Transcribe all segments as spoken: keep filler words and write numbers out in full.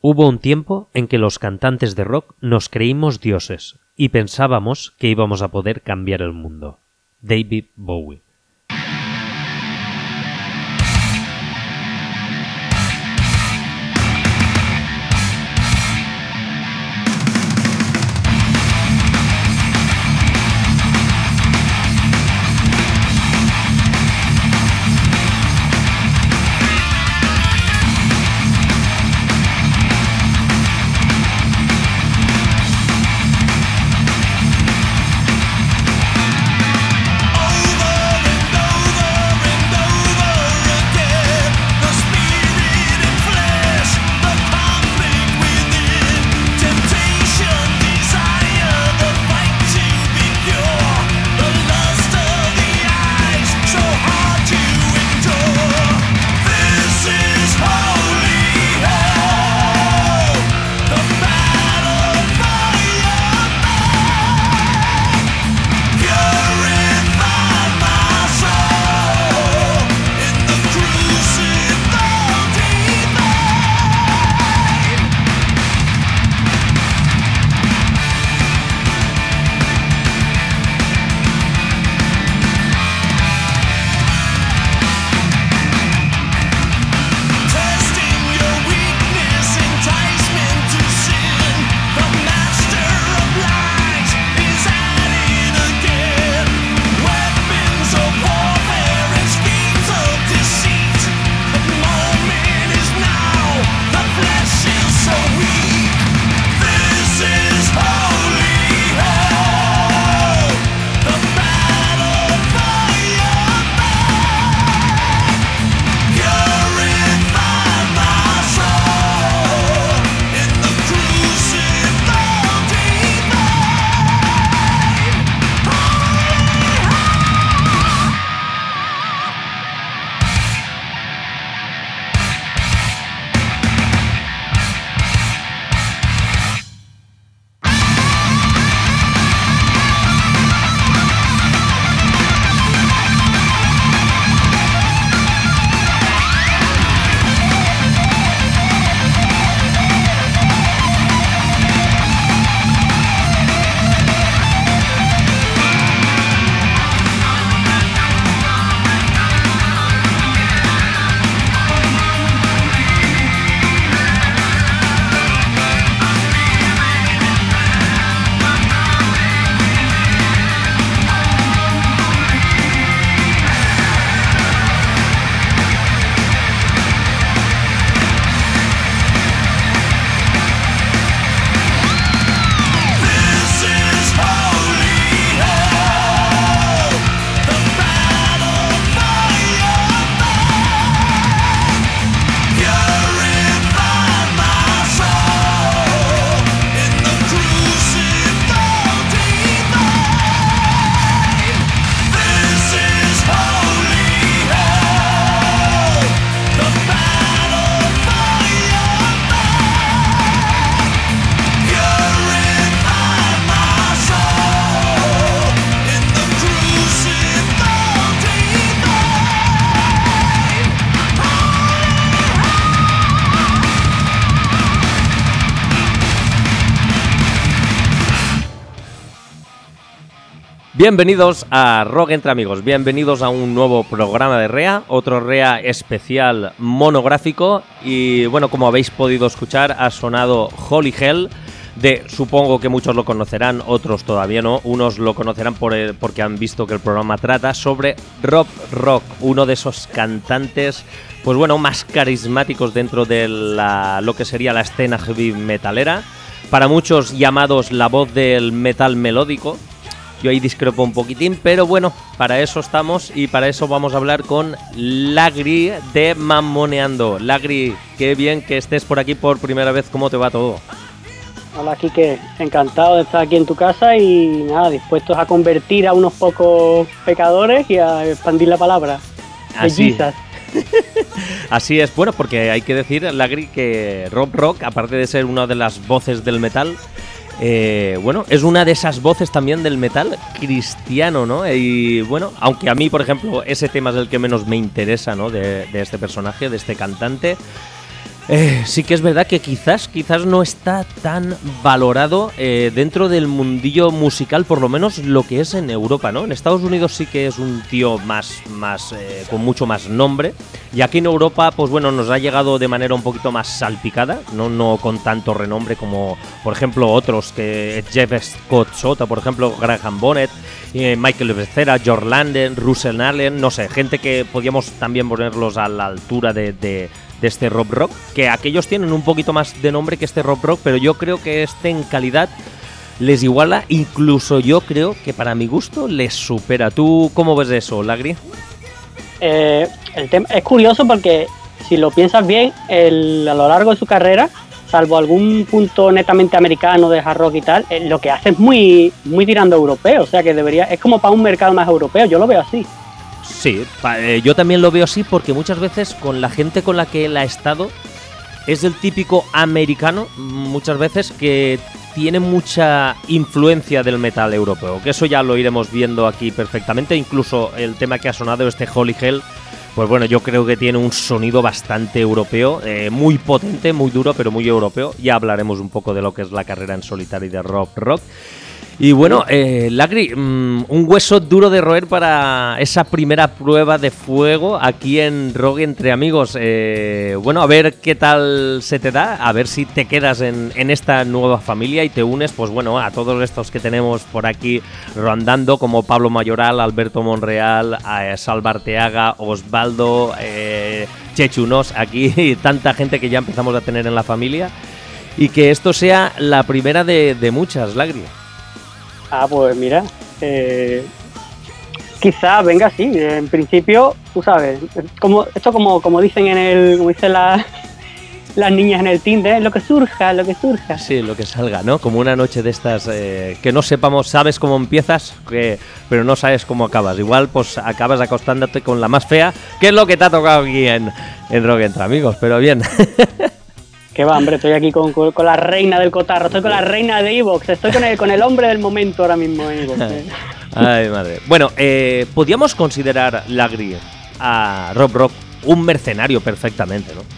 Hubo un tiempo en que los cantantes de rock nos creímos dioses y pensábamos que íbamos a poder cambiar el mundo. David Bowie. Bienvenidos a Rock Entre Amigos, bienvenidos a un nuevo programa de R E A, otro R E A especial monográfico y bueno, como habéis podido escuchar, ha sonado Holy Hell, de, supongo que muchos lo conocerán, otros todavía no, unos lo conocerán por el, porque han visto que el programa trata sobre Rob Rock, uno de esos cantantes pues bueno, más carismáticos dentro de la, lo que sería la escena heavy metalera, para muchos llamados la voz del metal melódico. Yo ahí discrepo un poquitín, pero bueno, para eso estamos y para eso vamos a hablar con Lagri de Mamoneando. Lagri, qué bien que estés por aquí por primera vez, ¿cómo te va todo? Hola, Quique, encantado de estar aquí en tu casa y nada, dispuestos a convertir a unos pocos pecadores y a expandir la palabra. Así. Así es, bueno, porque hay que decir, Lagri, que Rob Rock, aparte de ser una de las voces del metal, Eh, bueno, es una de esas voces también del metal cristiano, ¿no? Y bueno, aunque a mí, por ejemplo, ese tema es el que menos me interesa, ¿no? De, de este personaje, de este cantante. Eh, sí que es verdad que quizás, quizás no está tan valorado eh, dentro del mundillo musical, por lo menos lo que es en Europa, ¿no? En Estados Unidos sí que es un tío más, más eh, con mucho más nombre, y aquí en Europa, pues bueno, nos ha llegado de manera un poquito más salpicada, no, no con tanto renombre como, por ejemplo, otros, que Jeff Scott Soto, por ejemplo, Graham Bonnet, eh, Michael Becerra, George Landen, Russell Allen, no sé, gente que podíamos también ponerlos a la altura de... de de este Rob Rock, que aquellos tienen un poquito más de nombre que este Rob Rock, pero yo creo que este en calidad les iguala, incluso yo creo que para mi gusto les supera. ¿Tú cómo ves eso, Lagri? Eh, el tema es curioso porque si lo piensas bien, el, a lo largo de su carrera, salvo algún punto netamente americano de hard rock y tal, eh, lo que hace es muy, muy tirando europeo, o sea que debería, es como para un mercado más europeo, yo lo veo así. Sí, eh, yo también lo veo así porque muchas veces con la gente con la que él ha estado es el típico americano, muchas veces que tiene mucha influencia del metal europeo, que eso ya lo iremos viendo aquí perfectamente, incluso el tema que ha sonado, este Holy Hell, pues bueno, yo creo que tiene un sonido bastante europeo, eh, muy potente, muy duro, pero muy europeo. Ya hablaremos un poco de lo que es la carrera en solitario de Rob Rock. Y bueno, eh, Lagri, mmm, un hueso duro de roer para esa primera prueba de fuego aquí en Rogue Entre Amigos. Eh, bueno, a ver qué tal se te da, a ver si te quedas en, en esta nueva familia y te unes, pues bueno, a todos estos que tenemos por aquí rondando, como Pablo Mayoral, Alberto Monreal, eh, Salva Arteaga, Osvaldo, eh, Chechunos, aquí tanta gente que ya empezamos a tener en la familia, y que esto sea la primera de, de muchas, Lagri. Ah, pues mira, eh, quizá venga así. En principio, tú sabes, como esto como, como dicen en el, como dicen la, las niñas en el Tinder, lo que surja, lo que surja. Sí, lo que salga, ¿no? Como una noche de estas eh, que no sepamos, sabes cómo empiezas, que, pero no sabes cómo acabas. Igual, pues acabas acostándote con la más fea, que es lo que te ha tocado aquí en, en Rogue Entre Amigos, pero bien. Que va, hombre, estoy aquí con, con, con la reina del cotarro, estoy con la reina de Evox, estoy con el, con el hombre del momento ahora mismo en Evox. Eh. Ay, madre. Bueno, eh, podríamos considerar, Lagri, a Rob Rock un mercenario perfectamente, ¿no?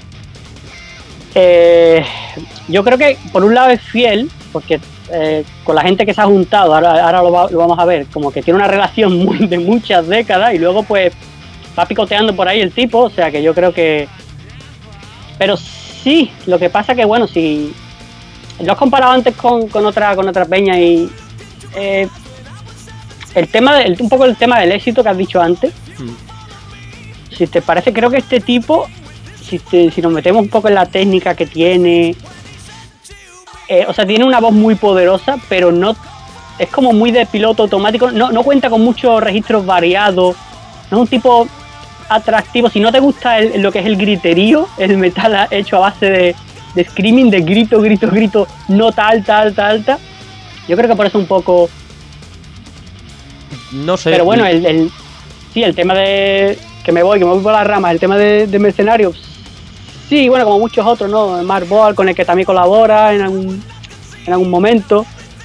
Eh, yo creo que por un lado es fiel, porque eh, con la gente que se ha juntado, ahora, ahora lo, va, lo vamos a ver, como que tiene una relación muy, de muchas décadas, y luego pues va picoteando por ahí el tipo, o sea que yo creo que... Pero sí, lo que pasa que, bueno, si lo has comparado antes con, con otra con otra peña y eh, el tema de, el, un poco el tema del éxito que has dicho antes, mm. si te parece, creo que este tipo, si, te, si nos metemos un poco en la técnica que tiene, eh, o sea, tiene una voz muy poderosa, pero no es como muy de piloto automático, no, no cuenta con muchos registros variados, no es un tipo atractivo. Si no te gusta el, lo que es el griterío, el metal hecho a base de, de screaming, de grito, grito, grito, nota alta, alta, alta, yo creo que por eso un poco... No sé. Pero bueno, el, el sí, el tema de... Que me voy, que me voy por las ramas, el tema de, de mercenarios, sí, bueno, como muchos otros, ¿no? Mark Boal, con el que también colabora en algún, en algún momento.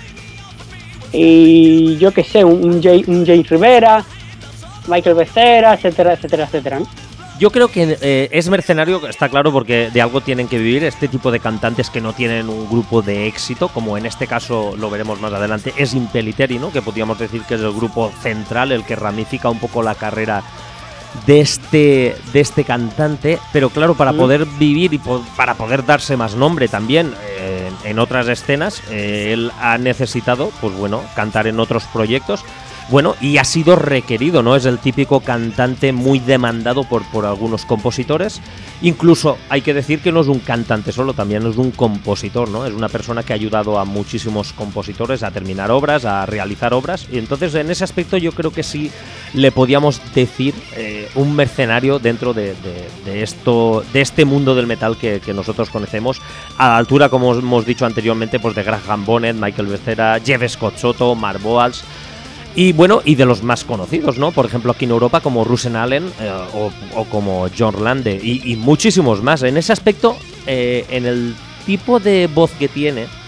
Y yo qué sé, un, un, Jay, un James Rivera, Michael Becerra, etcétera, etcétera, etcétera, ¿no? Yo creo que eh, es mercenario, está claro, porque de algo tienen que vivir. Este tipo de cantantes que no tienen un grupo de éxito, como en este caso lo veremos más adelante, es Impellitteri, ¿no? Que podríamos decir que es el grupo central, el que ramifica un poco la carrera de este, de este cantante. Pero claro, para mm. poder vivir y po- para poder darse más nombre también eh, en otras escenas, eh, él ha necesitado, pues bueno, cantar en otros proyectos. Bueno, y ha sido requerido, ¿no? Es el típico cantante muy demandado por, por algunos compositores. Incluso hay que decir que no es un cantante solo, también es un compositor, ¿no? Es una persona que ha ayudado a muchísimos compositores a terminar obras, a realizar obras. Y entonces en ese aspecto yo creo que sí le podíamos decir eh, un mercenario dentro de, de, de, esto, de este mundo del metal que, que nosotros conocemos. A la altura, como hemos dicho anteriormente, pues de Graham Bonnet, Michael Becerra, Jeff Scott Soto, Mark Boals. Y bueno, y de los más conocidos, ¿no? Por ejemplo, aquí en Europa, como Russell Allen eh, o, o como John Lande y, y muchísimos más. En ese aspecto, eh, en el tipo de voz que tiene,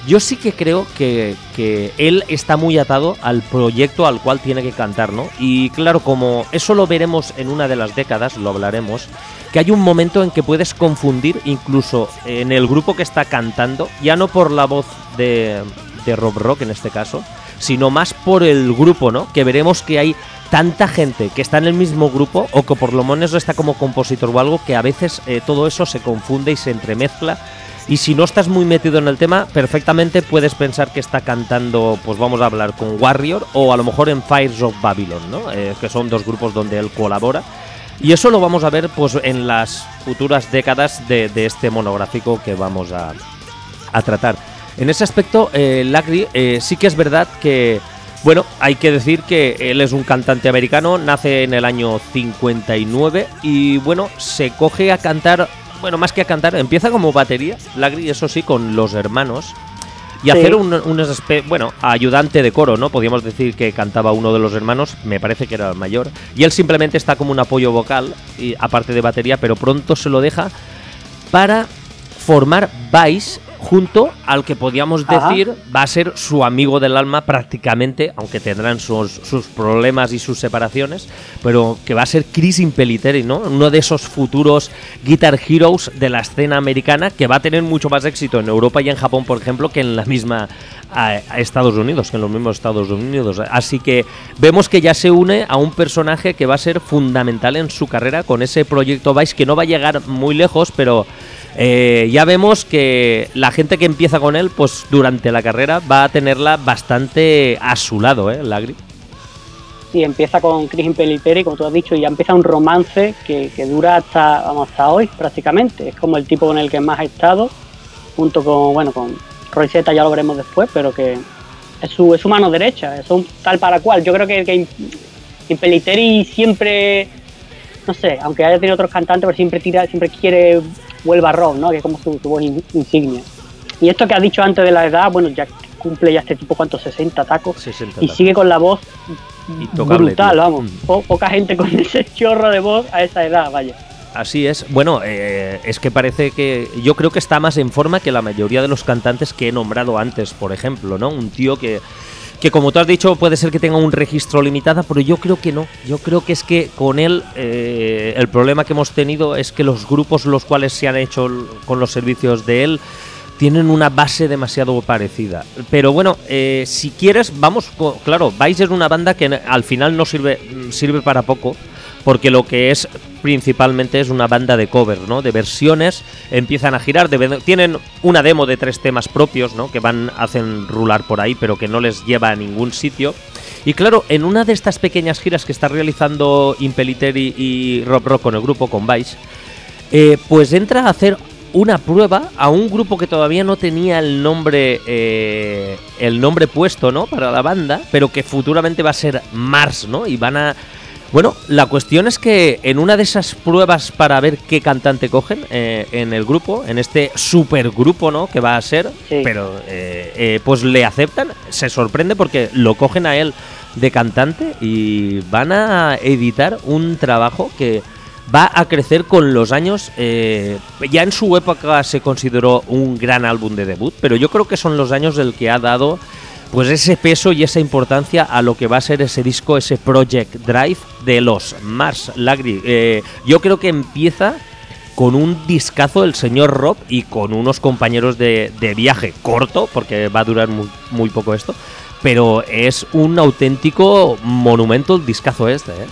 Yo sí que creo que, que él está muy atado al proyecto al cual tiene que cantar, ¿no? Y claro, como eso lo veremos en una de las décadas, lo hablaremos, que hay un momento en que puedes confundir incluso en el grupo que está cantando, ya no por la voz de, de Rob Rock en este caso, sino más por el grupo, ¿no? Que veremos que hay tanta gente que está en el mismo grupo o que por lo menos está como compositor o algo, que a veces eh, todo eso se confunde y se entremezcla. Y si no estás muy metido en el tema, perfectamente puedes pensar que está cantando, pues vamos a hablar con Warrior o a lo mejor en Fires of Babylon, ¿no? Eh, que son dos grupos donde él colabora. Y eso lo vamos a ver pues en las futuras décadas de, de este monográfico que vamos a, a tratar. En ese aspecto, eh, Lagri, eh, sí que es verdad que, bueno, hay que decir que él es un cantante americano, nace en el año cincuenta y nueve y, bueno, se coge a cantar... Bueno, más que a cantar, empieza como batería, Lagri, eso sí, con los hermanos. Y sí. hacer un, un espe- bueno, ayudante de coro, ¿no? Podríamos decir que cantaba uno de los hermanos, me parece que era el mayor. Y él simplemente está como un apoyo vocal, y, aparte de batería, pero pronto se lo deja para formar Vice, junto al que podríamos decir Ajá. va a ser su amigo del alma prácticamente, aunque tendrán sus, sus problemas y sus separaciones, pero que va a ser Chris Impellitteri, ¿no? Uno de esos futuros Guitar Heroes de la escena americana, que va a tener mucho más éxito en Europa y en Japón, por ejemplo, que en la misma a, a Estados Unidos, que en los mismos Estados Unidos. Así que vemos que ya se une a un personaje que va a ser fundamental en su carrera con ese proyecto Vice, que no va a llegar muy lejos, pero Eh, ya vemos que la gente que empieza con él, pues durante la carrera va a tenerla bastante a su lado, ¿eh, Lagri? Sí, empieza con Chris Impellitteri, como tú has dicho, y ya empieza un romance que, que dura hasta, vamos, hasta hoy prácticamente. Es como el tipo con el que más ha estado, junto con, bueno, con Roy Z, ya lo veremos después, pero que es su, es su mano derecha, es un tal para cual. Yo creo que, que Impellitteri siempre, no sé, aunque haya tenido otros cantantes, pero siempre tira, siempre quiere Huelva Rock, ¿no? Que es como su, su voz insignia. Y esto que has dicho antes de la edad, bueno, ya cumple ya este tipo, ¿cuántos? sesenta tacos. sesenta y tacos. Sigue con la voz Intocable, brutal, tío. vamos. Mm. Po poca gente con ese chorro de voz a esa edad, vaya. Así es. Bueno, eh, es que parece que... Yo creo que está más en forma que la mayoría de los cantantes que he nombrado antes, por ejemplo, ¿no? Un tío que... que como tú has dicho puede ser que tenga un registro limitado, pero yo creo que no. Yo creo que es que con él eh, el problema que hemos tenido es que los grupos los cuales se han hecho con los servicios de él tienen una base demasiado parecida. Pero bueno, eh, si quieres, vamos, claro, Vice es una banda que al final no sirve, sirve para poco, porque lo que es principalmente es una banda de covers, ¿no? De versiones, empiezan a girar, de, tienen una demo de tres temas propios, ¿no? Que van, hacen rular por ahí, pero que no les lleva a ningún sitio. Y claro, en una de estas pequeñas giras que está realizando Impellitteri y Rob Rock con el grupo, con Vice, eh, pues entra a hacer una prueba a un grupo que todavía no tenía el nombre eh, el nombre puesto, ¿no? Para la banda, pero que futuramente va a ser Mars, ¿no? Y van a... Bueno, la cuestión es que en una de esas pruebas para ver qué cantante cogen eh, en el grupo, en este supergrupo, ¿no? Que va a ser, sí. pero eh, eh, pues le aceptan, se sorprende porque lo cogen a él de cantante y van a editar un trabajo que va a crecer con los años. Eh, ya en su época se consideró un gran álbum de debut, pero yo creo que son los años del que ha dado pues ese peso y esa importancia a lo que va a ser ese disco, ese Project Drive de los Mars. Lagri, eh, yo creo que empieza con un discazo el señor Rob y con unos compañeros de, de viaje corto, porque va a durar muy, muy poco esto, pero es un auténtico monumento el discazo este, ¿eh?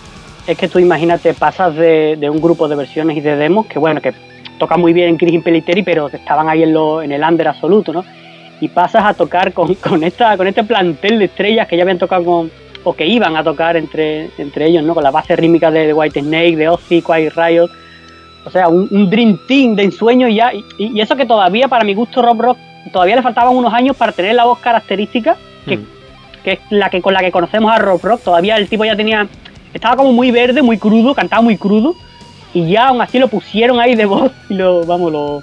Es que tú imagínate, pasas de, de un grupo de versiones y de demos que, bueno, que toca muy bien Chris Impellitteri, pero estaban ahí en, lo, en el under absoluto, ¿no? Y pasas a tocar con, con, esta, con este plantel de estrellas que ya habían tocado con, o que iban a tocar entre, entre ellos, ¿no? Con la base rítmica de, de White Snake, de Ozzy, Quiet Riot. O sea, un, un dream team de ensueño y ya. Y, y eso que todavía, para mi gusto, Rob Rock, todavía le faltaban unos años para tener la voz característica, que, mm. que es la que con la que conocemos a Rob Rock. Todavía el tipo ya tenía... Estaba como muy verde, muy crudo, cantaba muy crudo. Y ya aún así lo pusieron ahí de voz y lo... Vamos, lo...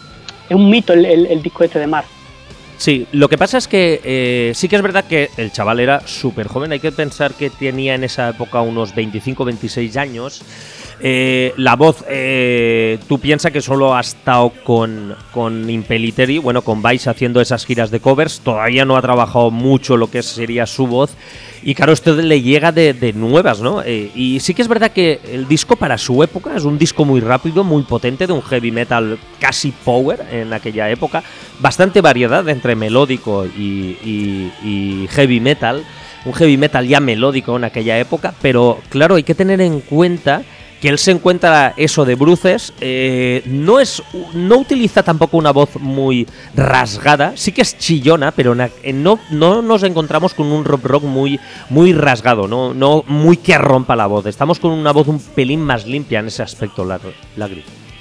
Es un mito el, el, el disco este de Mars. Sí, lo que pasa es que eh, sí que es verdad que el chaval era súper joven. Hay que pensar que tenía en esa época unos veinticinco, veintiséis años. Eh, la voz, eh, tú piensas que solo ha estado con, con Impellitteri, bueno, con Vice haciendo esas giras de covers, todavía no ha trabajado mucho lo que sería su voz. Y claro, esto le llega de, de nuevas, ¿no? Eh, y sí que es verdad que el disco para su época es un disco muy rápido, muy potente, de un heavy metal casi power en aquella época. Bastante variedad entre melódico y, y, y heavy metal. Un heavy metal ya melódico en aquella época, pero claro, hay que tener en cuenta que él se encuentra eso de bruces, eh, no es, no utiliza tampoco una voz muy rasgada, sí que es chillona, pero na, no, no nos encontramos con un rock rock muy, muy rasgado, no, no muy que rompa la voz. Estamos con una voz un pelín más limpia en ese aspecto, Lagri.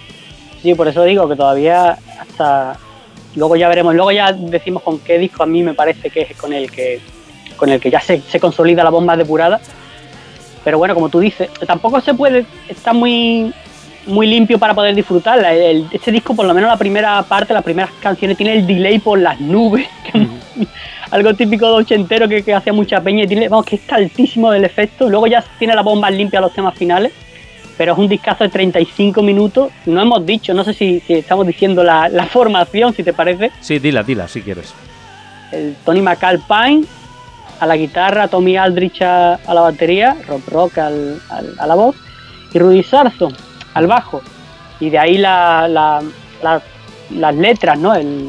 Sí, por eso digo que todavía hasta luego ya veremos, luego ya decimos con qué disco a mí me parece que es con el que con el que ya se, se consolida la voz más depurada. Pero bueno, como tú dices, tampoco se puede, está muy, muy limpio para poder disfrutarla. El, este disco, por lo menos la primera parte, las primeras canciones, tiene el delay por las nubes, que uh-huh. algo típico de ochentero que, que hacía mucha peña, y tiene, vamos, que está altísimo del efecto. Luego ya tiene la voz más limpia los temas finales, pero es un discazo de treinta y cinco minutos. No hemos dicho, no sé si, si estamos diciendo la, la formación, si te parece. Sí, dila, dila, si quieres. El Tony McAlpine a la guitarra, Tommy Aldrich a, a la batería, Rob Rock al, al, a la voz y Rudy Sarzo al bajo. Y de ahí la, la, la, las letras, ¿no? El,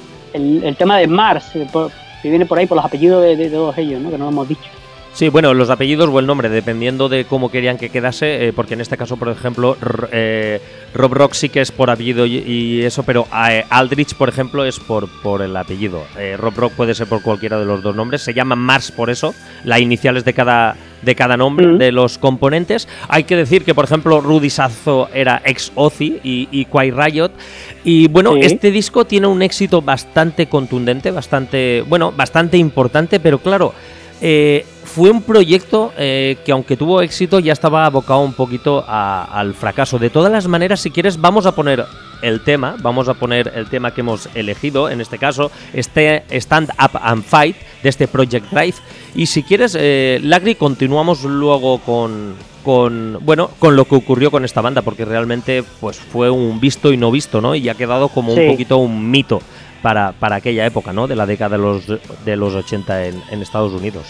el, el tema de Mars, que viene por ahí por los apellidos de, de, de todos ellos, ¿no? Que no lo hemos dicho. Sí, bueno, los apellidos o el nombre, dependiendo de cómo querían que quedase, eh, porque en este caso, por ejemplo, eh, Rob Rock sí que es por apellido y, y eso, pero eh, Aldrich, por ejemplo, es por, por el apellido. Eh, Rob Rock puede ser por cualquiera de los dos nombres, se llama Mars por eso, las iniciales de cada, de cada nombre mm. de los componentes. Hay que decir que, por ejemplo, Rudy Sarzo era ex Ozzy y, y Quiet Riot. Y bueno, sí. Este disco tiene un éxito bastante contundente, bastante, bueno, bastante importante, pero claro, eh, fue un proyecto eh, que aunque tuvo éxito ya estaba abocado un poquito a, al fracaso. De todas las maneras, si quieres, vamos a poner el tema, vamos a poner el tema que hemos elegido, en este caso, este Stand Up and Fight de este Project Drive. Y si quieres, eh, Lagri, continuamos luego con, con, bueno, con lo que ocurrió con esta banda, porque realmente pues fue un visto y no visto, ¿no? Y ha quedado como sí. un poquito un mito para, para aquella época, ¿no? De la década de los, de los ochenta en, en Estados Unidos.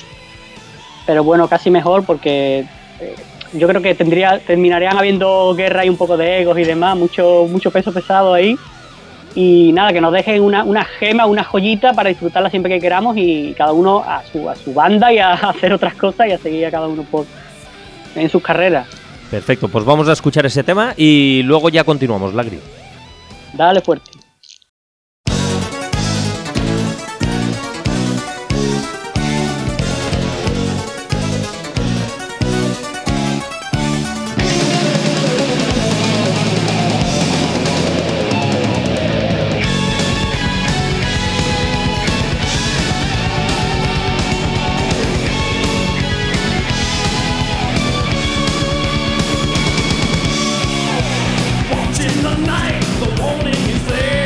Pero bueno, casi mejor porque eh, yo creo que tendría terminarían habiendo guerra y un poco de egos y demás, mucho mucho peso pesado ahí. Y nada, que nos dejen una, una gema, una joyita para disfrutarla siempre que queramos y cada uno a su, a su banda y a hacer otras cosas y a seguir a cada uno por, en sus carreras. Perfecto, pues vamos a escuchar ese tema y luego ya continuamos, Lagri. Dale fuerte. In the night, the warning is there.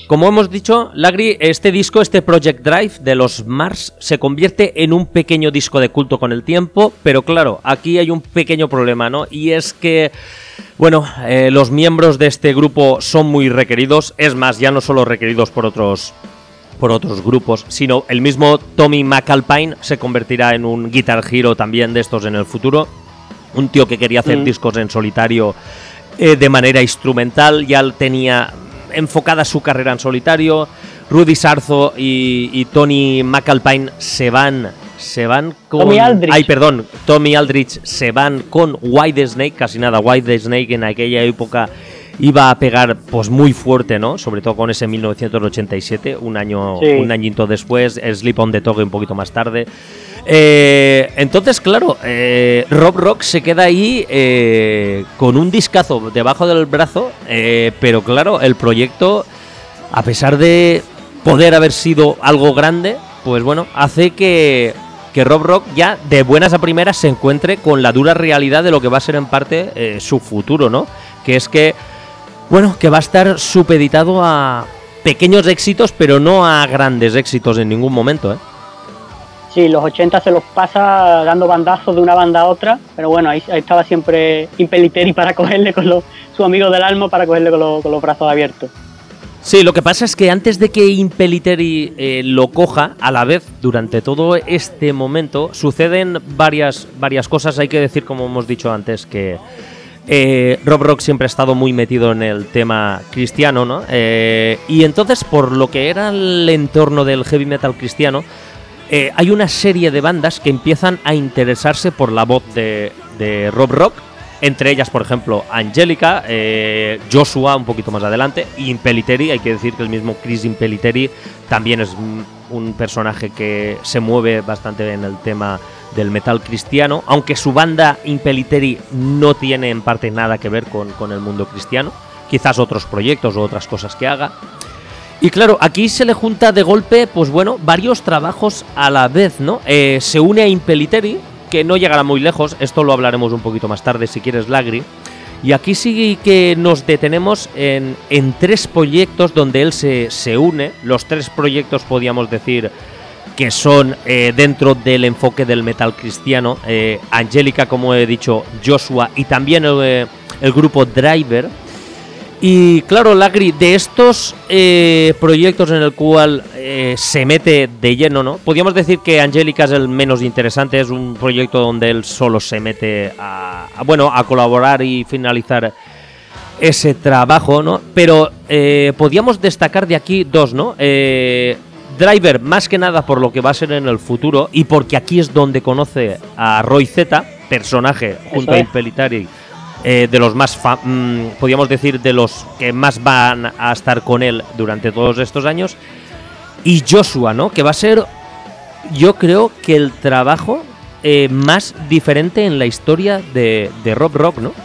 como hemos dicho, Lagri, este disco, este Project Drive de los Mars, se convierte en un pequeño disco de culto con el tiempo, pero claro, aquí hay un pequeño problema, ¿no? Y es que, bueno, eh, los miembros de este grupo son muy requeridos, es más, ya no solo requeridos por otros... por otros grupos, sino el mismo Tommy McAlpine se convertirá en un Guitar Hero también de estos en el futuro. Un tío que quería hacer mm. discos en solitario eh, de manera instrumental, ya tenía enfocada su carrera en solitario. Rudy Sarzo y, y Tony McAlpine se van, se van con... Tommy Aldrich. Ay, perdón, Tommy Aldrich se van con Whitesnake, casi nada, Whitesnake en aquella época iba a pegar pues muy fuerte, ¿no? Sobre todo con ese mil novecientos ochenta y siete, un año, sí. un añito después, Sleep on the Toge un poquito más tarde. Eh, entonces, claro, eh, Rob Rock se queda ahí eh, con un discazo debajo del brazo, eh, pero claro, el proyecto, a pesar de poder haber sido algo grande, pues bueno, hace que, que Rob Rock ya de buenas a primeras se encuentre con la dura realidad de lo que va a ser en parte eh, su futuro, ¿no? Que es que Bueno, que va a estar supeditado a pequeños éxitos, pero no a grandes éxitos en ningún momento, ¿eh? Sí, los ochenta se los pasa dando bandazos de una banda a otra, pero bueno, ahí, ahí estaba siempre Impellitteri para cogerle con los, su amigo del alma, para cogerle con, lo, con los brazos abiertos. Sí, lo que pasa es que antes de que Impellitteri eh, lo coja, a la vez, durante todo este momento, suceden varias, varias cosas. Hay que decir, como hemos dicho antes, que Eh, Rob Rock siempre ha estado muy metido en el tema cristiano, ¿no? Eh, y entonces, por lo que era el entorno del heavy metal cristiano, eh, hay una serie de bandas que empiezan a interesarse por la voz de, de Rob Rock, entre ellas, por ejemplo, Angelica, eh, Joshua un poquito más adelante, y Impellitteri. Hay que decir que el mismo Chris Impellitteri también es un personaje que se mueve bastante en el tema del metal cristiano, aunque su banda Impellitteri no tiene en parte nada que ver con, con el mundo cristiano, quizás otros proyectos o otras cosas que haga. Y claro, aquí se le junta de golpe, pues bueno, varios trabajos a la vez, ¿no? Eh, se une a Impellitteri, que no llegará muy lejos, esto lo hablaremos un poquito más tarde si quieres, Lagri. Y aquí sí que nos detenemos en, en tres proyectos donde él se, se une. Los tres proyectos, podríamos decir, que son eh, dentro del enfoque del metal cristiano. eh, Angelica, como he dicho, Joshua y también eh, el grupo Driver. Y claro, Lagri, de estos eh, proyectos en el cual eh, se mete de lleno, ¿no? Podríamos decir que Angelica es el menos interesante, es un proyecto donde él solo se mete a, a bueno, a colaborar y finalizar ese trabajo, ¿no? Pero eh, podríamos destacar de aquí dos, ¿no? Eh, Driver, más que nada por lo que va a ser en el futuro y porque aquí es donde conoce a Roy Z, personaje junto a Impellitteri, eh, de los más, fa- mmm, podríamos decir, de los que más van a estar con él durante todos estos años. Y Joshua, ¿no? Que va a ser, yo creo que el trabajo eh, más diferente en la historia de, de Rob Rock, ¿no?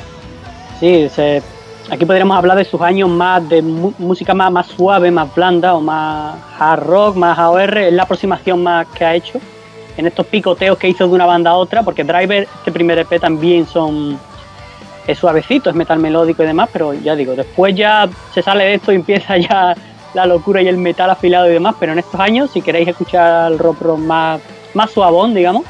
Sí, se... Aquí podríamos hablar de sus años más de mu- música más, más suave, más blanda o más hard rock, más A O R. Es la aproximación más que ha hecho en estos picoteos que hizo de una banda a otra, porque Driver, este primer E P también son es suavecito, es metal melódico y demás, pero ya digo, después ya se sale de esto y empieza ya la locura y el metal afilado y demás, pero en estos años, si queréis escuchar el rock rock más, más suavón, digamos,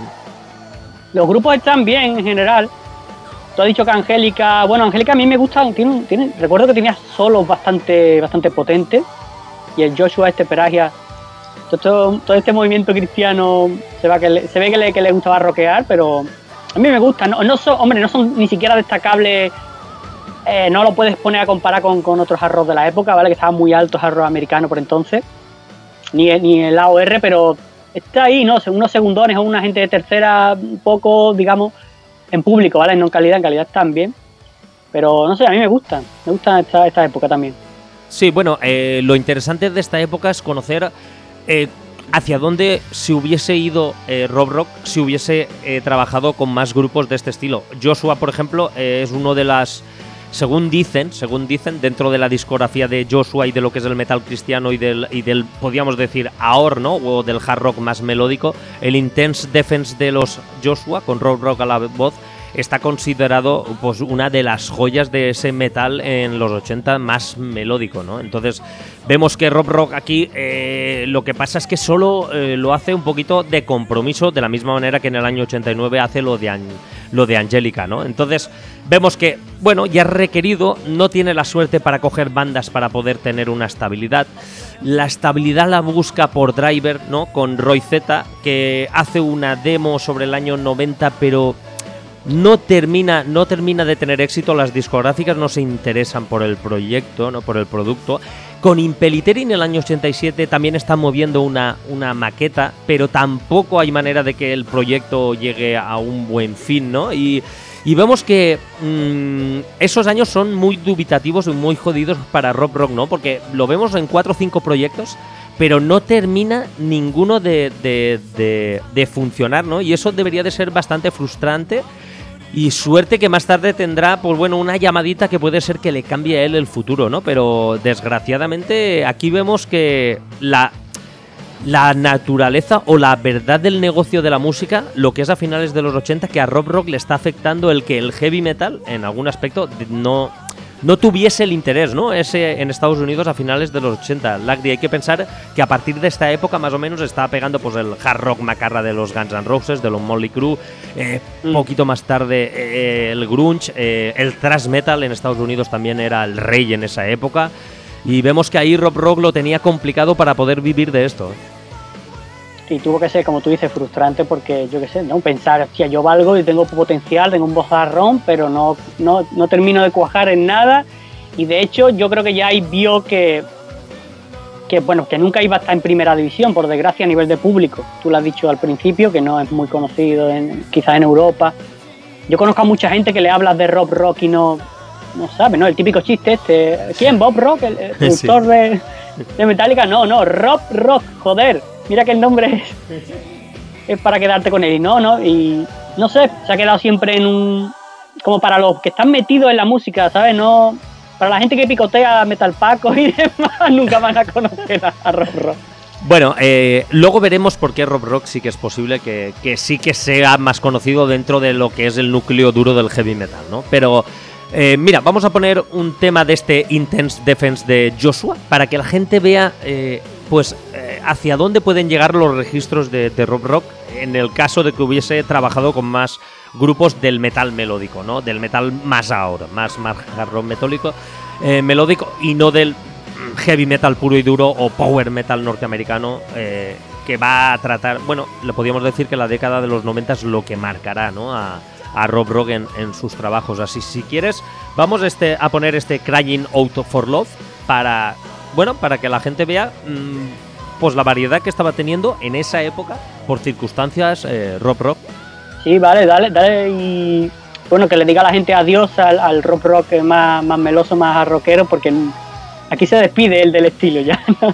uh-huh. Los grupos están bien en general. Tú has dicho que Angelica, bueno, Angelica a mí me gusta, tiene, tiene, recuerdo que tenía solos bastante, bastante potentes, y el Joshua este Peragia, todo, todo este movimiento cristiano se, va que le, se ve que le, que le gustaba rockear, pero a mí me gusta, no, no son, hombre, no son ni siquiera destacables, eh, no lo puedes poner a comparar con, con otros hard rock de la época, ¿vale? Que estaban muy altos hard rock americano por entonces, ni, ni el A O R, pero está ahí, ¿no? Unos segundones o una gente de tercera, un poco, digamos, en público, ¿vale? No en calidad, en calidad también. Pero no sé, a mí me gusta. Me gusta esta, esta época también. Sí, bueno, eh, lo interesante de esta época es conocer eh, hacia dónde se hubiese ido eh, Rob Rock si hubiese eh, trabajado con más grupos de este estilo. Joshua, por ejemplo, eh, es uno de las... Según dicen, según dicen, dentro de la discografía de Joshua y de lo que es el metal cristiano y del, y del podríamos decir, A O R, ¿no? O del hard rock más melódico, el Intense Defense de los Joshua, con Rob Rock a la voz, está considerado pues una de las joyas de ese metal en los ochenta más melódico, ¿no? Entonces vemos que Rob Rock aquí eh, lo que pasa es que solo eh, lo hace un poquito de compromiso, de la misma manera que en el año ochenta y nueve hace lo de, An- lo de Angélica, ¿no? Entonces vemos que, bueno, ya requerido, no tiene la suerte para coger bandas para poder tener una estabilidad. La estabilidad la busca por Driver, ¿no? Con Roy Z, que hace una demo sobre el año noventa, pero no termina, no termina de tener éxito. Las discográficas no se interesan por el proyecto, no por el producto. Con Impellitteri en el año ochenta y siete también están moviendo una, una maqueta, pero tampoco hay manera de que el proyecto llegue a un buen fin, ¿no? Y, y vemos que mmm, esos años son muy dubitativos y muy jodidos para Rob Rock, ¿no? Porque lo vemos en cuatro o cinco proyectos, pero no termina ninguno de, de, de, de funcionar, ¿no? Y eso debería de ser bastante frustrante. Y suerte que más tarde tendrá, pues bueno, una llamadita que puede ser que le cambie a él el futuro, ¿no? Pero desgraciadamente aquí vemos que la, la naturaleza o la verdad del negocio de la música, lo que es a finales de los ochenta, que a Rob Rock le está afectando el que el heavy metal, en algún aspecto, no... no tuviese el interés, ¿no? Ese en Estados Unidos a finales de los ochenta. Lagdi, hay que pensar que a partir de esta época más o menos estaba pegando pues el hard rock macarra de los Guns N' Roses, de los Motley Crue, eh, un poquito más tarde eh, el grunge, eh, el thrash metal en Estados Unidos también era el rey en esa época, y vemos que ahí Rob Rock lo tenía complicado para poder vivir de esto. Y tuvo que ser, como tú dices, frustrante porque, yo qué sé, ¿no? Pensar, hostia, yo valgo y tengo potencial, tengo un vozarrón, pero no, no, no termino de cuajar en nada. Y de hecho, yo creo que ya ahí vio que, que, bueno, que nunca iba a estar en primera división, por desgracia, a nivel de público. Tú lo has dicho al principio, que no es muy conocido en, quizás en Europa. Yo conozco a mucha gente que le hablas de Rob Rock y no, no sabe, ¿no? El típico chiste este. ¿Quién? ¿Bob Rock? ¿El, el productor sí. de, de Metallica? No, no, Rob Rock, joder. Mira que el nombre es, es para quedarte con él. Y no, no, y no sé, se ha quedado siempre en un... como para los que están metidos en la música, ¿sabes? No, para la gente que picotea Metal Paco y demás, nunca van a conocer a, a Rob Rock. Bueno, eh, luego veremos por qué Rob Rock sí que es posible que, que sí que sea más conocido dentro de lo que es el núcleo duro del heavy metal, ¿no? Pero... Eh, mira, vamos a poner un tema de este Intense Defense de Joshua para que la gente vea eh, pues eh, hacia dónde pueden llegar los registros de, de Rob Rock en el caso de que hubiese trabajado con más grupos del metal melódico, ¿no? Del metal más ahora, más, más hard rock metólico, eh, melódico y no del heavy metal puro y duro o power metal norteamericano eh, que va a tratar, bueno, le podríamos decir que la década de los noventa es lo que marcará, ¿no? A, a Rob Rock en, en sus trabajos. Así, si quieres, vamos este, a poner este Crying Out for Love para, bueno, para que la gente vea mmm, pues la variedad que estaba teniendo en esa época por circunstancias eh, Rob Rock. Sí, vale, dale, dale y bueno, que le diga a la gente adiós al, al Rob Rock más, más meloso, más rockero, porque aquí se despide el del estilo ya, ¿no?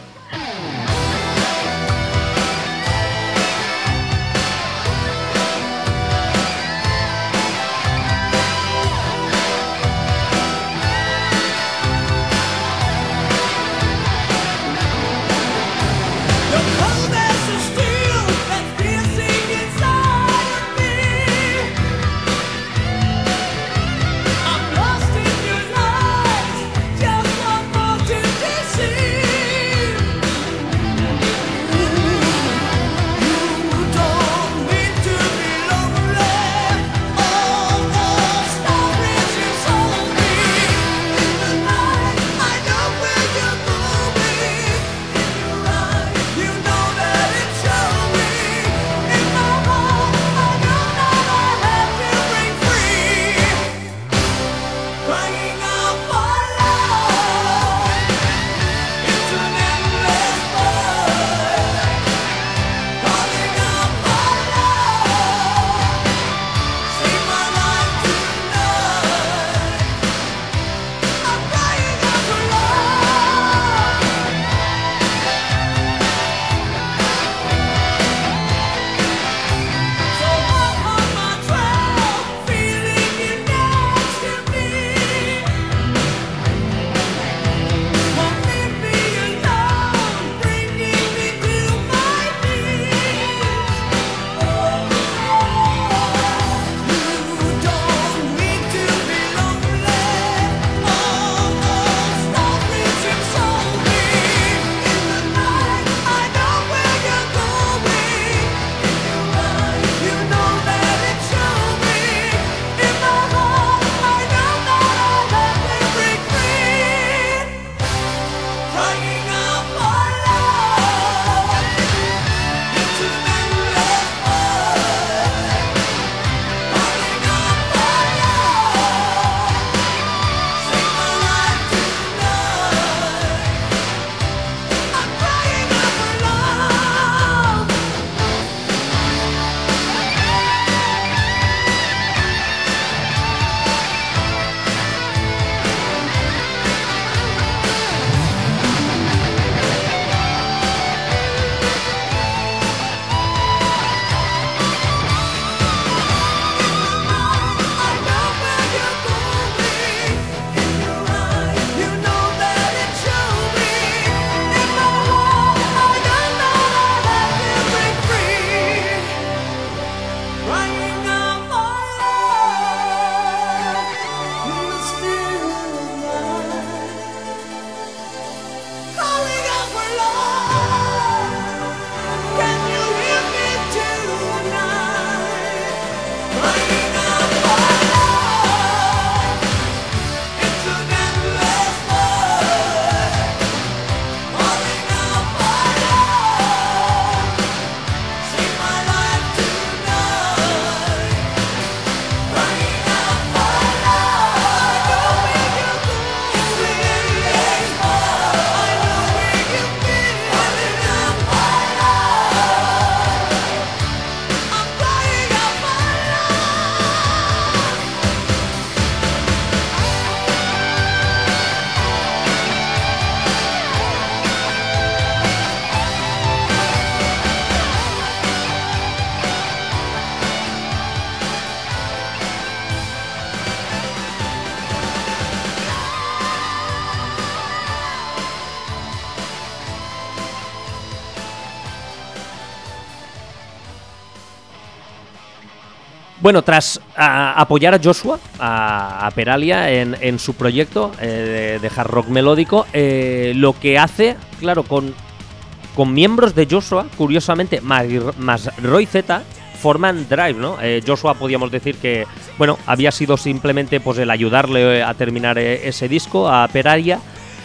Bueno, tras a, apoyar a Joshua, a, a Peralia, en, en su proyecto eh, de, de hard rock melódico, eh, lo que hace, claro, con, con miembros de Joshua, curiosamente, más, más Roy Z, forman Drive, ¿no? Eh, Joshua podíamos decir que, bueno, había sido simplemente pues el ayudarle a terminar eh, ese disco, a Peralia,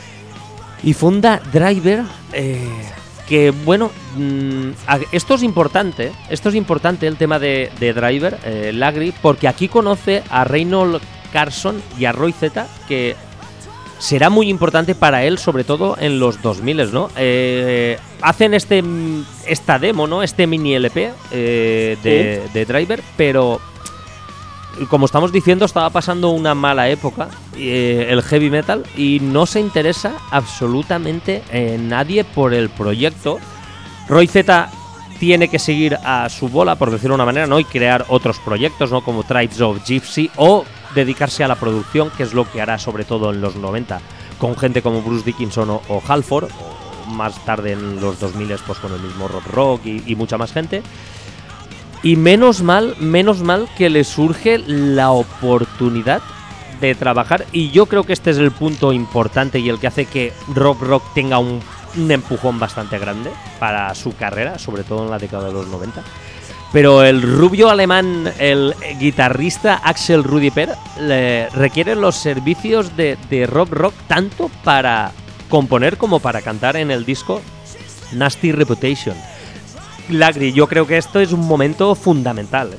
y funda Driver, eh, que, bueno, mmm, esto es importante, esto es importante el tema de, de Driver, eh, Lagri, porque aquí conoce a Reynold Carson y a Roy Z, que será muy importante para él, sobre todo en los dos mil, ¿no? Eh, hacen este esta demo, ¿no? Este mini L P eh, de, sí. de Driver, pero como estamos diciendo, estaba pasando una mala época eh, el heavy metal y no se interesa absolutamente eh, nadie por el proyecto. Roy Z tiene que seguir a su bola, por decirlo de una manera, ¿no? Y crear otros proyectos, ¿no? Como Tribes of Gypsy, o dedicarse a la producción, que es lo que hará sobre todo en los noventa, con gente como Bruce Dickinson o, o Halford, o más tarde en los dos mil pues con el mismo Rob Rock y, y mucha más gente. Y menos mal, menos mal que le surge la oportunidad de trabajar, y yo creo que este es el punto importante y el que hace que Rob Rock tenga un, un empujón bastante grande para su carrera, sobre todo en la década de los noventa. Pero el rubio alemán, el guitarrista Axel Rudi Per, le requiere los servicios de, de Rob Rock tanto para componer como para cantar en el disco Nasty Reputation. Lagri, yo creo que esto es un momento fundamental.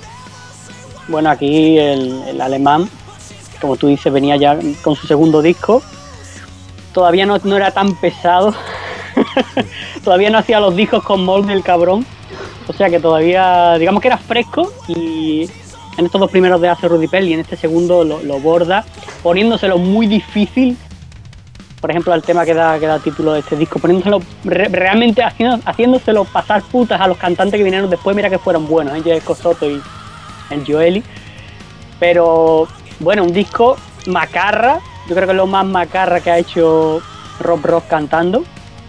Bueno, aquí el, el alemán, como tú dices, venía ya con su segundo disco. Todavía no, no era tan pesado. Todavía no hacía los discos con molde el cabrón. O sea que todavía, digamos que era fresco, y en estos dos primeros de Axel Rudi Per y en este segundo lo, lo borda, poniéndoselo muy difícil. Por ejemplo, el tema que da, que da título de este disco, poniéndoselo re, realmente haciendo, haciéndoselo pasar putas a los cantantes que vinieron después. Mira que fueron buenos, ¿eh? Jay Soto y el Joely. Pero bueno, un disco macarra. Yo creo que es lo más macarra que ha hecho Rob Rock cantando.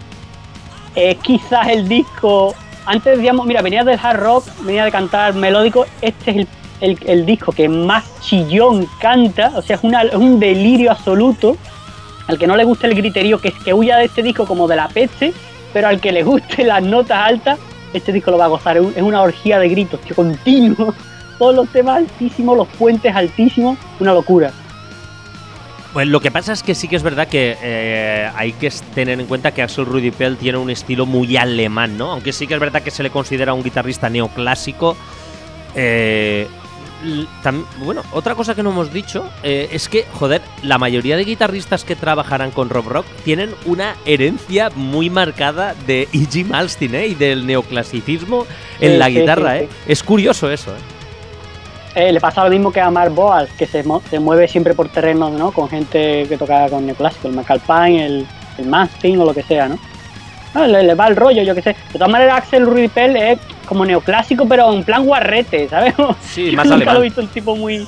Es quizás el disco. Antes decíamos, mira, venía del hard rock, venía de cantar melódico. Este es el, el, el disco que más chillón canta. O sea, es, una, es un delirio absoluto. Al que no le guste el griterío, que, que huya de este disco como de la peste, pero al que le guste las notas altas, este disco lo va a gozar. Es, un, es una orgía de gritos, tío, continuo. Todos los temas altísimos, los puentes altísimos, una locura. Pues lo que pasa es que sí que es verdad que eh, hay que tener en cuenta que Axel Rudi Per tiene un estilo muy alemán, ¿no? Aunque sí que es verdad que se le considera un guitarrista neoclásico. Eh, tam, bueno, otra cosa que no hemos dicho eh, es que, joder, la mayoría de guitarristas que trabajarán con Rob Rock tienen una herencia muy marcada de E G Malmsteen, ¿eh? Y del neoclasicismo en sí, la sí, guitarra, sí, ¿eh? Sí. Es curioso eso, ¿eh? Eh, le pasa lo mismo que a Mark Boal, que se, se mueve siempre por terrenos, ¿no? Con gente que toca con neoclásico, el McAlpine, el, el Malmsteen o lo que sea, ¿no? No, le, le va el rollo, yo qué sé. De todas maneras, Axel Rudi Per es como neoclásico, pero en plan guarrete, ¿sabes? Sí, yo más nunca alemán. Lo he visto un tipo muy...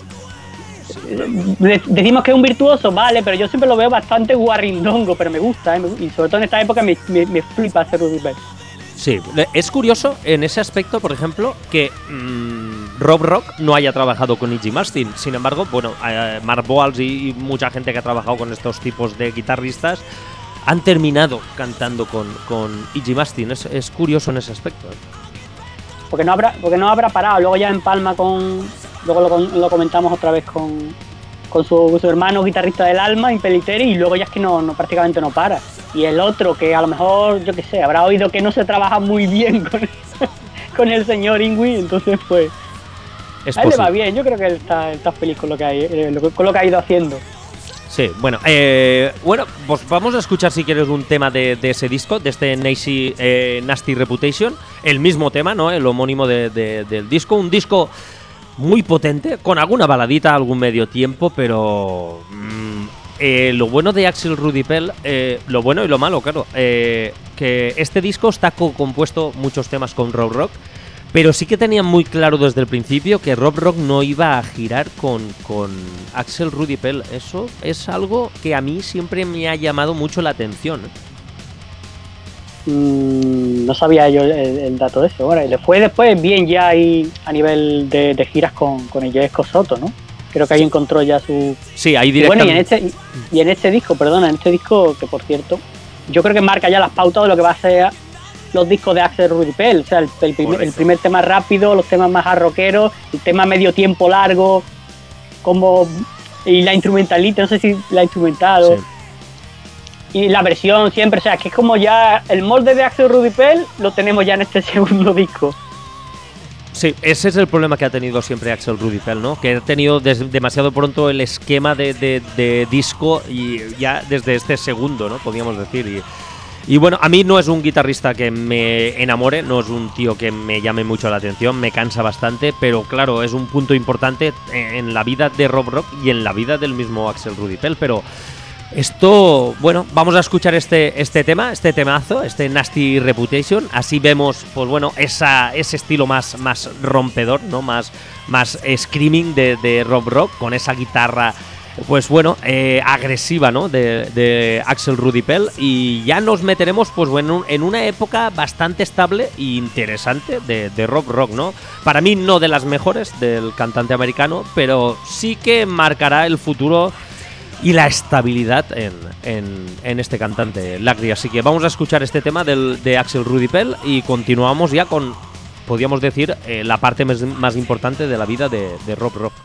De, decimos que es un virtuoso, vale, pero yo siempre lo veo bastante guarrindongo, pero me gusta, ¿eh? Y sobre todo en esta época me, me, me flipa Axel Rudi Per. Sí, es curioso en ese aspecto, por ejemplo, que mmm, Rob Rock no haya trabajado con E G Malmsteen. Sin embargo, bueno, eh, Mark Boal y, y mucha gente que ha trabajado con estos tipos de guitarristas han terminado cantando con, con E G Malmsteen. Es, es curioso en ese aspecto, ¿eh? Porque no habrá, porque no habrá parado. Luego ya en Palma con, luego lo, lo comentamos otra vez con, con su, su hermano guitarrista del alma, Impellitteri, y luego ya es que no, no prácticamente no para. Y el otro que a lo mejor, yo qué sé, habrá oído que no se trabaja muy bien con, con el señor Yngwie, entonces pues es a él le va bien. Yo creo que él está, está feliz con lo que, hay, con lo que ha ido haciendo. Sí, bueno, eh, bueno, pues vamos a escuchar si quieres un tema de, de ese disco, de este Nasty, eh, Nasty Reputation, el mismo tema, ¿no? El homónimo de, de, del disco, un disco muy potente, con alguna baladita, algún medio tiempo, pero mmm, eh, lo bueno de Axel Rudi Per, eh, lo bueno y lo malo, claro, eh, que este disco está co-compuesto muchos temas con Rob Rock, pero sí que tenían muy claro desde el principio que Rob Rock no iba a girar con, con Axel Rudi Per. Eso es algo que a mí siempre me ha llamado mucho la atención. Mm, no sabía yo el, el dato de eso. Bueno, y le fue después bien ya ahí a nivel de, de giras con, con el Jesco Soto, ¿no? Creo que ahí encontró ya su... Sí, ahí directamente. Y bueno, y en, directamente. este, y en este disco, perdona, en este disco, que por cierto, yo creo que marca ya las pautas de lo que va a ser los discos de Axel Rudi Pell. O sea, el, el, primer, el primer tema rápido, los temas más rockeros, el tema medio tiempo largo, como... Y la instrumentalita, no sé si la instrumental o... Sí. Y la versión siempre, o sea, que es como ya el molde de Axel Rudi Pell lo tenemos ya en este segundo disco. Sí, ese es el problema que ha tenido siempre Axel Rudi Pell, ¿no? Que ha tenido des- demasiado pronto el esquema de, de, de disco y ya desde este segundo, ¿no? Podríamos decir. Y, y bueno, a mí no es un guitarrista que me enamore, no es un tío que me llame mucho la atención, me cansa bastante, pero claro, es un punto importante en la vida de Rob Rock y en la vida del mismo Axel Rudi Pell, pero... Esto, bueno, vamos a escuchar este, este tema, este temazo, este Nasty Reputation. Así vemos, pues bueno, esa, ese estilo más, más rompedor, ¿no? Más, más screaming de, de Rob Rock, con esa guitarra, pues bueno, eh, agresiva, ¿no? De, de Axel Rudi Pell. Y ya nos meteremos, pues bueno, en una época bastante estable e interesante de, de Rob Rock, ¿no? Para mí no de las mejores del cantante americano, pero sí que marcará el futuro y la estabilidad en, en, en este cantante, Lacri. Así que vamos a escuchar este tema del, de Axel Rudi Pell y continuamos ya con, podríamos decir, eh, la parte más, más importante de la vida de, de Rob Rock.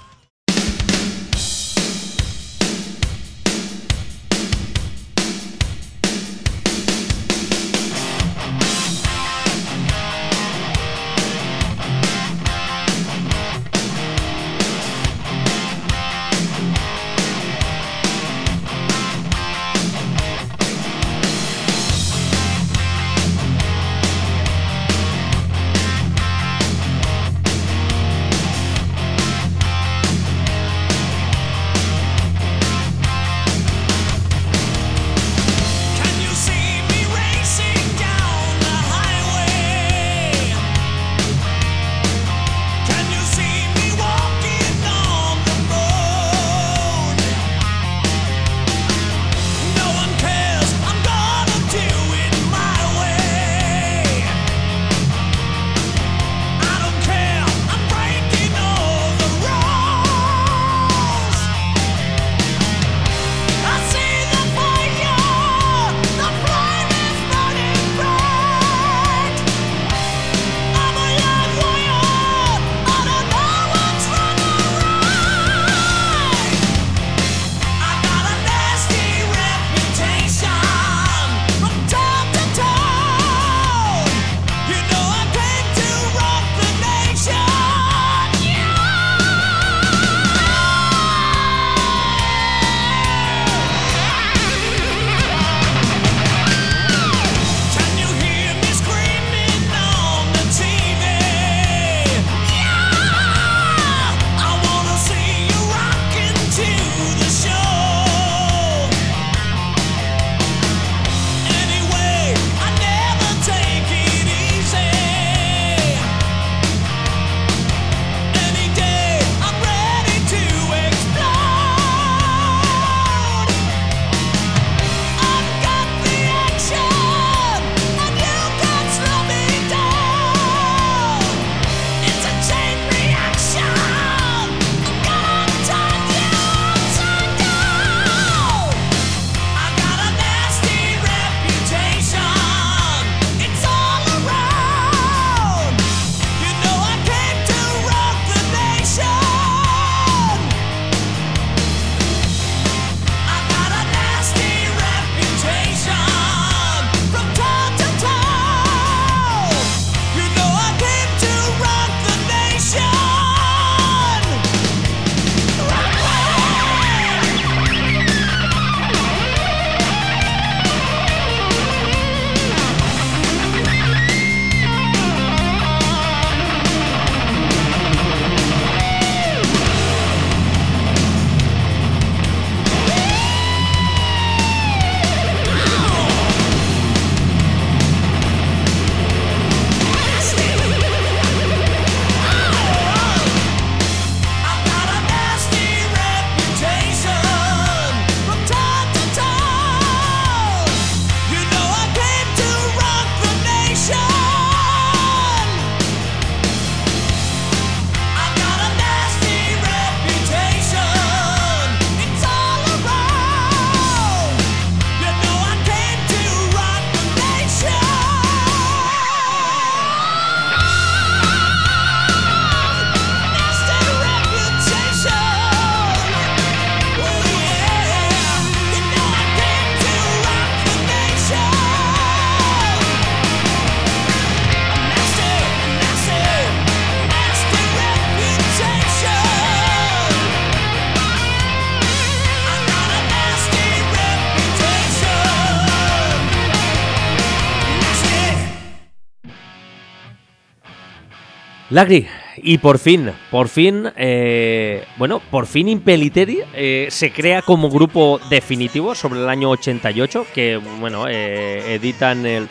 Lagri, y por fin, por fin, eh, bueno, por fin Impellitteri eh, se crea como grupo definitivo sobre el año ochenta y ocho, que, bueno, eh, editan el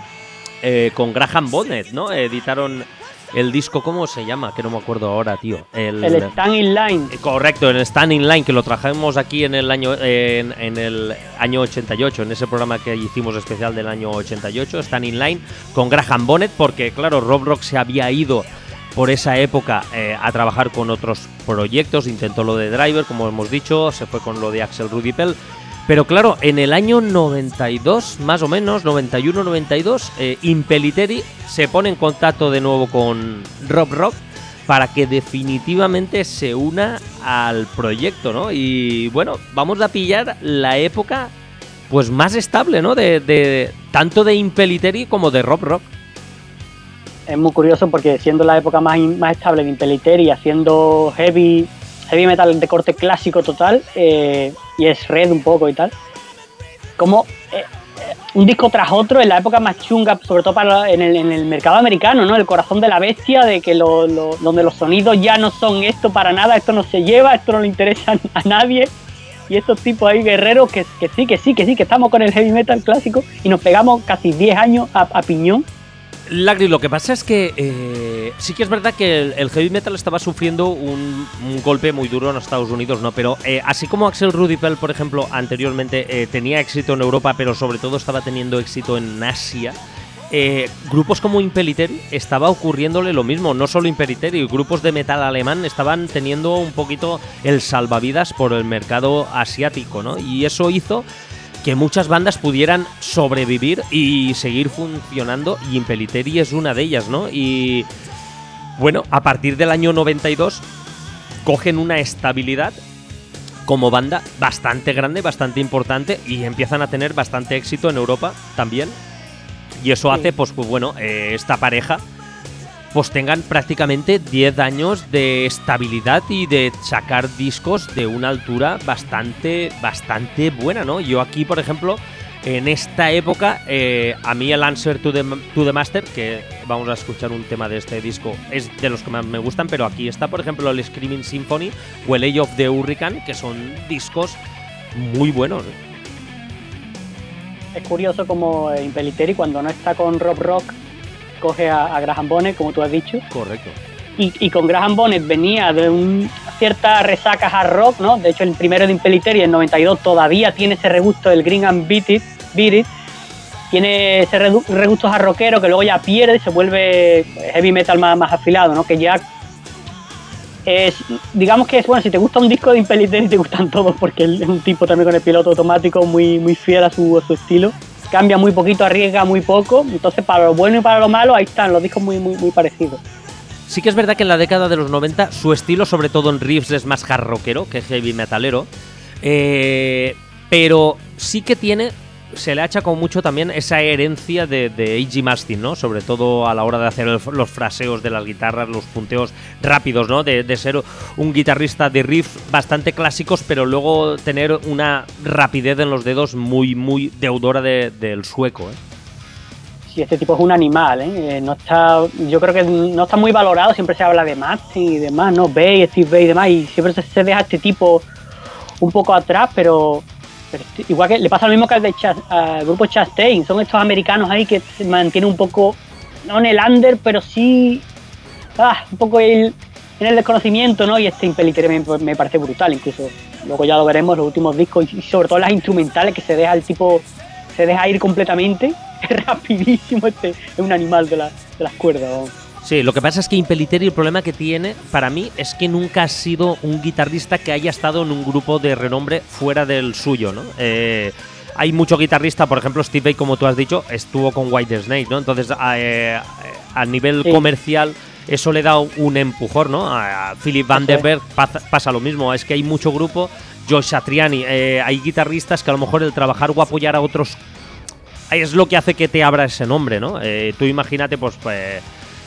eh, con Graham Bonnet, ¿no? Editaron el disco, ¿cómo se llama? Que no me acuerdo ahora, tío. El, el Stand in Line. Eh, correcto, el Stand in Line, que lo trajimos aquí en el año eh, en, en el año ochenta y ocho, en ese programa que hicimos especial del año ochenta y ocho, Stand in Line, con Graham Bonnet, porque, claro, Rob Rock se había ido por esa época eh, a trabajar con otros proyectos, intentó lo de Driver, como hemos dicho, se fue con lo de Axel Rudi Pell, pero claro, en el año noventa y dos, más o menos, noventa y uno noventa y dos, eh, Impellitteri se pone en contacto de nuevo con Rob Rock para que definitivamente se una al proyecto, ¿no? Y bueno, vamos a pillar la época pues más estable, ¿no? De, de tanto de Impellitteri como de Rob Rock. Es muy curioso porque siendo la época más, más estable de Impellitteri, haciendo heavy, heavy metal de corte clásico total, eh, y es red un poco y tal, como eh, un disco tras otro en la época más chunga, sobre todo para en el, en el mercado americano, ¿no? El corazón de la bestia, de que lo, lo, donde los sonidos ya no son esto para nada, esto no se lleva, esto no le interesa a nadie, y estos tipos ahí guerreros que, que sí, que sí, que sí, que estamos con el heavy metal clásico y nos pegamos casi diez años a, a piñón. Lagri, lo que pasa es que eh, sí que es verdad que el, el heavy metal estaba sufriendo un, un golpe muy duro en Estados Unidos, ¿no? Pero eh, así como Axel Rudi Pell, por ejemplo, anteriormente eh, tenía éxito en Europa, pero sobre todo estaba teniendo éxito en Asia, eh, grupos como Impellitteri estaba ocurriéndole lo mismo. No solo Impellitteri, grupos de metal alemán estaban teniendo un poquito el salvavidas por el mercado asiático, ¿no? Y eso hizo que muchas bandas pudieran sobrevivir y seguir funcionando, y Impellitteri es una de ellas, ¿no? Y bueno, a partir del año noventa y dos cogen una estabilidad como banda bastante grande, bastante importante, y empiezan a tener bastante éxito en Europa también. Y eso hace, pues, pues bueno, eh, esta pareja pues tengan prácticamente diez años de estabilidad y de sacar discos de una altura bastante, bastante buena, ¿no? Yo aquí, por ejemplo, en esta época, eh, a mí el Answer to the, to the Master, que vamos a escuchar un tema de este disco, es de los que más me gustan, pero aquí está, por ejemplo, el Screaming Symphony o el Age of the Hurricane, que son discos muy buenos. Es curioso como Impellitteri, cuando no está con Rob Rock, coge a, a Graham Bonnet, como tú has dicho. Correcto. Y, y con Graham Bonnet venía de un, cierta resaca hard rock, ¿no? De hecho, el primero de Impellitteri, en noventa y dos, todavía tiene ese regusto del Green and Beat It, Beat It. Tiene ese regusto hard rockero que luego ya pierde y se vuelve heavy metal más, más afilado, ¿no? Que ya es, digamos que es, bueno, si te gusta un disco de Impellitteri, te gustan todos, porque él es un tipo también con el piloto automático muy, muy fiel a su, a su estilo. Cambia muy poquito, arriesga muy poco, entonces para lo bueno y para lo malo ahí están los discos muy, muy, muy parecidos. Sí que es verdad que en la década de los noventa su estilo, sobre todo en riffs, es más hard rockero que heavy metalero, eh, pero sí que tiene, se le achaca mucho también esa herencia de, de A G Mastin, ¿no? Sobre todo a la hora de hacer el, los fraseos de las guitarras, los punteos rápidos, ¿no? De, de ser un guitarrista de riffs bastante clásicos, pero luego tener una rapidez en los dedos muy, muy deudora de, del sueco, ¿eh? Sí, este tipo es un animal, ¿eh? No está, yo creo que no está muy valorado, siempre se habla de Mastin y demás, ¿no? Bay, Steve Vai y demás, y siempre se, se deja a este tipo un poco atrás, pero... Pero igual que le pasa lo mismo que al de Chas, al grupo Chastain, son estos americanos ahí que se mantienen un poco, no en el under, pero sí ah, un poco el, en el desconocimiento, ¿no? Y este Impellitteri me, me parece brutal, incluso luego ya lo veremos los últimos discos, y sobre todo las instrumentales, que se deja el tipo, se deja ir completamente, es rapidísimo, este es un animal de, la, de las cuerdas, vamos. Sí, lo que pasa es que Impellitteri, el problema que tiene para mí es que nunca ha sido un guitarrista que haya estado en un grupo de renombre fuera del suyo, ¿no? Eh, hay mucho guitarrista, por ejemplo, Steve Vai, como tú has dicho, estuvo con Whitesnake, ¿no? Entonces, eh, a nivel sí. comercial, eso le da un empujón, ¿no? A Philip Vandenberg pasa, pasa lo mismo, es que hay mucho grupo, Joe Satriani, eh, hay guitarristas que a lo mejor el trabajar o apoyar a otros es lo que hace que te abra ese nombre, ¿no? Eh, tú imagínate, pues... pues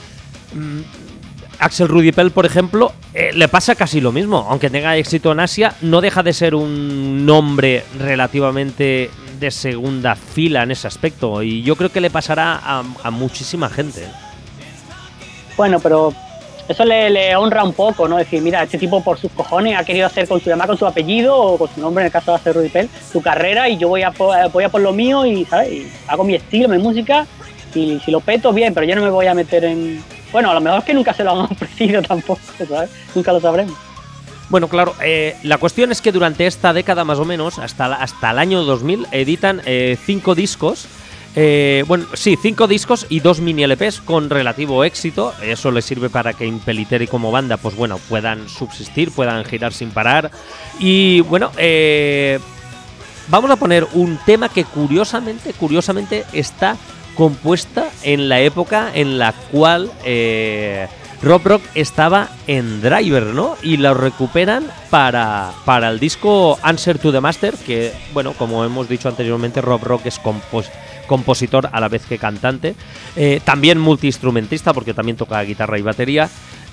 Axel Rudi Pell, por ejemplo, eh, le pasa casi lo mismo. Aunque tenga éxito en Asia, no deja de ser un nombre relativamente de segunda fila en ese aspecto. Y yo creo que le pasará a, a muchísima gente. Bueno, pero eso le, le honra un poco, ¿no? Decir, mira, este tipo por sus cojones ha querido hacer con su llamada, con su apellido o con su nombre, en el caso de hacer Rudy Pell, su carrera, y yo voy a, voy a por lo mío y, ¿sabes? Y hago mi estilo, mi música, y si lo peto, bien, pero yo no me voy a meter en... Bueno, a lo mejor es que nunca se lo han ofrecido tampoco, ¿sabes? Nunca lo sabremos. Bueno, claro, eh, la cuestión es que durante esta década más o menos, hasta, la, hasta el año dos mil, editan eh, cinco discos. Eh, bueno, sí, cinco discos y dos mini L Pes con relativo éxito. Eso les sirve para que Impellitteri como banda, pues bueno, puedan subsistir, puedan girar sin parar. Y bueno, eh, vamos a poner un tema que curiosamente, curiosamente está compuesta en la época en la cual eh, Rob Rock estaba en Driver, ¿no? Y lo recuperan para, para el disco Answer to the Master, que, bueno, como hemos dicho anteriormente, Rob Rock es compos compositor a la vez que cantante, eh, también multiinstrumentista porque también toca guitarra y batería.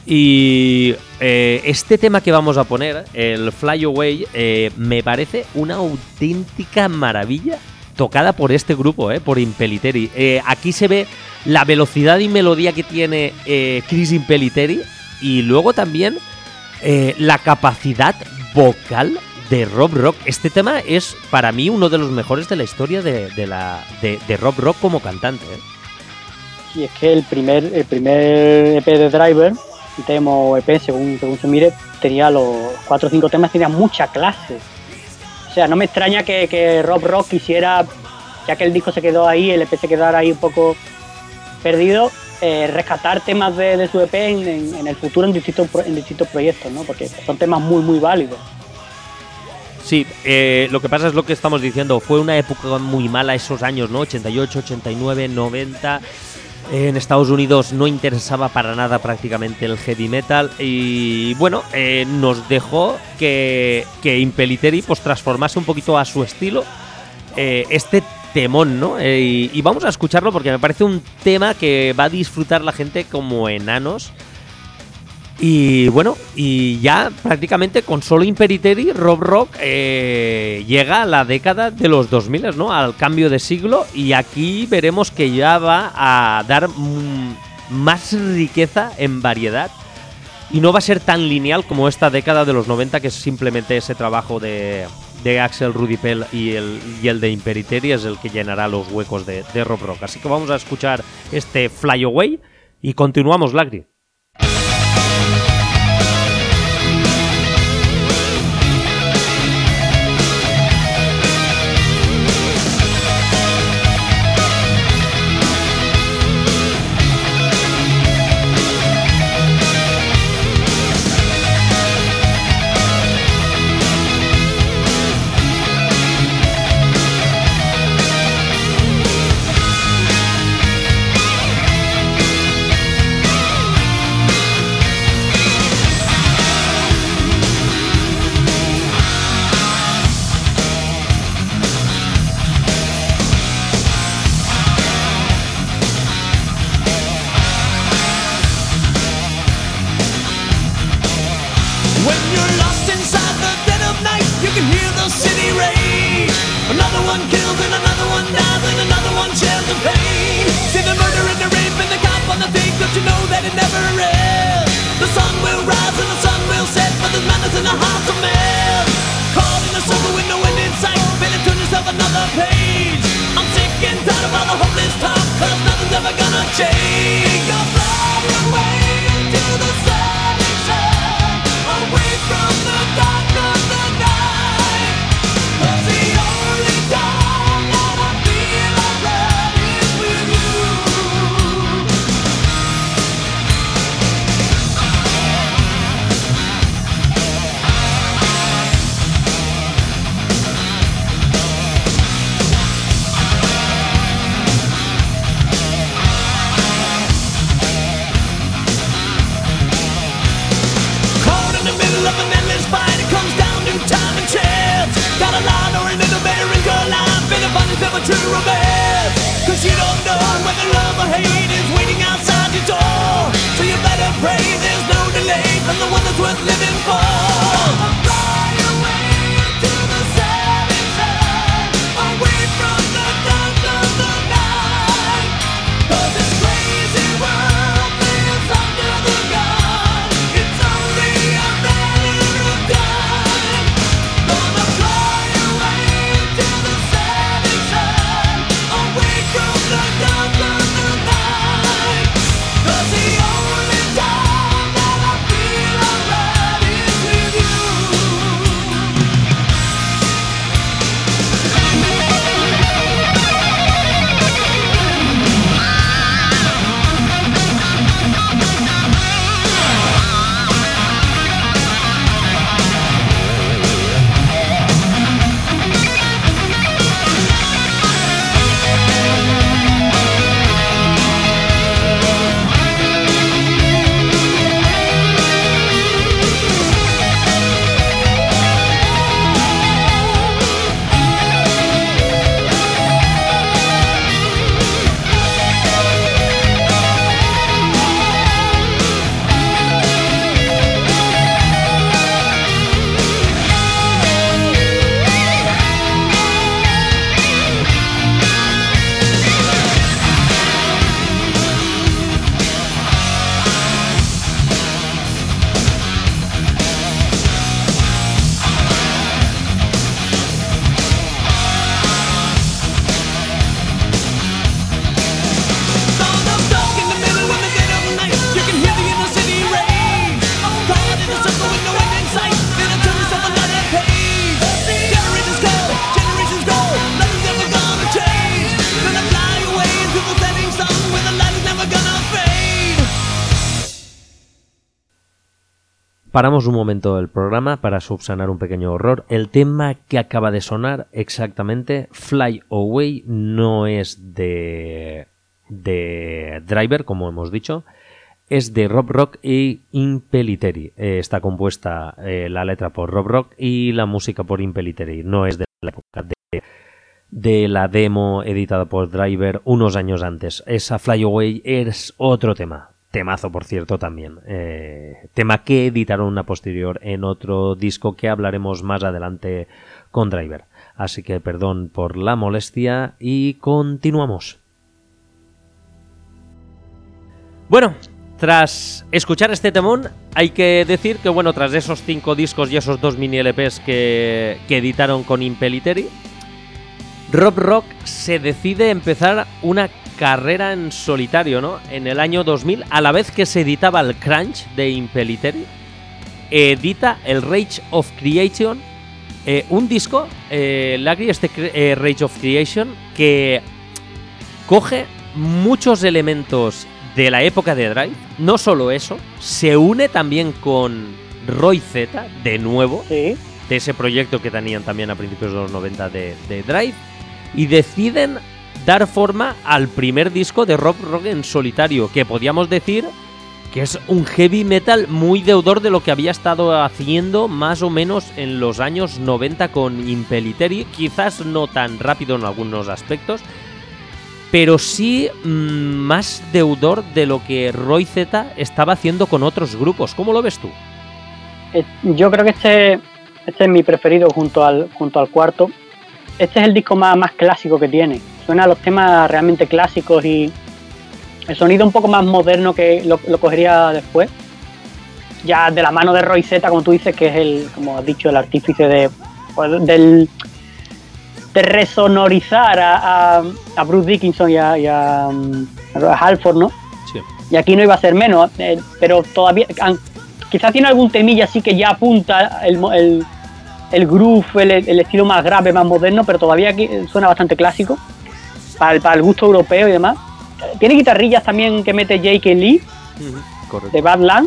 Y eh, este tema que vamos a poner, el Fly Away, eh, me parece una auténtica maravilla tocada por este grupo, eh, por Impellitteri. Eh, aquí se ve la velocidad y melodía que tiene eh, Chris Impellitteri y luego también eh, la capacidad vocal de Rob Rock. Este tema es para mí uno de los mejores de la historia de, de, la, de, de Rob Rock como cantante. ¿eh? Sí, es que el primer, el primer E P de Driver, demo E P, según, según se mire, tenía los cuatro o cinco temas, tenía mucha clase. O sea, no me extraña que, que Rob Rock quisiera, ya que el disco se quedó ahí, el E P se quedara ahí un poco perdido, eh, rescatar temas de, de su E P en, en, en el futuro en distintos, en distintos proyectos, ¿no? Porque son temas muy, muy válidos. Sí, eh, lo que pasa es lo que estamos diciendo, fue una época muy mala esos años, ¿no? ochenta y ocho, ochenta y nueve, noventa... En Estados Unidos no interesaba para nada prácticamente el heavy metal y bueno, eh, nos dejó que, que Impellitteri pues transformase un poquito a su estilo eh, este temón, ¿no? Eh, y, y vamos a escucharlo porque me parece un tema que va a disfrutar la gente como enanos. Y bueno, y ya prácticamente con solo Impellitteri, Rob Rock eh, llega a la década de los dos mil, ¿no? Al cambio de siglo, y aquí veremos que ya va a dar mm, más riqueza en variedad y no va a ser tan lineal como esta década de los noventa, que es simplemente ese trabajo de, de Axel Rudy Pell y el, y el de Impellitteri es el que llenará los huecos de, de Rob Rock. Así que vamos a escuchar este Fly Away y continuamos, Lagri. Cause this crazy world lives under the gun. Paramos un momento el programa para subsanar un pequeño horror. El tema que acaba de sonar exactamente, Fly Away, no es de, de Driver, como hemos dicho, es de Rob Rock y Impellitteri. Eh, está compuesta eh, la letra por Rob Rock y la música por Impellitteri. No es de la época de, de la demo editada por Driver unos años antes. Esa Fly Away es otro tema. Temazo, por cierto, también. Eh, tema que editaron a posterior en otro disco que hablaremos más adelante con Driver. Así que perdón por la molestia y continuamos. Bueno, tras escuchar este temón, hay que decir que, bueno, tras esos cinco discos y esos dos mini L Pes que, que editaron con Impellitteri, Rob Rock se decide empezar una carrera en solitario, ¿no? En el año dos mil, a la vez que se editaba el Crunch de Impellitteri, edita el Rage of Creation, eh, un disco, eh, Lagri, este eh, Rage of Creation, que coge muchos elementos de la época de Drive. No solo eso, se une también con Roy Z, de nuevo, sí, de ese proyecto que tenían también a principios de los noventa de, de Drive, y deciden dar forma al primer disco de Rob Rock en solitario, que podíamos decir que es un heavy metal muy deudor de lo que había estado haciendo más o menos en los años noventa con Impellitteri, quizás no tan rápido en algunos aspectos, pero sí mmm, más deudor de lo que Roy Z estaba haciendo con otros grupos. ¿Cómo lo ves tú? Yo creo que este, este es mi preferido junto al, junto al cuarto. Este es el disco más, más clásico que tiene. Suena a los temas realmente clásicos y el sonido un poco más moderno que lo, lo cogería después. Ya de la mano de Roy Z, como tú dices, que es el, como has dicho, el artífice de, pues, del, de resonorizar a, a, a Bruce Dickinson y a, y a, a Halford, ¿no? Sí. Y aquí no iba a ser menos, eh, pero todavía, quizás tiene algún temilla así que ya apunta el, el el groove, el, el estilo más grave, más moderno, pero todavía aquí suena bastante clásico para el, para el gusto europeo y demás. Tiene guitarrillas también que mete J K. Lee, uh-huh, de Badland,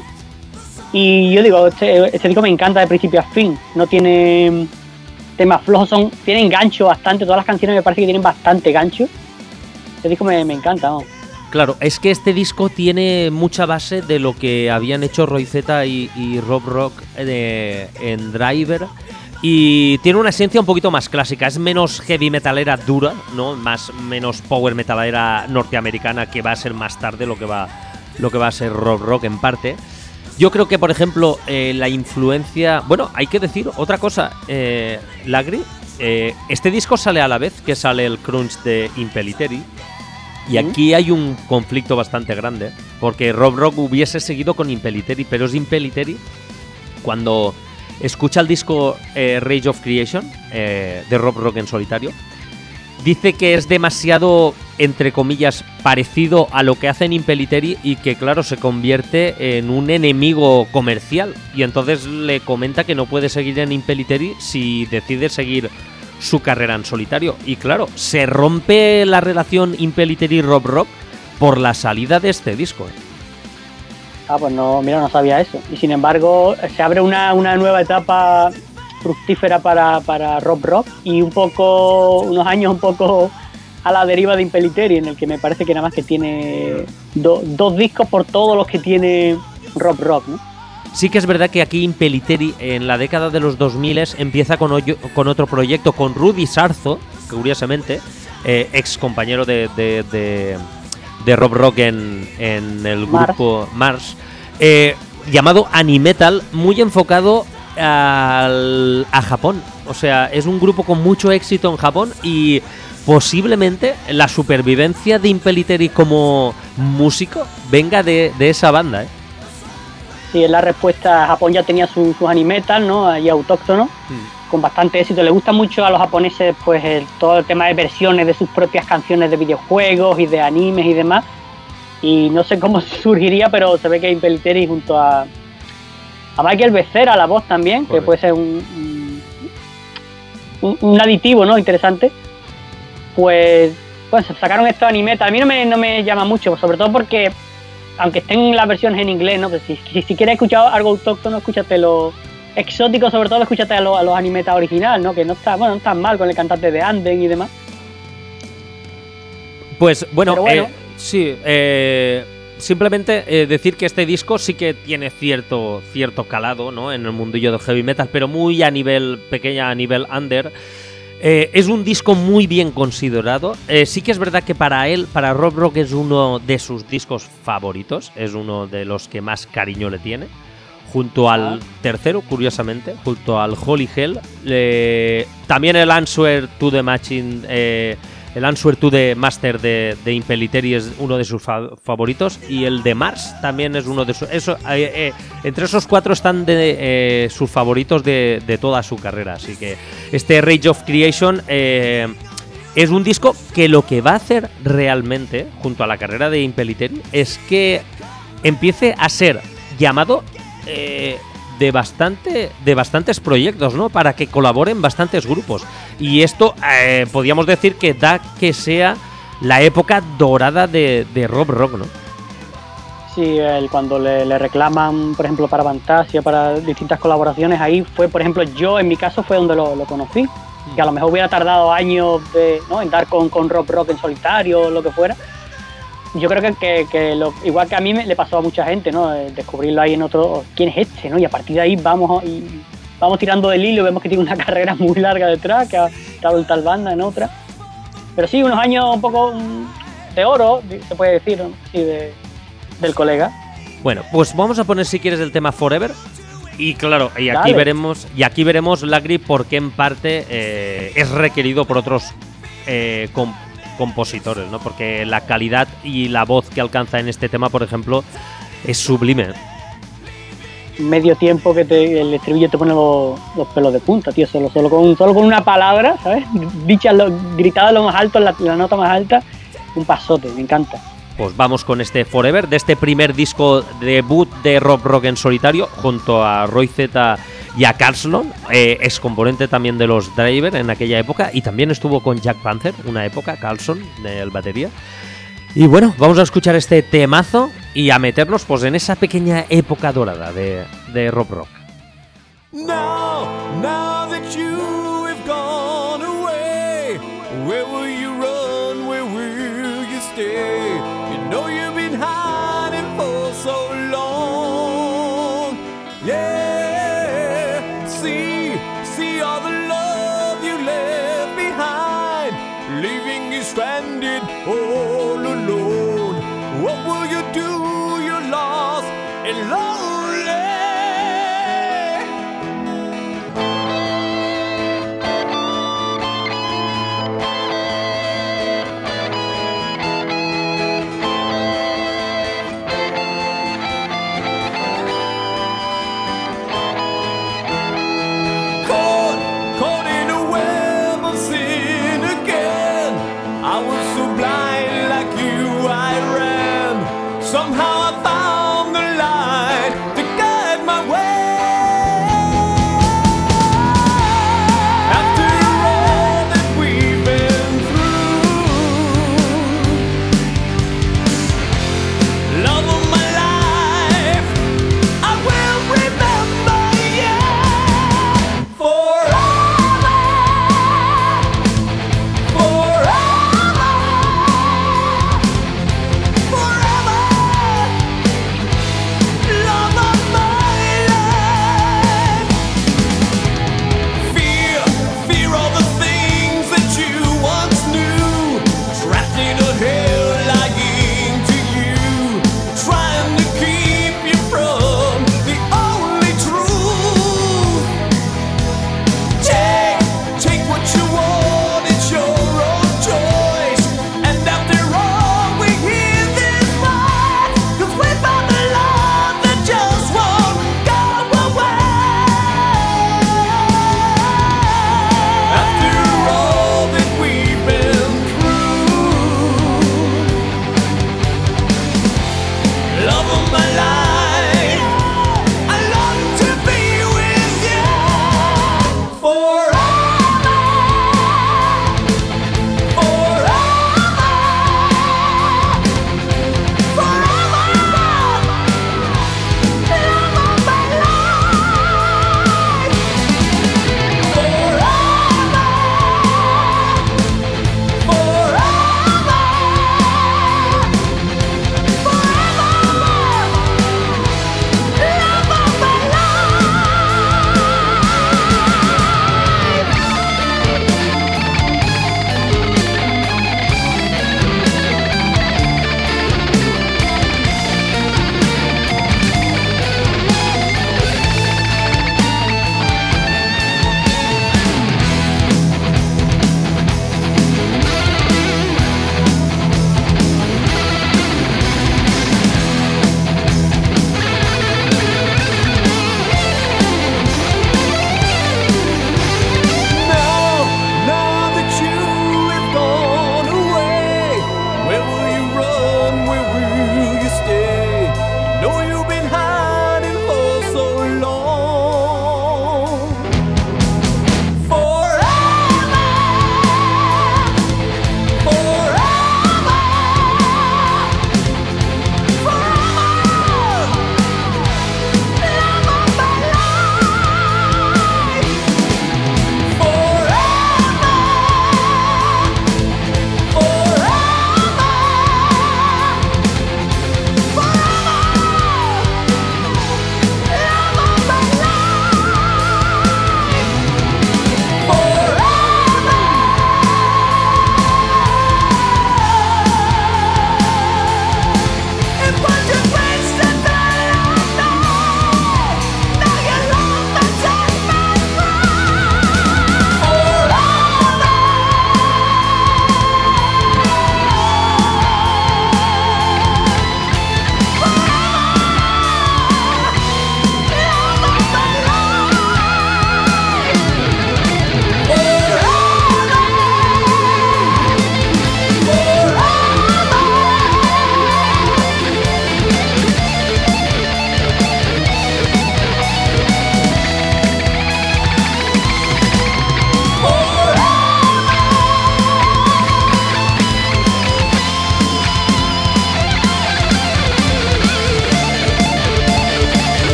y yo digo, este, este disco me encanta de principio a fin. No tiene temas flojos, son, tienen gancho bastante, todas las canciones me parece que tienen bastante gancho. Este disco me, me encanta, ¿no? Claro, es que este disco tiene mucha base de lo que habían hecho Roy Z y, y Rob Rock de, en Driver. Y tiene una esencia un poquito más clásica, es menos heavy metalera dura, ¿no? Más menos power metalera norteamericana, que va a ser más tarde lo que va, lo que va a ser Rob Rock en parte. Yo creo que, por ejemplo, eh, la influencia... Bueno, hay que decir otra cosa, eh, Lagri, eh, este disco sale a la vez que sale el Crunch de Impellitteri, y aquí hay un conflicto bastante grande, porque Rob Rock hubiese seguido con Impellitteri, pero es Impellitteri cuando escucha el disco eh, Rage of Creation eh, de Rob Rock en solitario, dice que es demasiado, entre comillas, parecido a lo que hace en Impellitteri y que, claro, se convierte en un enemigo comercial, y entonces le comenta que no puede seguir en Impellitteri si decide seguir su carrera en solitario. Y claro, se rompe la relación Impellitteri-Rob Rock por la salida de este disco. Ah, pues no, mira, no sabía eso. Y sin embargo, se abre una, una nueva etapa fructífera para, para Rob Rock y un poco, unos años un poco a la deriva de Impellitteri, en el que me parece que nada más que tiene do, dos discos por todos los que tiene Rob Rock, ¿no? Sí que es verdad que aquí Impellitteri en la década de los dos mil empieza con, hoyo, con otro proyecto, con Rudy Sarzo, curiosamente, eh, ex compañero de, de, de, de Rob Rock en, en el grupo Mars, Mars eh, llamado Animetal, muy enfocado al, a Japón. O sea, es un grupo con mucho éxito en Japón y posiblemente la supervivencia de Impellitteri como músico venga de, de esa banda, ¿eh? Sí, es la respuesta. Japón ya tenía sus su Animetal, ¿no? Ahí autóctono, mm. con bastante éxito. Le gusta mucho a los japoneses, pues, el, todo el tema de versiones de sus propias canciones de videojuegos y de animes y demás. Y no sé cómo surgiría, pero se ve que Impellitteri junto a, a Michael Becerra, la voz también, Correcto. Que puede ser un, un, un aditivo, ¿no? Interesante. Pues, pues sacaron estos Animetal. A mí no me, no me llama mucho, sobre todo porque aunque estén las versiones en inglés, ¿no? Pues si, si, si quieres escuchar algo autóctono, escúchatelo exótico, sobre todo escúchate a los, a los animetas original, ¿no? Que no está, bueno, no está mal con el cantante de Anden y demás. Pues bueno, bueno. Eh, sí, eh, simplemente eh, decir que este disco sí que tiene cierto, cierto calado, ¿no? En el mundillo del heavy metal, pero muy a nivel pequeña, a nivel under. Eh, es un disco muy bien considerado. Eh, sí que es verdad que para él, para Rob Rock, es uno de sus discos favoritos. Es uno de los que más cariño le tiene. Junto al tercero, curiosamente, junto al Holy Hell. Eh, también el Answer to the Machine, eh, el Answer to the Master de, de Impellitteri es uno de sus fa- favoritos. Y el de Mars también es uno de sus... Eso, eh, eh, entre esos cuatro están de eh, sus favoritos de, de toda su carrera. Así que este Rage of Creation eh, es un disco que lo que va a hacer realmente, junto a la carrera de Impellitteri, es que empiece a ser llamado... Eh, de bastante de bastantes proyectos, ¿no? Para que colaboren bastantes grupos. Y esto eh, podríamos decir que da que sea la época dorada de, de Rob Rock, ¿no? Sí, el, cuando le, le reclaman, por ejemplo, para Fantasia, para distintas colaboraciones, ahí fue, por ejemplo, yo en mi caso fue donde lo, lo conocí. Que a lo mejor hubiera tardado años de, ¿no? en dar con, con Rob Rock en solitario o lo que fuera. Yo creo que, que, que lo, igual que a mí me, le pasó a mucha gente, ¿no? Descubrirlo ahí en otro, ¿quién es este? ¿No? Y a partir de ahí vamos y vamos tirando del hilo y vemos que tiene una carrera muy larga detrás, que ha estado en tal banda, en otra. Pero sí, unos años un poco de oro, se puede decir, ¿no? Sí, de, del colega. Bueno, pues vamos a poner si quieres el tema Forever. Y claro, y aquí Dale. veremos, y aquí veremos, Lagri, por qué en parte eh, es requerido por otros eh, comp- compositores, ¿no? Porque la calidad y la voz que alcanza en este tema, por ejemplo, es sublime. Medio tiempo que te, el estribillo te pone los, los pelos de punta, tío, solo, solo, con, solo con una palabra, ¿sabes? Dicha, lo, gritada lo más alto, la, la nota más alta, un pasote, me encanta. Pues vamos con este Forever, de este primer disco debut de Rob Rock en solitario, junto a Roy Z y a Carlson, eh, ex componente también de los Driver en aquella época, y también estuvo con Jack Panther una época, Carlson, del batería. Y bueno, vamos a escuchar este temazo y a meternos pues en esa pequeña época dorada de, de Rob Rock. Now, now that you have gone away, where will you run, where will you stay? You know you've been hiding for so long. Yeah, see, see all the love you left behind, leaving you stranded all alone. What will you do? You're lost and lonely. Somehow I found the light to guide my way. After all that we've been through, love of my life, I will remember you forever, forever, forever.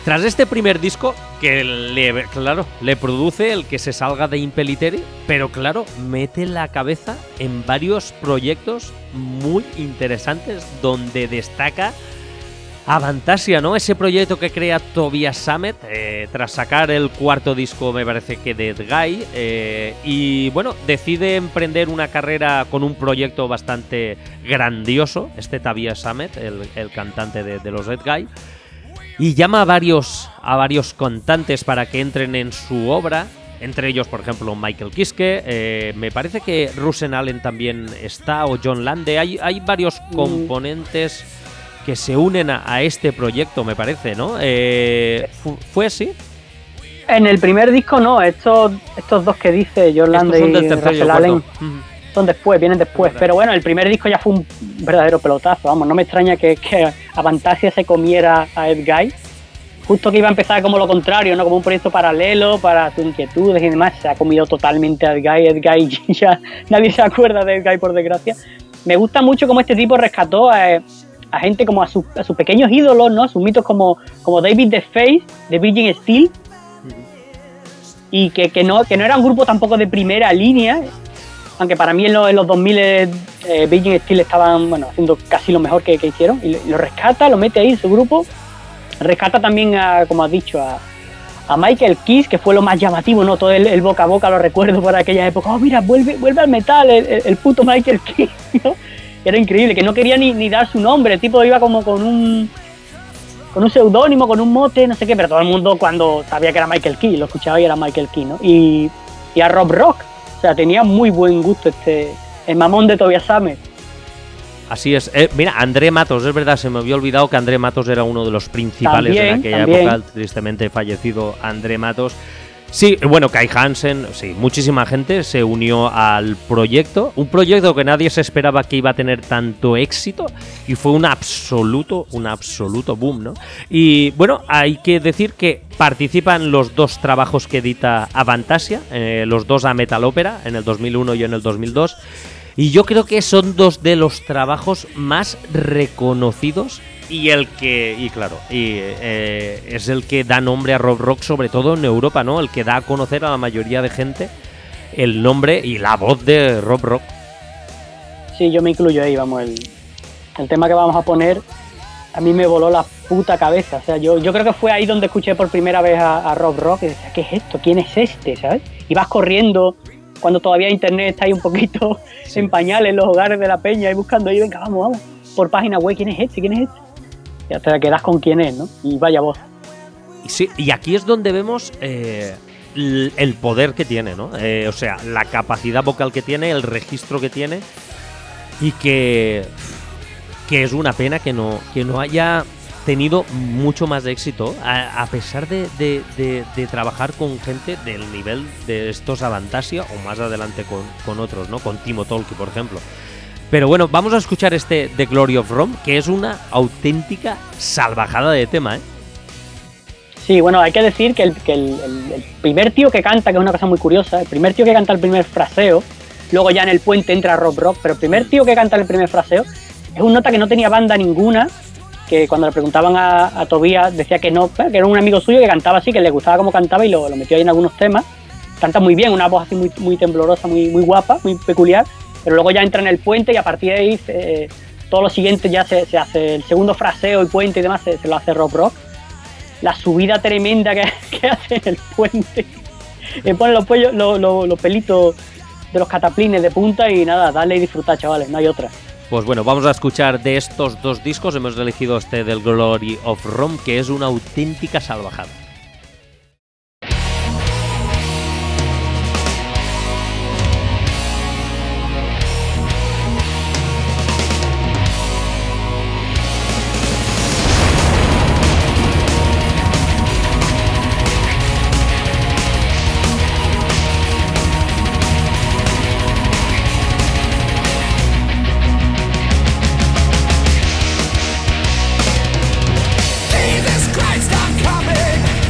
Tras este primer disco, que le, claro, le produce el que se salga de Impellitteri, pero claro, mete la cabeza en varios proyectos muy interesantes donde destaca Avantasia, ¿no? Ese proyecto que crea Tobias Sammet eh, tras sacar el cuarto disco, me parece que de Edguy, eh, y bueno, decide emprender una carrera con un proyecto bastante grandioso, este Tobias Sammet, el, el cantante de, de los Edguy, y llama a varios, a varios cantantes para que entren en su obra, entre ellos, por ejemplo, Michael Kiske, eh, me parece que Russell Allen también está, o John Lande, hay, hay varios componentes que se unen a, a este proyecto, me parece, ¿no? Eh, ¿Fue así? En el primer disco no, estos, estos dos que dice John Lande y Russell Allen son después, vienen después, pero bueno, el primer disco ya fue un verdadero pelotazo, vamos, no me extraña que, que Avantasia se comiera a Edguy, justo que iba a empezar como lo contrario, ¿no? Como un proyecto paralelo para tus inquietudes y demás, se ha comido totalmente a Edguy, Edguy ya nadie se acuerda de Edguy, por desgracia. Me gusta mucho cómo este tipo rescató a, a gente como a, su, a sus pequeños ídolos, ¿no? Sus mitos como, como David the Face, de Virgin Steel, y que, que, no, que no era un grupo tampoco de primera línea, aunque para mí en los, en los dos mil eh, Virgin Steel estaban, bueno, haciendo casi lo mejor que, que hicieron, y lo, lo rescata, lo mete ahí en su grupo. Rescata también, a, como has dicho, a, a Michael Kiske, que fue lo más llamativo, ¿no? Todo el, el boca a boca lo recuerdo por aquella época. Oh, mira, vuelve, vuelve al metal el, el, el puto Michael Kiske, ¿no? Era increíble, que no quería ni, ni dar su nombre. El tipo iba como con un con un seudónimo, con un mote, no sé qué, pero todo el mundo cuando sabía que era Michael Kiske, lo escuchaba y era Michael Kiske, ¿no? Y, y a Rob Rock. O sea, tenía muy buen gusto este el mamón de Tobias Sammet. Así es. Eh, mira, André Matos, es verdad, se me había olvidado que André Matos era uno de los principales también, en aquella también. época, el tristemente fallecido André Matos. Sí, bueno, Kai Hansen, sí, muchísima gente se unió al proyecto, un proyecto que nadie se esperaba que iba a tener tanto éxito y fue un absoluto, un absoluto boom, ¿no? Y bueno, hay que decir que participan los dos trabajos que edita Avantasia, eh, los dos a Metal Opera, en el dos mil uno y en el dos mil dos. Y yo creo que son dos de los trabajos más reconocidos y el que, y claro, y eh, es el que da nombre a Rob Rock, sobre todo en Europa, ¿no? El que da a conocer a la mayoría de gente el nombre y la voz de Rob Rock. Sí, yo me incluyo ahí, vamos, el, el tema que vamos a poner a mí me voló la puta cabeza. O sea, yo, yo creo que fue ahí donde escuché por primera vez a, a Rob Rock y decía, ¿qué es esto? ¿Quién es este? ¿Sabes? Y vas corriendo cuando todavía internet está ahí un poquito sí. en pañales en los hogares de la peña y buscando ahí, venga, vamos, vamos, por página web, ¿quién es este? ¿Quién es este? Y hasta te quedas con quién es, ¿no? Y vaya voz. Sí, y aquí es donde vemos eh, el poder que tiene, ¿no? Eh, o sea, la capacidad vocal que tiene, el registro que tiene y que, que es una pena que no, que no haya tenido mucho más de éxito a, a pesar de, de, de, de trabajar con gente del nivel de estos Avantasia o más adelante con, con otros, ¿no? Con Timo Tolkki, por ejemplo. Pero bueno, vamos a escuchar este The Glory of Rome, que es una auténtica salvajada de tema, ¿eh? Sí, bueno, hay que decir que, el, que el, el, el primer tío que canta, que es una cosa muy curiosa, el primer tío que canta el primer fraseo, luego ya en el puente entra Rob Rock, pero el primer tío que canta el primer fraseo es un nota que no tenía banda ninguna, que cuando le preguntaban a, a Tobias decía que no, que era un amigo suyo que cantaba así, que le gustaba cómo cantaba y lo, lo metió ahí en algunos temas. Canta muy bien, una voz así muy, muy temblorosa, muy, muy guapa, muy peculiar. Pero luego ya entra en el puente y a partir de ahí eh, todo lo siguiente ya se, se hace, el segundo fraseo y puente y demás se, se lo hace Rob Rock. La subida tremenda que, que hace en el puente, le pone los, pollos, los, los, los pelitos de los cataplines de punta y nada, dale y disfrutar, chavales, no hay otra. Pues bueno, vamos a escuchar de estos dos discos, hemos elegido este del Glory of Rome, que es una auténtica salvajada. Jesus Christ, I'm coming.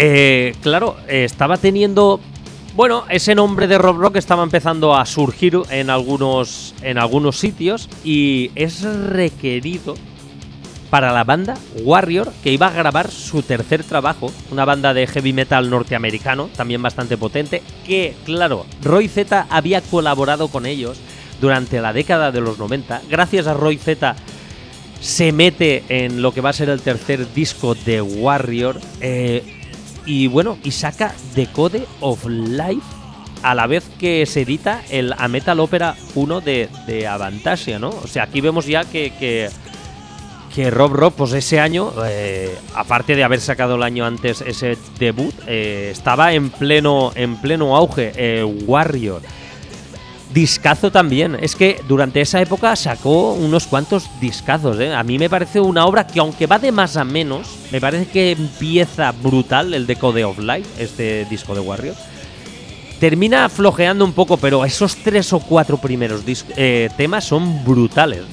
eh, claro, eh, estaba teniendo... Bueno, ese nombre de Rob Rock estaba empezando a surgir en algunos, en algunos sitios y es requerido para la banda Warrior, que iba a grabar su tercer trabajo, una banda de heavy metal norteamericano, también bastante potente, que, claro, Roy Z había colaborado con ellos durante la década de los noventa. Gracias a Roy Z se mete en lo que va a ser el tercer disco de Warrior, eh, y bueno, y saca The Code of Life a la vez que se edita el A Metal Opera uno de, de Avantasia, ¿no? O sea, aquí vemos ya que, que, que Rob Rock, pues ese año, eh, aparte de haber sacado el año antes ese debut, eh, estaba en pleno, en pleno auge. eh, Warrior. Discazo también. Es que durante esa época sacó unos cuantos discazos, ¿eh? A mí me parece una obra que, aunque va de más a menos, me parece que empieza brutal el The Code of Life, este disco de Warrior. Termina flojeando un poco, pero esos tres o cuatro primeros eh, temas son brutales.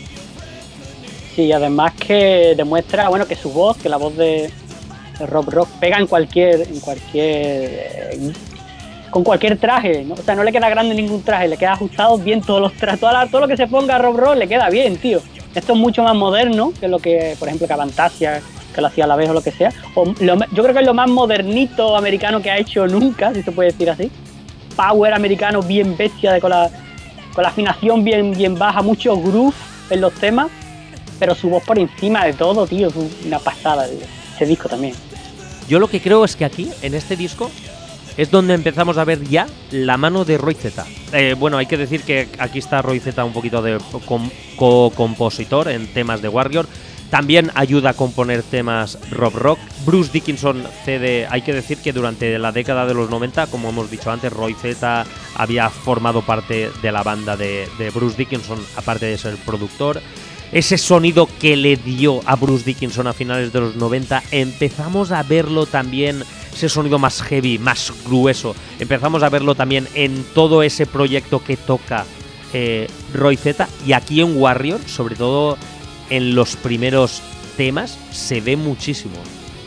Sí, además que demuestra, bueno, que su voz, que la voz de, de Rob Rock pega en cualquier, en cualquier, eh, con cualquier traje, ¿no? O sea, no le queda grande ningún traje, le queda ajustado bien todos los trajes, todo, todo lo que se ponga a Rob Rock le queda bien, tío. Esto es mucho más moderno que lo que, por ejemplo, que Avantasia, que lo hacía a la vez o lo que sea. O lo, yo creo que es lo más modernito americano que ha hecho nunca, si se puede decir así. Power americano bien bestia, de, con, la, con la afinación bien, bien baja, mucho groove en los temas, pero su voz por encima de todo, tío, es una pasada ese disco también. Yo lo que creo es que aquí, en este disco, es donde empezamos a ver ya la mano de Roy Z. Eh, bueno, hay que decir que aquí está Roy Z un poquito de co-compositor en temas de Warrior. También ayuda a componer temas Rob Rock. Bruce Dickinson cede, hay que decir que durante la década de los noventa, como hemos dicho antes, Roy Z había formado parte de la banda de, de Bruce Dickinson, aparte de ser productor. Ese sonido que le dio a Bruce Dickinson a finales de los noventa, empezamos a verlo también, ese sonido más heavy, más grueso. Empezamos a verlo también en todo ese proyecto que toca eh, Roy Z, y aquí en Warrior, sobre todo en los primeros temas, se ve muchísimo.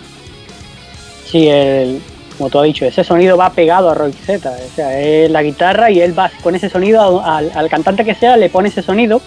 Sí, el, como tú has dicho, ese sonido va pegado a Roy Z, o sea, es la guitarra y él va con ese sonido, al, al cantante que sea le pone ese sonido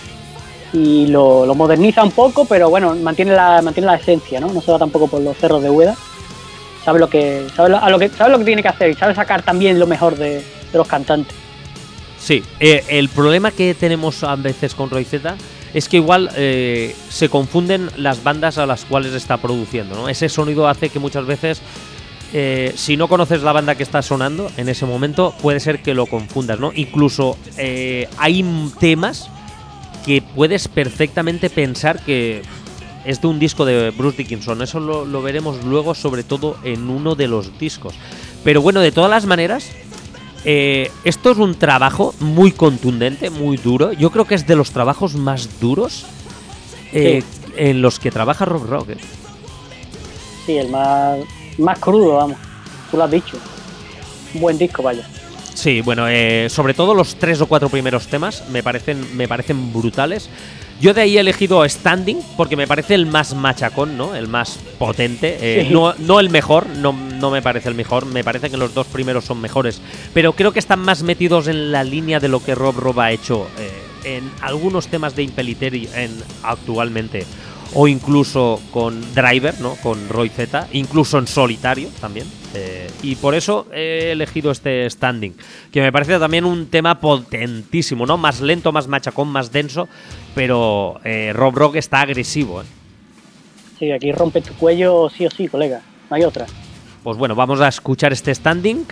y lo, lo moderniza un poco, pero bueno, mantiene la, mantiene la esencia, ¿no? No se va tampoco por los cerros de Úbeda. Sabe lo que, sabe lo, a lo que, sabe lo que tiene que hacer y sabe sacar también lo mejor de, de los cantantes. Sí, eh, el problema que tenemos a veces con Roy Z es que igual eh, se confunden las bandas a las cuales está produciendo, ¿no? Ese sonido hace que muchas veces, eh, si no conoces la banda que está sonando en ese momento, puede ser que lo confundas, ¿no? Incluso eh, hay temas que puedes perfectamente pensar que es de un disco de Bruce Dickinson. Eso lo, lo veremos luego, sobre todo en uno de los discos. Pero bueno, de todas las maneras, eh, esto es un trabajo muy contundente, muy duro. Yo creo que es de los trabajos más duros eh, sí. en los que trabaja Rob Rock. ¿eh? Sí, el más, más crudo, vamos. Tú lo has dicho. Un buen disco, vaya. Sí, bueno, eh, sobre todo los tres o cuatro primeros temas me parecen, me parecen brutales. Yo de ahí he elegido Standing porque me parece el más machacón, ¿no? El más potente. Eh, sí. no, no el mejor, no, no me parece el mejor. Me parece que los dos primeros son mejores. Pero creo que están más metidos en la línea de lo que Rob Rob ha hecho eh, en algunos temas de Impellitteri en, actualmente. O incluso con Driver, ¿no? Con Roy Z. Incluso en solitario también. Eh, y por eso he elegido este Standing, que me parece también un tema potentísimo, ¿no? Más lento, más machacón, más denso, pero eh, Rob Rock está agresivo, ¿eh? Sí, aquí rompe tu cuello sí o sí, colega, no hay otra. Pues bueno, vamos a escuchar este Standing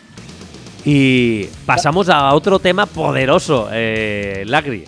y pasamos a otro tema poderoso, eh, Lagri.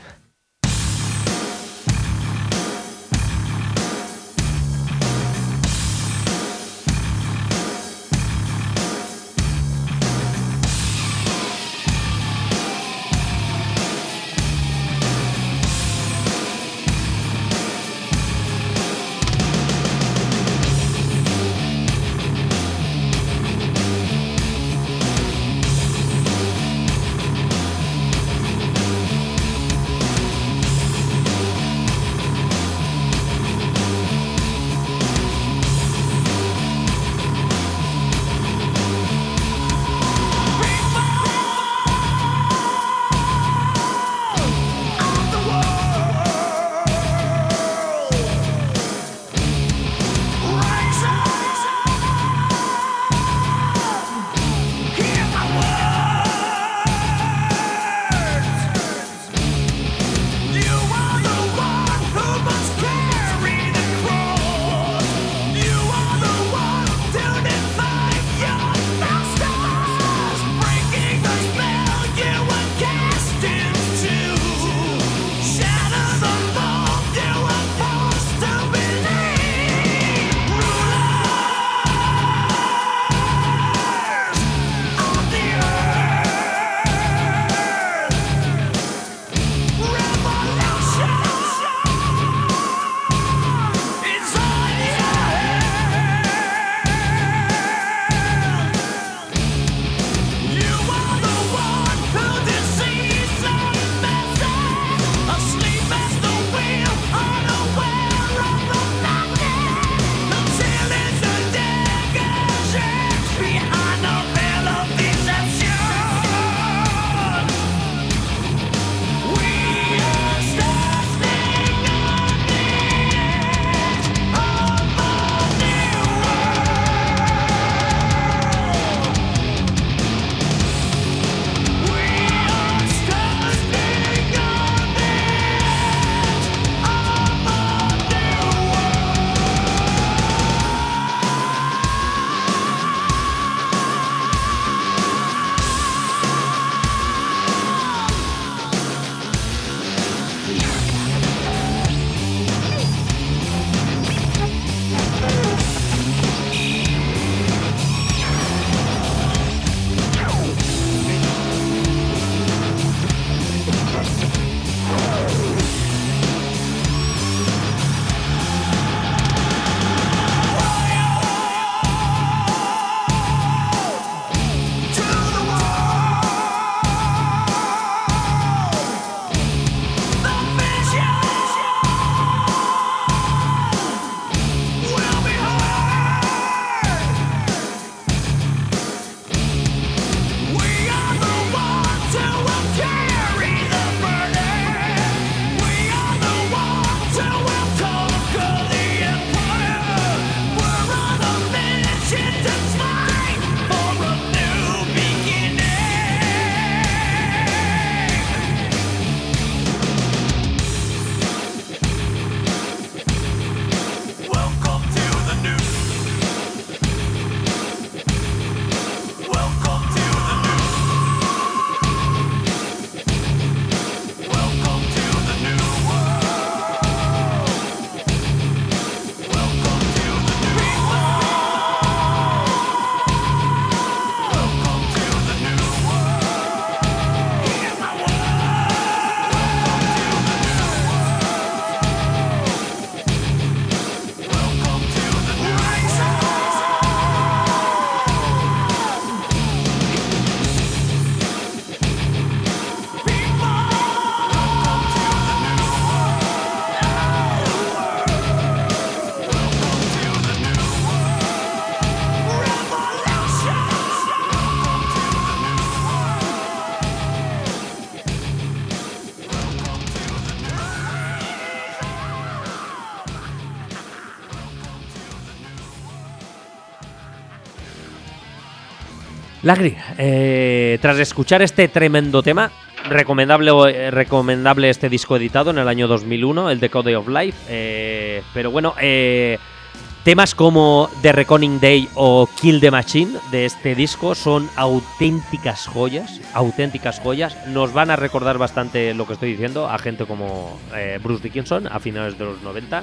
Lagri, eh, tras escuchar este tremendo tema, recomendable, eh, recomendable este disco editado en el año dos mil uno, el Decode of Life, eh, pero bueno, eh, temas como The Reckoning Day o Kill the Machine de este disco son auténticas joyas, auténticas joyas, nos van a recordar bastante lo que estoy diciendo a gente como eh, Bruce Dickinson a finales de los noventa.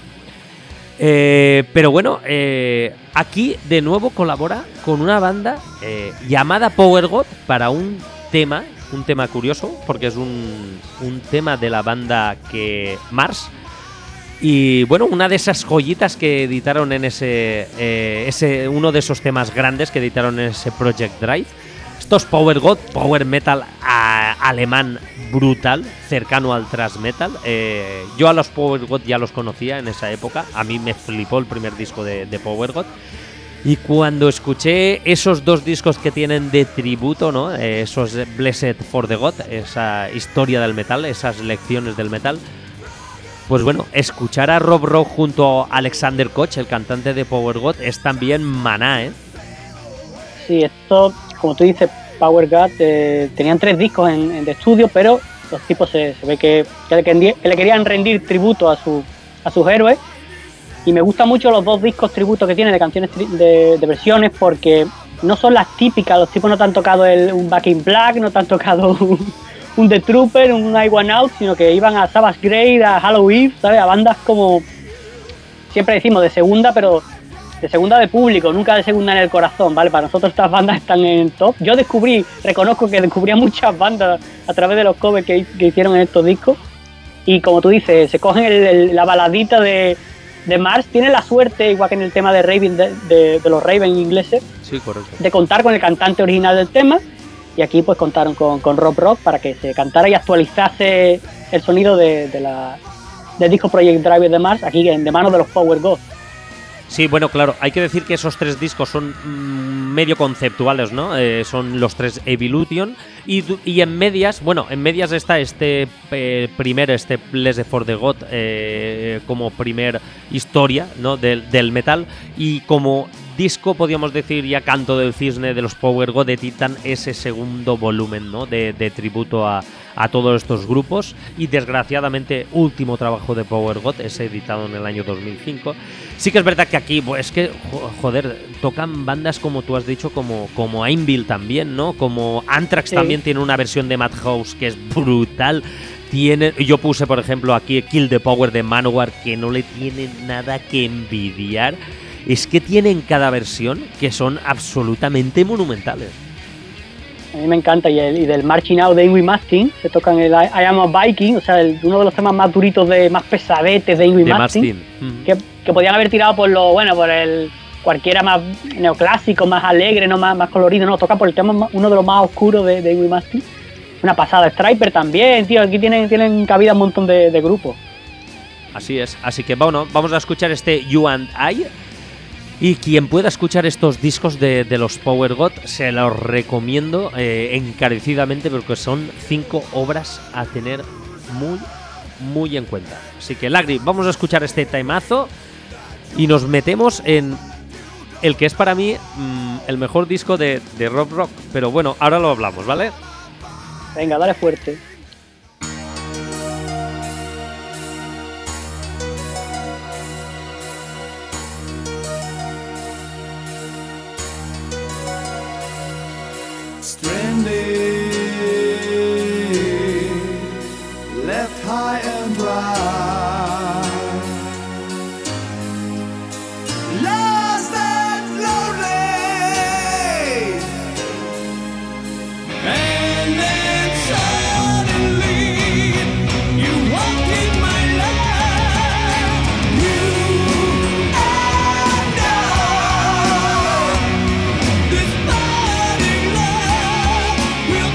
Eh, pero bueno, eh, aquí de nuevo colabora con una banda eh, llamada Power God para un tema, un tema curioso, porque es un, un tema de la banda que Mars. Y bueno, una de esas joyitas que editaron en ese, eh, ese uno de esos temas grandes que editaron en ese Project Drive. Estos Power God, Power Metal a, alemán brutal, cercano al thrash metal. Eh, yo a los Power God ya los conocía en esa época. A mí me flipó el primer disco de, de Power God. Y cuando escuché esos dos discos que tienen de tributo, ¿no? Eh, esos Blessed for the God, esa historia del metal, esas lecciones del metal. Pues bueno, escuchar a Rob Rock junto a Alexander Koch, el cantante de Power God, es también maná, ¿eh? Sí, esto, como tú dices, Power God eh, tenían tres discos en, en de estudio, pero los tipos se, se ve que, que, le querían, que le querían rendir tributo a, su, a sus héroes. Y me gustan mucho los dos discos tributo que tiene de canciones de, de versiones, porque no son las típicas. Los tipos no te han tocado el, un Back in Black, no te han tocado un, un The Trooper, un I One Out, sino que iban a Savage Grade, a Halloween, ¿sabes? A bandas como, siempre decimos, de segunda, pero de segunda de público, nunca de segunda en el corazón, ¿vale? Para nosotros estas bandas están en el top. Yo descubrí, reconozco que descubrí muchas bandas a través de los covers que, que hicieron en estos discos. Y como tú dices, se cogen el, el, la baladita de, de Mars. Tienen la suerte, igual que en el tema de Raven, de, de, de los Raven ingleses, sí, correcto, de contar con el cantante original del tema. Y aquí pues contaron con, con Rob Rock para que se cantara y actualizase el sonido de, de la, del disco Project Drive de Mars, aquí en, de manos de los Power God. Sí, bueno, claro, hay que decir que esos tres discos son mmm, medio conceptuales, ¿no? Eh, son los tres Evolution y, y en medias, bueno, en medias está este eh, primer, este Blessed for the God eh, como primer historia, ¿no? Del, del metal, y como disco, podríamos decir, ya canto del cisne de los Power God de Titan, ese segundo volumen, ¿no? De, de tributo a, a todos estos grupos, y desgraciadamente último trabajo de Power God, ese editado en el año dos mil cinco. Sí que es verdad que aquí, pues es que, joder, tocan bandas como tú has dicho, como, como Anvil también, ¿no? Como Anthrax, sí. También tiene una versión de Madhouse que es brutal. Tiene, yo puse, por ejemplo, aquí Kill the Power de Manowar, que no le tiene nada que envidiar. Es que tienen cada versión que son absolutamente monumentales. A mí me encanta, y, el, y del Marching Out de Yngwie Malmsteen se tocan el I, I Am a Viking, o sea, el, uno de los temas más duritos, de más pesadetes de Yngwie Malmsteen, mm-hmm. que, que podían haber tirado por lo, bueno, por el cualquiera más neoclásico, más alegre, no más, más colorido, no, toca por el tema más, uno de los más oscuros de, de Yngwie Malmsteen. Una pasada. Striper también, tío, aquí tienen, tienen cabida un montón de, de grupos. Así es, así que bueno, vamos a escuchar este You and I. Y quien pueda escuchar estos discos de, de los Power God, se los recomiendo eh, encarecidamente, porque son cinco obras a tener muy, muy en cuenta. Así que, Lagri, vamos a escuchar este temazo y nos metemos en el que es para mí mmm, el mejor disco de, de Rob Rock. Pero bueno, ahora lo hablamos, ¿vale? Venga, dale fuerte. Left high and dry, lost and lonely, and then suddenly you walk in my life. You and I, this burning love will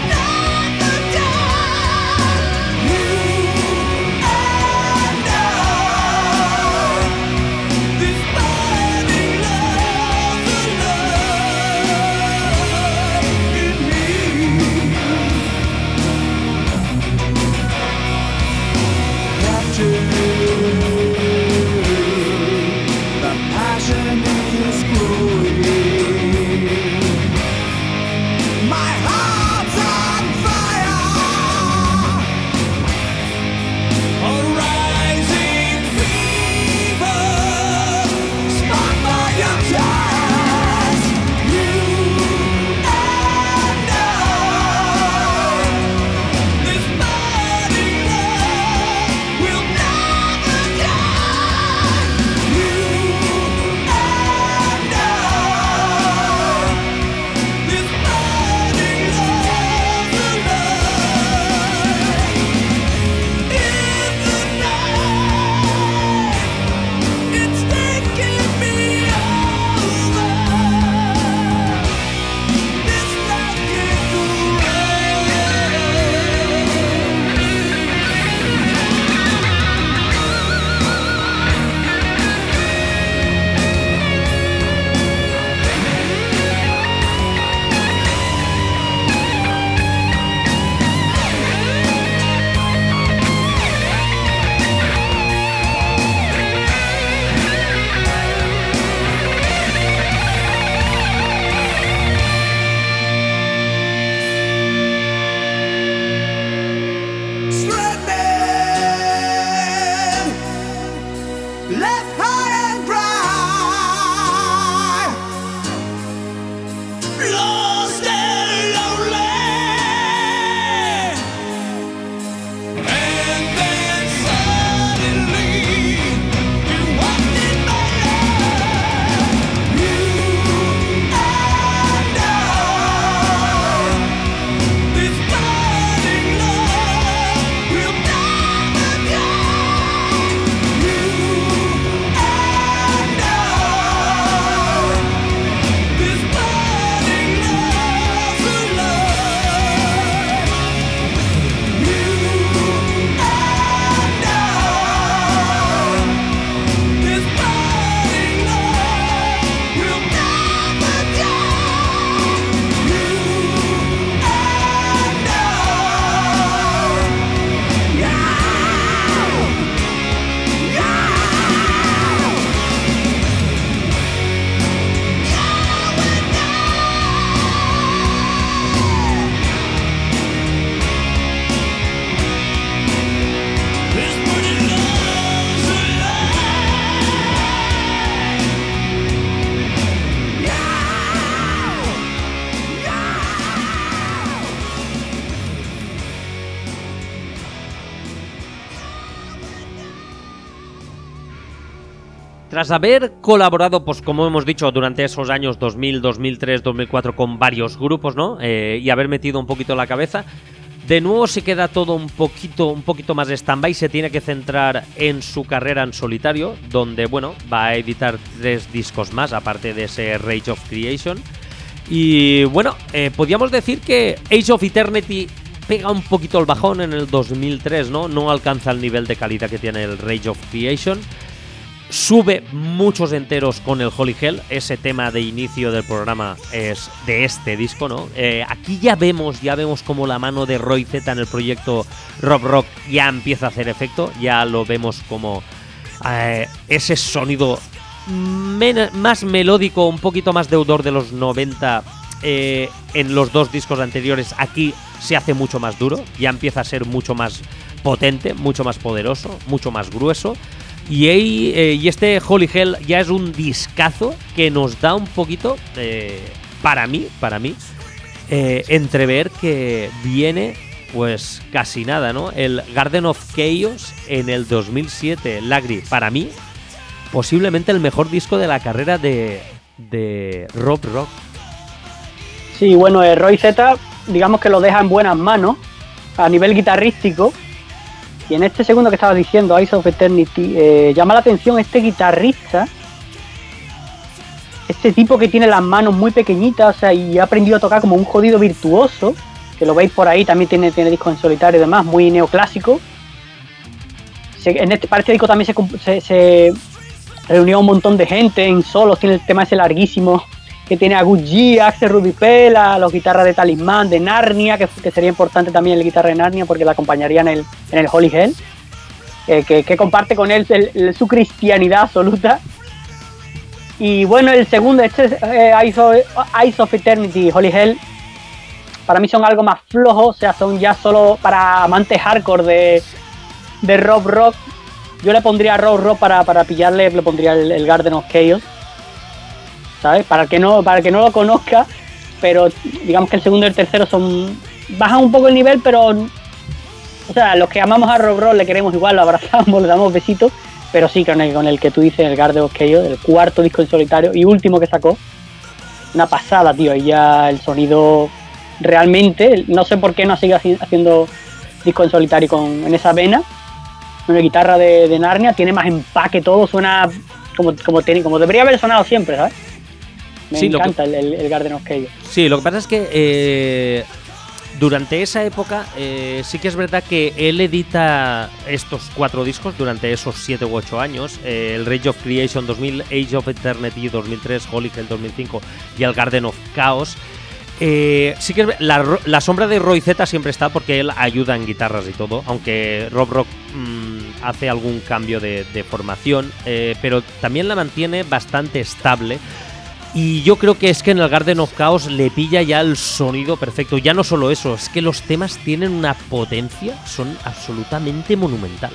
Tras haber colaborado, pues como hemos dicho, durante esos años dos mil, dos mil tres, dos mil cuatro con varios grupos, ¿no? Eh, y haber metido un poquito la cabeza, de nuevo se queda todo un poquito, un poquito más de stand-by, se tiene que centrar en su carrera en solitario, donde, bueno, va a editar tres discos más, aparte de ese Rage of Creation. Y, bueno, eh, podríamos decir que Age of Eternity pega un poquito el bajón en el dos mil tres, ¿no? No alcanza el nivel de calidad que tiene el Rage of Creation. Sube muchos enteros con el Holy Hell. Ese tema de inicio del programa es de este disco, ¿no? Eh, aquí ya vemos, ya vemos como la mano de Roy Z en el proyecto Rob Rock ya empieza a hacer efecto. Ya lo vemos como eh, ese sonido men- más melódico, un poquito más deudor de los noventa eh, en los dos discos anteriores. Aquí se hace mucho más duro, ya empieza a ser mucho más potente, mucho más poderoso, mucho más grueso. Y, eh, y este Holy Hell ya es un discazo que nos da un poquito, eh, para mí, para mí, eh, entrever que viene pues casi nada, ¿no? El Garden of Chaos en el dos mil siete, Lagri, para mí, posiblemente el mejor disco de la carrera de, de Rob Rock. Sí, bueno, eh, Roy Z, digamos que lo deja en buenas manos a nivel guitarrístico. Y en este segundo que estaba diciendo, Eyes of Eternity, eh, llama la atención este guitarrista, este tipo que tiene las manos muy pequeñitas, o sea, y ha aprendido a tocar como un jodido virtuoso, que lo veis por ahí, también tiene, tiene discos en solitario y demás, muy neoclásico. Se, en este, para este disco también se, se, se reunió un montón de gente en solos, tiene el tema ese larguísimo que tiene a Good G, a Axel Ruby Pella, los guitarras de Talismán, de Narnia, que, que sería importante también el guitarra de Narnia porque la acompañaría en el, en el Holy Hell, eh, que, que comparte con él el, el, su cristianidad absoluta. Y bueno, el segundo, este eh, Eyes, of, Eyes of Eternity, Holy Hell, para mí son algo más flojos, o sea, son ya solo para amantes hardcore de, de Rob Rock. Yo le pondría a Rob Rock para, para pillarle, le pondría el, el Garden of Chaos, ¿sabes? Para el que no, para el que no lo conozca, pero digamos que el segundo y el tercero son bajan un poco el nivel, pero o sea, los que amamos a Rob Rock le queremos igual, lo abrazamos, le damos besitos, pero sí, con el, con el que tú dices, el Garden of Chaos, el cuarto disco en solitario y último que sacó, una pasada, tío, y ya el sonido realmente, no sé por qué no sigue haciendo disco en solitario con, en esa vena, una guitarra de, de Narnia, tiene más empaque todo, suena como, como, tiene, como debería haber sonado siempre, ¿sabes? Me sí, encanta que, el, el Garden of Chaos. Sí, lo que pasa es que eh, durante esa época eh, sí que es verdad que él edita estos cuatro discos durante esos siete u ocho años. Eh, el Rage of Creation dos mil, Age of Eternity dos mil tres, Holy Hell dos mil cinco y el Garden of Chaos. Eh, sí que la, la sombra de Roy Z siempre está porque él ayuda en guitarras y todo, aunque Rob Rock mmm, hace algún cambio de, de formación, eh, pero también la mantiene bastante estable. Y yo creo que es que en el Garden of Chaos le pilla ya el sonido perfecto. Ya no solo eso, es que los temas tienen una potencia, son absolutamente monumentales.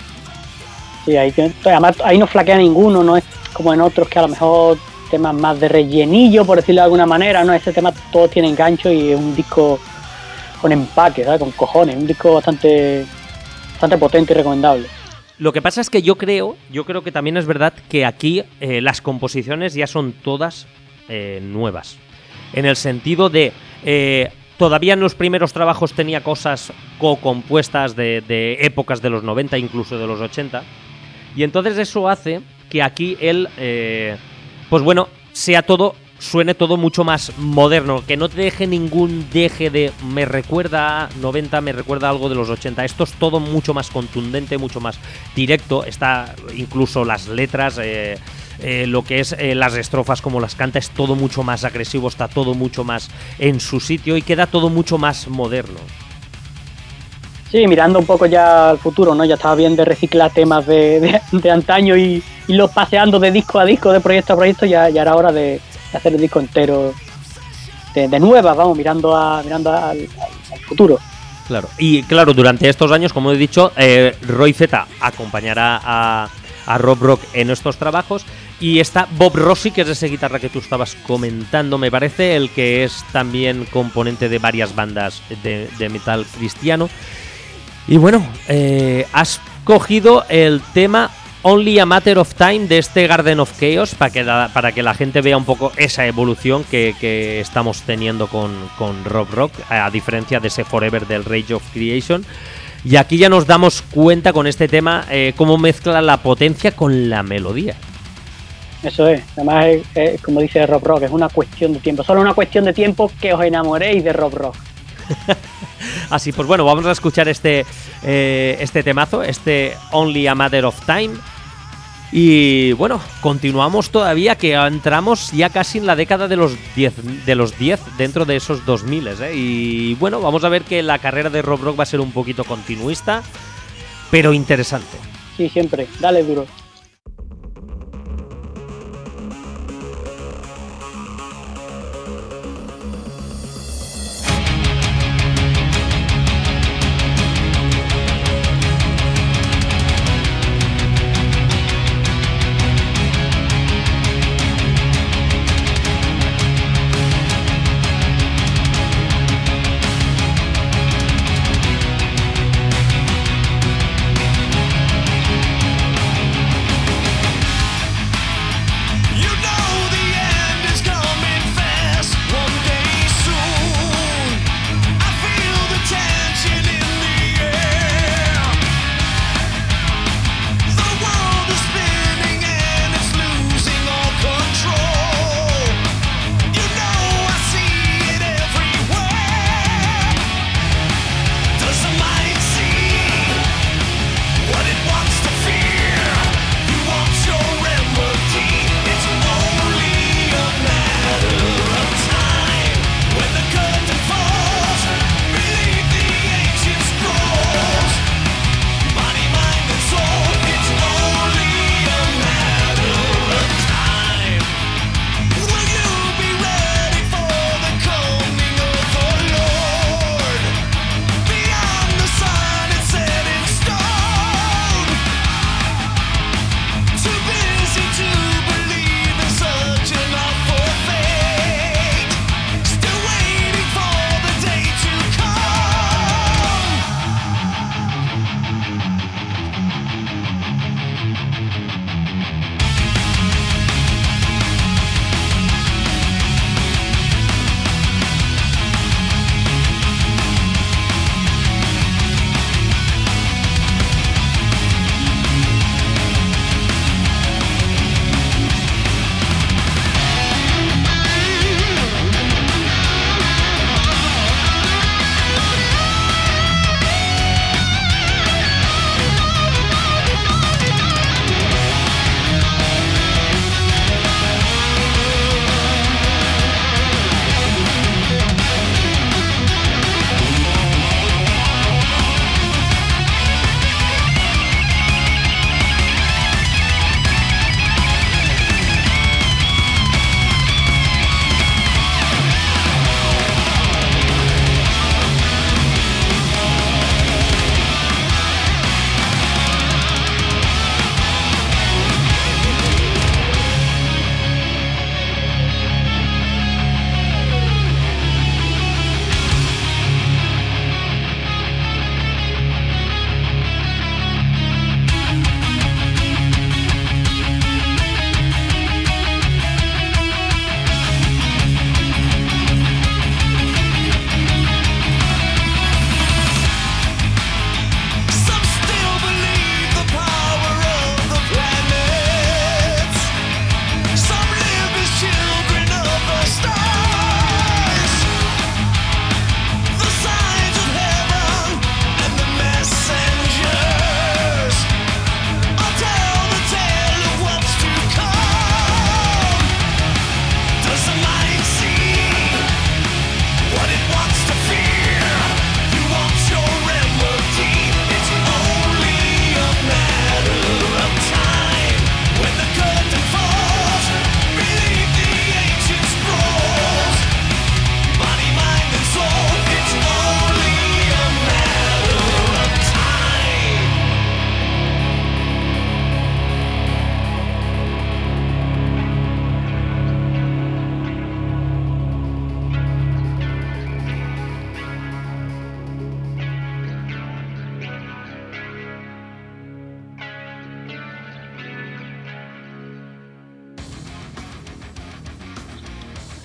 Sí, ahí, además ahí no flaquea ninguno, no es como en otros que a lo mejor temas más de rellenillo, por decirlo de alguna manera, ¿no? Ese tema todos tienen gancho y es un disco con empaque, ¿sabes? Con cojones, un disco bastante, bastante potente y recomendable. Lo que pasa es que yo creo, yo creo que también es verdad que aquí eh, las composiciones ya son todas eh, nuevas. En el sentido de, eh, todavía en los primeros trabajos tenía cosas co-compuestas de, de épocas de los noventa, incluso de los ochenta. Y entonces eso hace que aquí él, eh, pues bueno, sea todo, suene todo mucho más moderno, que no te deje ningún deje de me recuerda a noventa, me recuerda a algo de los ochenta. Esto es todo mucho más contundente, mucho más directo. Está incluso las letras, eh, eh, lo que es eh, las estrofas, como las canta, es todo mucho más agresivo, está todo mucho más en su sitio y queda todo mucho más moderno. Sí, mirando un poco ya al futuro, ¿no? Ya estaba bien de reciclar temas de, de, de antaño y, y los paseando de disco a disco, de proyecto a proyecto, ya, ya era hora de hacer el disco entero de, de nuevas, vamos, mirando a mirando al, al, al futuro. Claro, y claro, durante estos años, como he dicho, eh, Roy Z acompañará a, a Rob Rock en estos trabajos, y está Bob Rossi, que es ese guitarra que tú estabas comentando, me parece, el que es también componente de varias bandas de, de metal cristiano. Y bueno, eh, has cogido el tema Only a Matter of Time de este Garden of Chaos, para que la, para que la gente vea un poco esa evolución que, que estamos teniendo con, con Rob Rock, a diferencia de ese Forever del Rage of Creation. Y aquí ya nos damos cuenta con este tema eh, cómo mezcla la potencia con la melodía. Eso es, además es, es, como dice Rob Rock, es una cuestión de tiempo, solo una cuestión de tiempo que os enamoréis de Rob Rock. Así pues bueno, vamos a escuchar este, eh, este temazo, este Only a Matter of Time. Y bueno, continuamos todavía, que entramos ya casi en la década de los diez, de los diez dentro de esos dos mil, ¿eh? Y bueno, vamos a ver que la carrera de Rob Rock va a ser un poquito continuista, pero interesante. Sí, siempre, dale duro.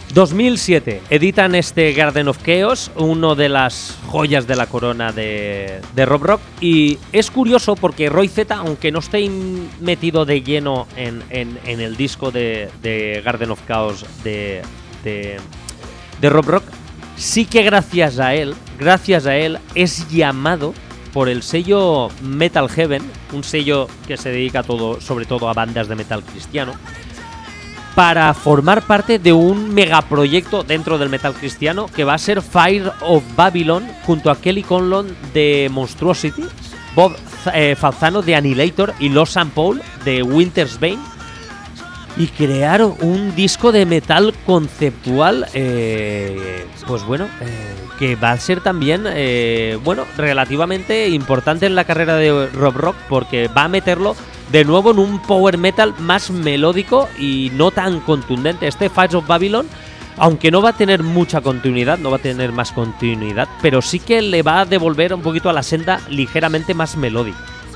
dos mil siete, editan este Garden of Chaos, uno de las joyas de la corona de, de Rob Rock. Y es curioso porque Roy Z, aunque no esté in- metido de lleno en, en, en el disco de, de Garden of Chaos de, de, de Rob Rock, sí que gracias a él, gracias a él es llamado por el sello Metal Heaven, un sello que se dedica todo, sobre todo a bandas de metal cristiano, para formar parte de un megaproyecto dentro del metal cristiano que va a ser Fire of Babylon, junto a Kelly Conlon de Monstruosity, Bob eh, Falzano de Annihilator y Los San Paul de Winter's Bane, y crear un disco de metal conceptual, eh, pues bueno, eh, que va a ser también, eh, bueno, relativamente importante en la carrera de Rob Rock, porque va a meterlo de nuevo en un power metal más melódico y no tan contundente. Este Fires of Babylon, aunque no va a tener mucha continuidad, no va a tener más continuidad, pero sí que le va a devolver un poquito a la senda ligeramente más melódica.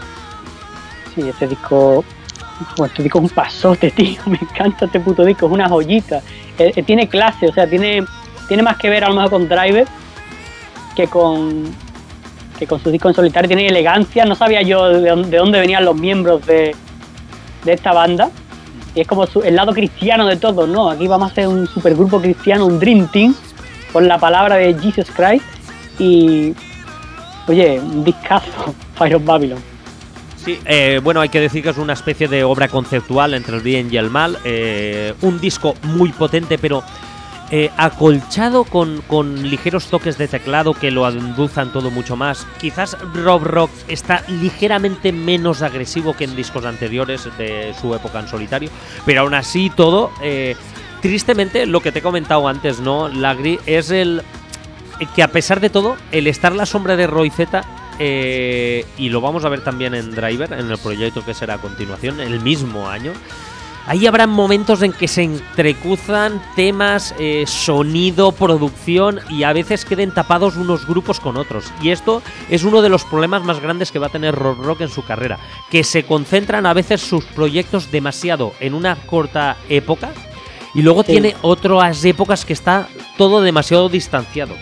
Sí, este disco... Pues este disco es un pasote, tío. Me encanta este puto disco, es una joyita. Eh, eh, tiene clase, o sea, tiene, tiene más que ver a lo mejor con Driver que con que con su disco en solitario. Tiene elegancia. No sabía yo de dónde, de dónde venían los miembros de, de esta banda. Y es como su, el lado cristiano de todo, ¿no? Aquí vamos a hacer un supergrupo cristiano, un Dream Team, con la palabra de Jesus Christ. Y, oye, un discazo, Fire of Babylon. Sí, eh, bueno, hay que decir que es una especie de obra conceptual entre el bien y el mal. Eh, un disco muy potente, pero eh, acolchado con, con ligeros toques de teclado que lo endulzan todo mucho más. Quizás Rob Rock está ligeramente menos agresivo que en discos anteriores de su época en solitario, pero aún así todo, eh, tristemente, lo que te he comentado antes, ¿no? La gri- es el que a pesar de todo, el estar a la sombra de Roy Z, Eh, y lo vamos a ver también en Driver, en el proyecto que será a continuación, el mismo año. Ahí habrá momentos en que se entrecruzan temas, eh, sonido, producción, y a veces queden tapados unos grupos con otros. Y esto es uno de los problemas más grandes que va a tener Rob Rock en su carrera, que se concentran a veces sus proyectos demasiado en una corta época y luego sí. Tiene otras épocas que está todo demasiado distanciado.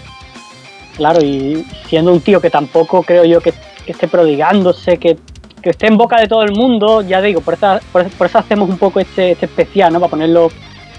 Claro, y siendo un tío que tampoco creo yo que, que esté prodigándose, que, que esté en boca de todo el mundo, ya digo, por eso, por, por eso hacemos un poco este, este especial, ¿no? Para ponerlo,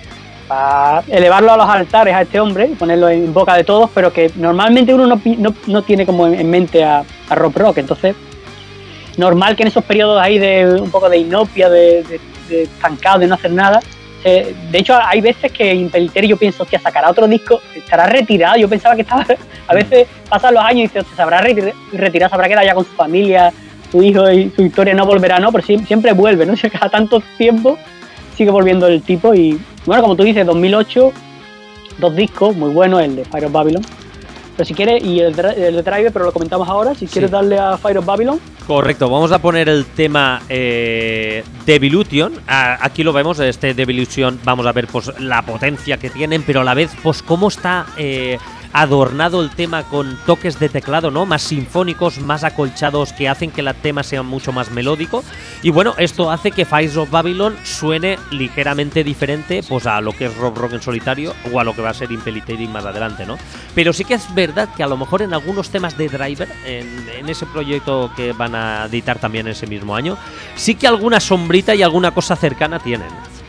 para elevarlo a los altares a este hombre y ponerlo en boca de todos, pero que normalmente uno no, no, no tiene como en mente a, a Rob Rock. Entonces, normal que en esos periodos ahí de un poco de inopia, de, de, de estancado, de no hacer nada. Eh, de hecho, hay veces que Impellitteri yo pienso, hostia, sacará otro disco, estará retirado. Yo pensaba que estaba. A veces pasan los años y dices, se habrá retirado, se habrá quedado ya con su familia, su hijo y su historia, no volverá, ¿no? Pero sí, siempre vuelve, ¿no? O sea, cada tanto tiempo sigue volviendo el tipo. Y bueno, como tú dices, dos mil ocho, dos discos muy buenos, el de Fire of Babylon. Pero si quieres, y el, el de Driver, pero lo comentamos ahora, si quieres sí. darle a Fire of Babylon. Correcto, vamos a poner el tema eh, Devilution. Ah, aquí lo vemos, este Devilution, vamos a ver pues la potencia que tienen, pero a la vez pues cómo está eh, adornado el tema con toques de teclado, ¿no? Más sinfónicos, más acolchados, que hacen que el tema sea mucho más melódico. Y bueno, esto hace que Fire of Babylon suene ligeramente diferente pues a lo que es Rob Rock en solitario o a lo que va a ser Impellitteri más adelante, ¿no? Pero sí que es verdad que a lo mejor en algunos temas de Driver, en, en ese proyecto que van a editar también ese mismo año, sí que alguna sombrita y alguna cosa cercana tienen.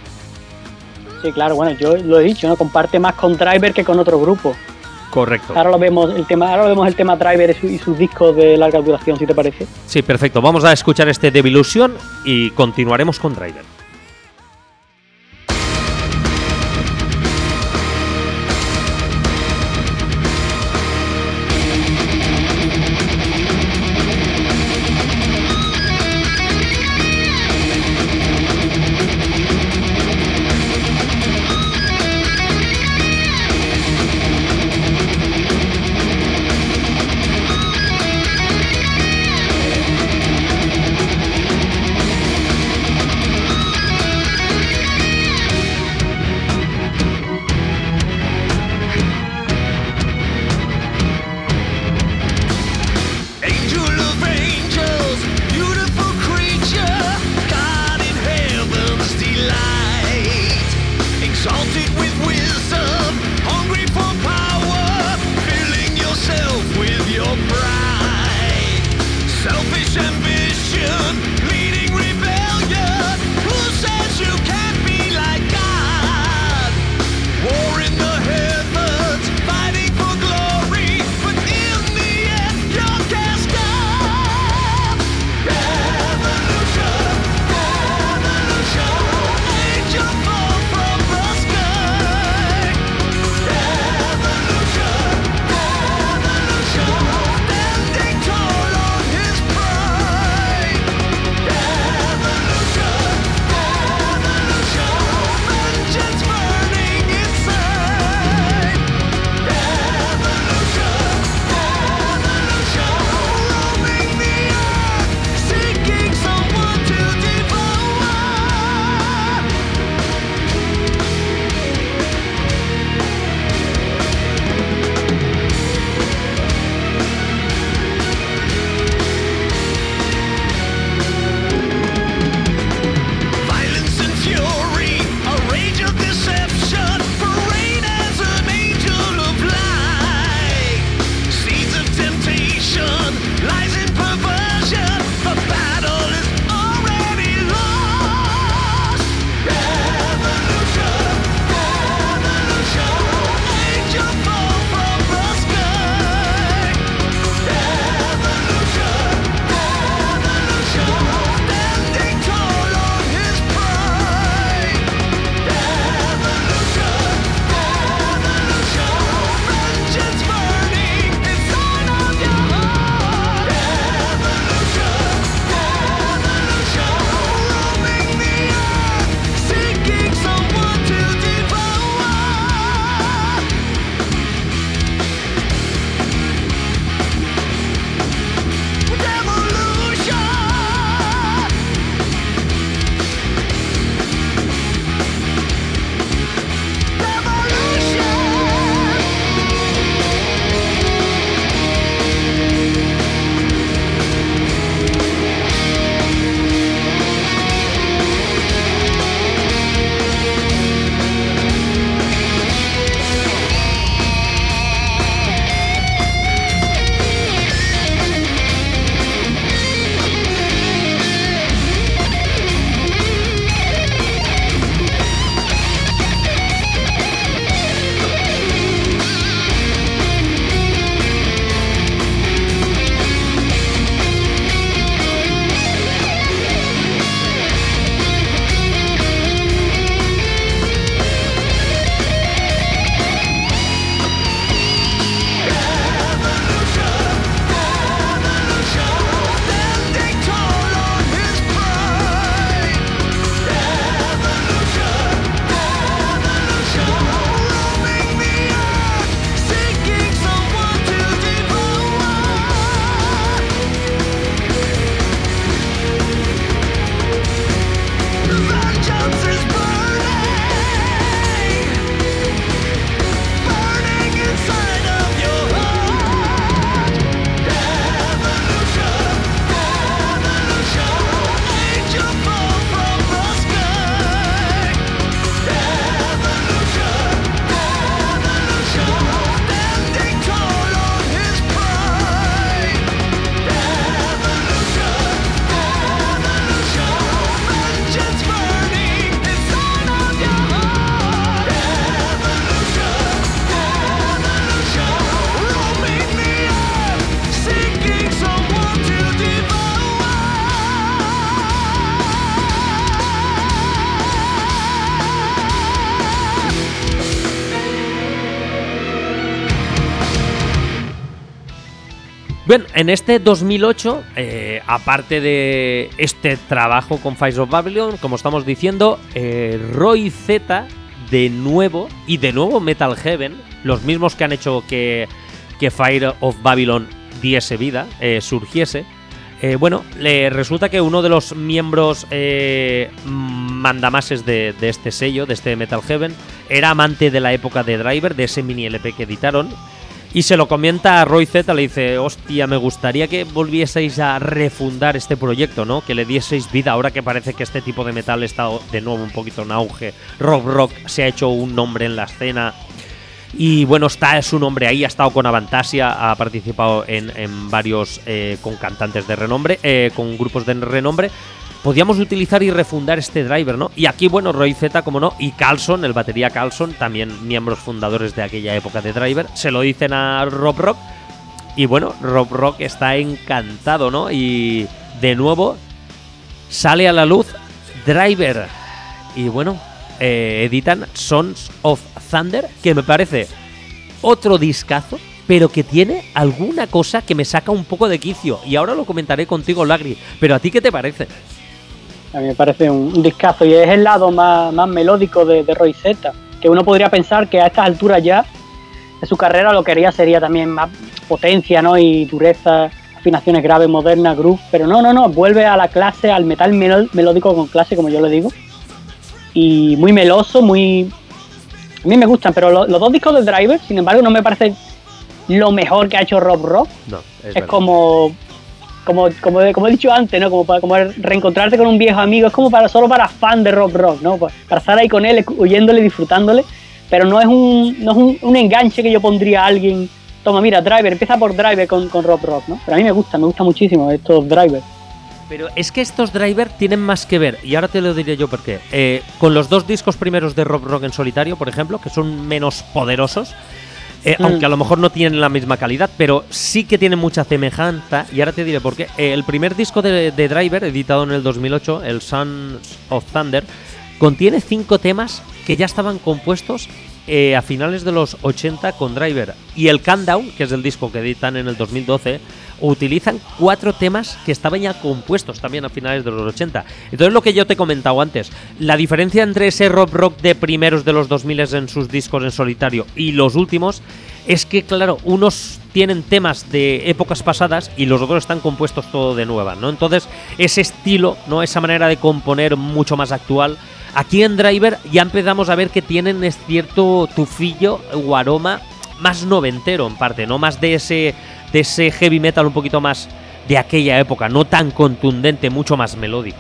Sí, claro, bueno, yo lo he dicho, ¿no? Comparte más con Driver que con otro grupo. Correcto. Ahora lo vemos el tema, ahora lo vemos el tema Driver y, su, y sus discos de larga duración, si te parece. Sí, perfecto. Vamos a escuchar este Devilution y continuaremos con Driver. Bueno, en este dos mil ocho, eh, aparte de este trabajo con Fires of Babylon, como estamos diciendo, eh, Roy Z de nuevo, y de nuevo Metal Heaven, los mismos que han hecho que, que Fire of Babylon diese vida, eh, surgiese. Eh, bueno, le resulta que uno de los miembros eh, mandamases de, de este sello, de este Metal Heaven, era amante de la época de Driver, de ese mini L P que editaron. Y se lo comenta a Roy Z, le dice, hostia, me gustaría que volvieseis a refundar este proyecto, ¿no? Que le dieseis vida ahora que parece que este tipo de metal está de nuevo un poquito en auge. Rob Rock se ha hecho un nombre en la escena. Y bueno, está su nombre ahí, ha estado con Avantasia, ha participado en, en varios eh, con cantantes de renombre, eh, con grupos de renombre. Podíamos utilizar y refundar este Driver, ¿no? Y aquí, bueno, Roy Z, como no, y Carlson, el batería Carlson, también miembros fundadores de aquella época de Driver, se lo dicen a Rob Rock. Y bueno, Rob Rock está encantado, ¿no? Y de nuevo sale a la luz Driver. Y bueno, eh, editan Sons of Thunder, que me parece otro discazo, pero que tiene alguna cosa que me saca un poco de quicio. Y ahora lo comentaré contigo, Lagri. Pero ¿a ti qué te parece? A mí me parece un, un discazo y es el lado más, más melódico de, de Roy Z, que uno podría pensar que a estas alturas ya de su carrera lo que haría sería también más potencia, ¿no? Y dureza, afinaciones graves, modernas, groove, pero no, no, no, vuelve a la clase, al metal mel- melódico con clase, como yo le digo, y muy meloso, muy... A mí me gustan, pero lo, los dos discos de Driver, sin embargo, no me parece lo mejor que ha hecho Rob Rock. No, es, es como... Como, como, como he dicho antes, ¿no? Como para como reencontrarte con un viejo amigo, es como para solo para fan de Rob Rock, ¿no? Para estar ahí con él, oyéndole, disfrutándole, pero no es un, no es un, un enganche que yo pondría a alguien, toma, mira, Driver, empieza por Driver con, con Rob Rock, ¿no? Pero a mí me gusta, me gusta muchísimo estos Driver. Pero es que estos Driver tienen más que ver, y ahora te lo diré yo por qué, eh, con los dos discos primeros de Rob Rock en solitario, por ejemplo, que son menos poderosos. Eh, mm. Aunque a lo mejor no tienen la misma calidad, pero sí que tienen mucha semejanza. Y ahora te diré por qué. Eh, el primer disco de, de Driver, editado en el dos mil ocho, el Sons of Thunder, contiene cinco temas que ya estaban compuestos eh, a finales de los ochenta con Driver. Y el Countdown, que es el disco que editan en el dos mil doce, utilizan cuatro temas que estaban ya compuestos también a finales de los ochenta. Entonces, lo que yo te he comentado antes, la diferencia entre ese Rob Rock de primeros de los dos mil en sus discos en solitario y los últimos es que, claro, unos tienen temas de épocas pasadas y los otros están compuestos todo de nueva, ¿no? Entonces, ese estilo, ¿no? Esa manera de componer mucho más actual. Aquí en Driver ya empezamos a ver que tienen es cierto tufillo o aroma más noventero en parte, ¿no? Más de ese... de ese heavy metal un poquito más de aquella época, no tan contundente, mucho más melódico.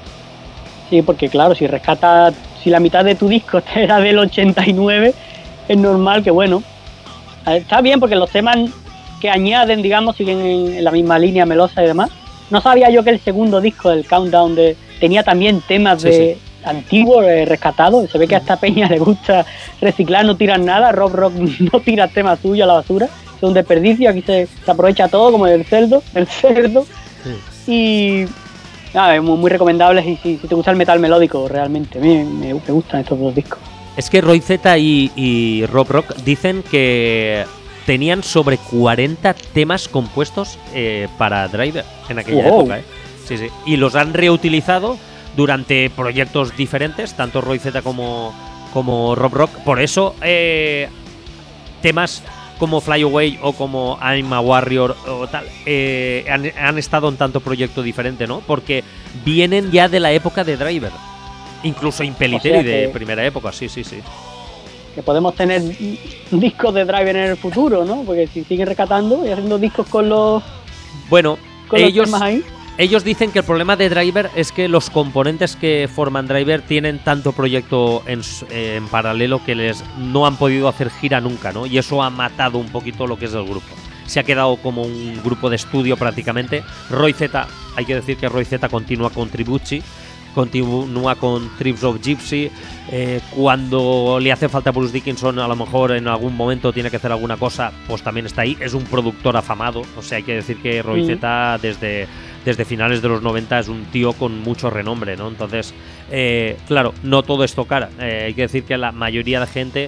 Sí, porque claro, si rescatas, si la mitad de tu disco era del ochenta y nueve, es normal que, bueno, está bien porque los temas que añaden, digamos, siguen en la misma línea melosa y demás. No sabía yo que el segundo disco, el Countdown, de, tenía también temas sí, de sí. antiguos, eh, rescatados. Se ve que a esta peña le gusta reciclar, no tiran nada. Rob Rock no tira temas suyos a la basura. Es un desperdicio, aquí se, se aprovecha todo, como el cerdo, el cerdo. Sí. Y nada, muy, muy recomendables y si, si te gusta el metal melódico, realmente. A mí me, me gustan estos dos discos. Es que Roy Z y, y Rob Rock dicen que tenían sobre cuarenta temas compuestos eh, para Driver en aquella wow. época. ¿eh? Sí, sí. Y los han reutilizado durante proyectos diferentes, tanto Roy Z como, como Rob Rock. Por eso, eh, temas como Fly Away o como I'm a Warrior o tal, eh, han, han estado en tanto proyecto diferente, ¿no? Porque vienen ya de la época de Driver. Incluso Impellitteri o sea de primera época, sí, sí, sí. Que podemos tener discos de Driver en el futuro, ¿no? Porque si siguen rescatando y haciendo discos con los... Bueno, con ellos... los temas ahí. Ellos dicen que el problema de Driver es que los componentes que forman Driver tienen tanto proyecto en, en paralelo que les no han podido hacer gira nunca, ¿no? Y eso ha matado un poquito lo que es el grupo. Se ha quedado como un grupo de estudio prácticamente. Roy Z, hay que decir que Roy Z continúa con Tribucci, continúa con Trips of Gypsy. Eh, cuando le hace falta a Bruce Dickinson, a lo mejor en algún momento tiene que hacer alguna cosa, pues también está ahí. Es un productor afamado, o sea, hay que decir que Roy mm. Z desde... desde finales de los noventa es un tío con mucho renombre, ¿no? Entonces, eh, claro, no todo es tocar. Eh, hay que decir que la mayoría de gente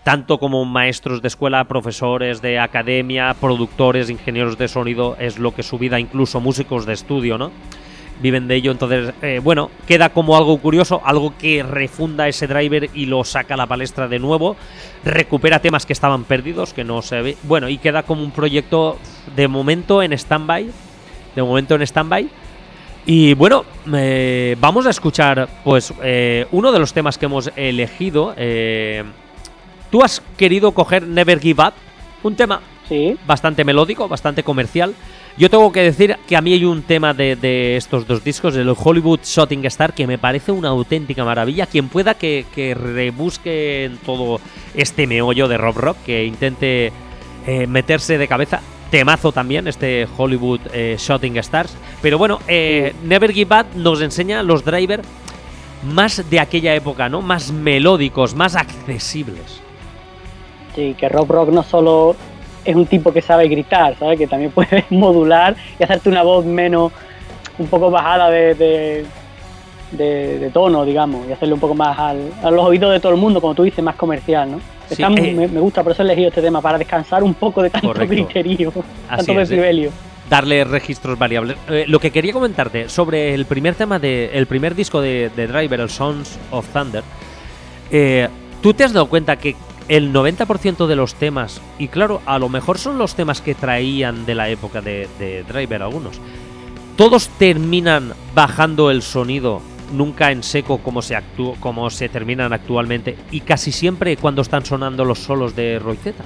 tanto como maestros de escuela, profesores de academia, productores, ingenieros de sonido, es lo que es su vida, incluso músicos de estudio, ¿no? Viven de ello, entonces, eh, bueno, queda como algo curioso, algo que refunda ese driver y lo saca a la palestra de nuevo, recupera temas que estaban perdidos, que no se ve, bueno, y queda como un proyecto de momento en stand-by, de momento en stand-by, y bueno, eh, vamos a escuchar, pues, eh, uno de los temas que hemos elegido. eh, tú has querido coger Never Give Up, un tema Sí. bastante melódico, bastante comercial. Yo tengo que decir que a mí hay un tema de, de estos dos discos, el Hollywood Shooting Star, que me parece una auténtica maravilla. Quien pueda que, que rebusque en todo este meollo de rock rock, que intente eh, meterse de cabeza. Temazo también, este Hollywood eh, Shooting Stars. Pero bueno, eh, sí. Never Give Up nos enseña los driver más de aquella época, ¿no? Más melódicos, más accesibles. Sí, que rock rock no solo es un tipo que sabe gritar, ¿sabes? Que también puede modular y hacerte una voz menos, un poco bajada de, de, de, de tono, digamos, y hacerle un poco más al, a los oídos de todo el mundo, como tú dices, más comercial, ¿no? Sí, Está, eh, me, me gusta, por eso he elegido este tema, para descansar un poco de tanto correcto. griterío, Así tanto es, decibelio. Eh. Darle registros variables. Eh, lo que quería comentarte sobre el primer tema de el primer disco de, de Driver, el Sons of Thunder, eh, ¿tú te has dado cuenta que el noventa por ciento de los temas, y claro, a lo mejor son los temas que traían de la época de, de Driver algunos, todos terminan bajando el sonido, nunca en seco como se actúa, como se terminan actualmente, y casi siempre cuando están sonando los solos de Roy Z?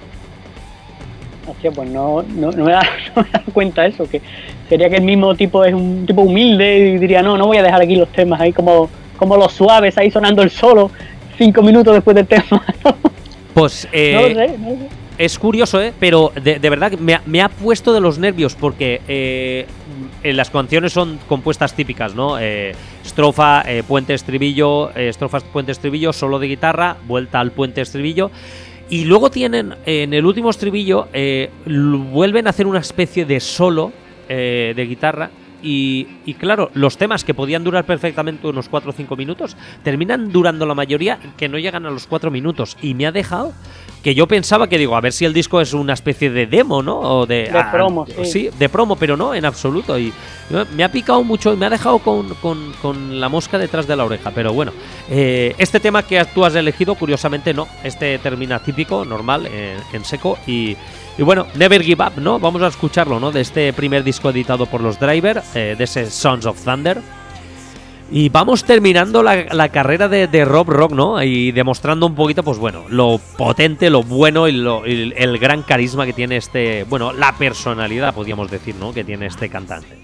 Hostia, pues no, no, no, me da, no me da cuenta eso, que sería que el mismo tipo es un tipo humilde y diría, no, no voy a dejar aquí los temas ahí como, como los suaves, ahí sonando el solo cinco minutos después del tema. Pues eh, no lo sé, no lo sé. Es curioso, ¿eh? Pero de, de verdad me ha, me ha puesto de los nervios porque eh, las canciones son compuestas típicas, ¿no? Eh, estrofa, eh, puente, estribillo, eh, estrofas, puente, estribillo, solo de guitarra, vuelta al puente, estribillo. Y luego tienen, eh, en el último estribillo, eh, vuelven a hacer una especie de solo eh, de guitarra. Y, y claro, los temas que podían durar perfectamente unos cuatro o cinco minutos terminan durando la mayoría que no llegan a los cuatro minutos. Y me ha dejado que yo pensaba que digo, a ver si el disco es una especie de demo, ¿no? O de, de ah, promo, sí. Sí, de promo, pero no, en absoluto. Y me ha picado mucho y me ha dejado con, con, con la mosca detrás de la oreja. Pero bueno, eh, este tema que tú has elegido, curiosamente no. Este termina típico, normal, en, en seco. Y, y bueno, Never Give Up, ¿no? Vamos a escucharlo, ¿no? De este primer disco editado por los Driver, eh, de ese Sons of Thunder. Y vamos terminando la, la carrera de, de Rob Rock, ¿no? Y demostrando un poquito, pues bueno, lo potente, lo bueno y, lo, y el gran carisma que tiene este... Bueno, la personalidad, podríamos decir, ¿no? Que tiene este cantante.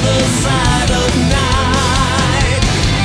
other side of night.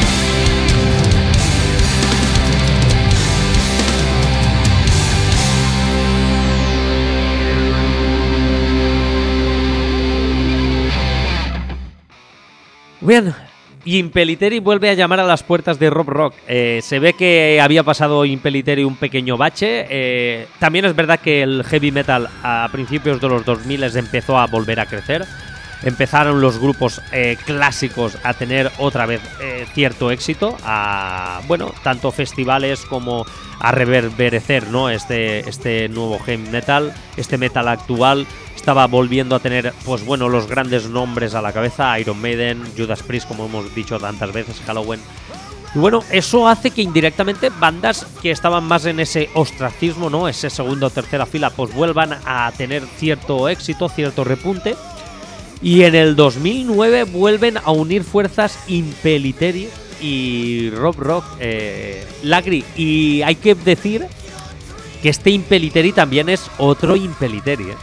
Bien, Impellitteri vuelve a llamar a las puertas de Rob Rock. Eh, se ve que había pasado Impellitteri un pequeño bache. Eh, también es verdad que el heavy metal a principios de los dos mil empezó a volver a crecer. Empezaron los grupos eh, clásicos a tener otra vez eh, cierto éxito, a bueno, tanto festivales como a reverberecer, ¿no? Este, este nuevo heavy metal, este metal actual. Estaba volviendo a tener, pues bueno, los grandes nombres a la cabeza: Iron Maiden, Judas Priest, como hemos dicho tantas veces, Halloween. Y bueno, eso hace que indirectamente bandas que estaban más en ese ostracismo, ¿no? Ese segundo o tercera fila, pues vuelvan a tener cierto éxito, cierto repunte. Y en el dos mil nueve vuelven a unir fuerzas Impellitteri y Rob Rock, eh, Lagri. Y hay que decir que este Impellitteri también es otro Impellitteri, ¿eh?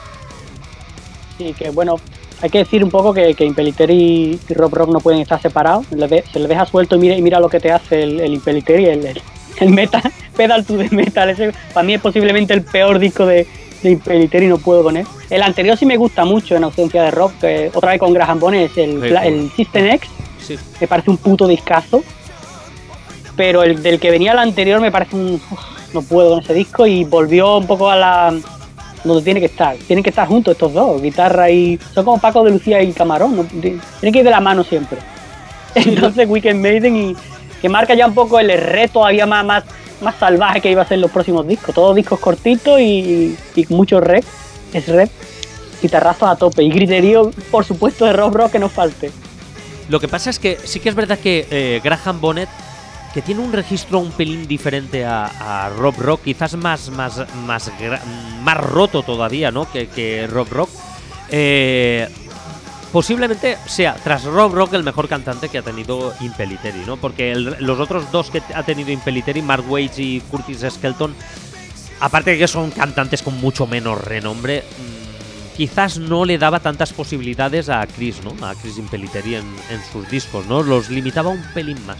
Sí, que bueno, hay que decir un poco que, que Impellitteri y Rob Rock no pueden estar separados. Le de, se les deja suelto y mira, y mira lo que te hace el, el Impellitteri, el, el, el metal, Pedal to the Metal. Ese para mí es posiblemente el peor disco de, de Impellitteri, no puedo con él. El anterior sí me gusta mucho, en ausencia de Rock, que otra vez con Graham Bonnet, es el, sí, el System X. Sí. Me parece un puto discazo. Pero el del que venía el anterior me parece un... Uf, no puedo con ese disco, y volvió un poco a la... donde tiene que estar. Tienen que estar juntos estos dos, guitarra y... Son como Paco de Lucía y Camarón, ¿no? Tienen que ir de la mano siempre. Entonces Wicked Maiden, y que marca ya un poco el reto todavía más, más, más salvaje que iba a ser los próximos discos. Todos discos cortitos y, y mucho rap, es rap, guitarrazos a tope y griterío, por supuesto, de Rob Rock, que no falte. Lo que pasa es que sí que es verdad que eh, Graham Bonnet, que tiene un registro un pelín diferente a, a Rob Rock, quizás más, más, más, más roto todavía, ¿no? que, que Rob Rock. Eh, posiblemente sea, tras Rob Rock, el mejor cantante que ha tenido Impellitteri, ¿no? Porque el, los otros dos que ha tenido Impellitteri, Mark Waits y Curtis Skelton, aparte de que son cantantes con mucho menos renombre, mmm, quizás no le daba tantas posibilidades a Chris, ¿no? A Chris Impellitteri en, en sus discos, ¿no? Los limitaba un pelín más.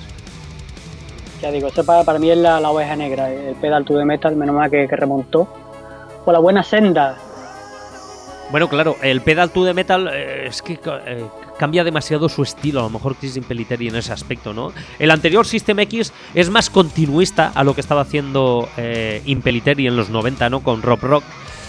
Ya digo, eso para, para mí es la, la oveja negra, el Pedal to the Metal, menos mal que, que remontó. Por la buena senda. Bueno, claro, el Pedal to the Metal eh, es que eh, cambia demasiado su estilo, a lo mejor Chris Impellitteri en ese aspecto, ¿no? El anterior System X es más continuista a lo que estaba haciendo eh, Impellitteri en los noventa, ¿no? Con Rob Rock.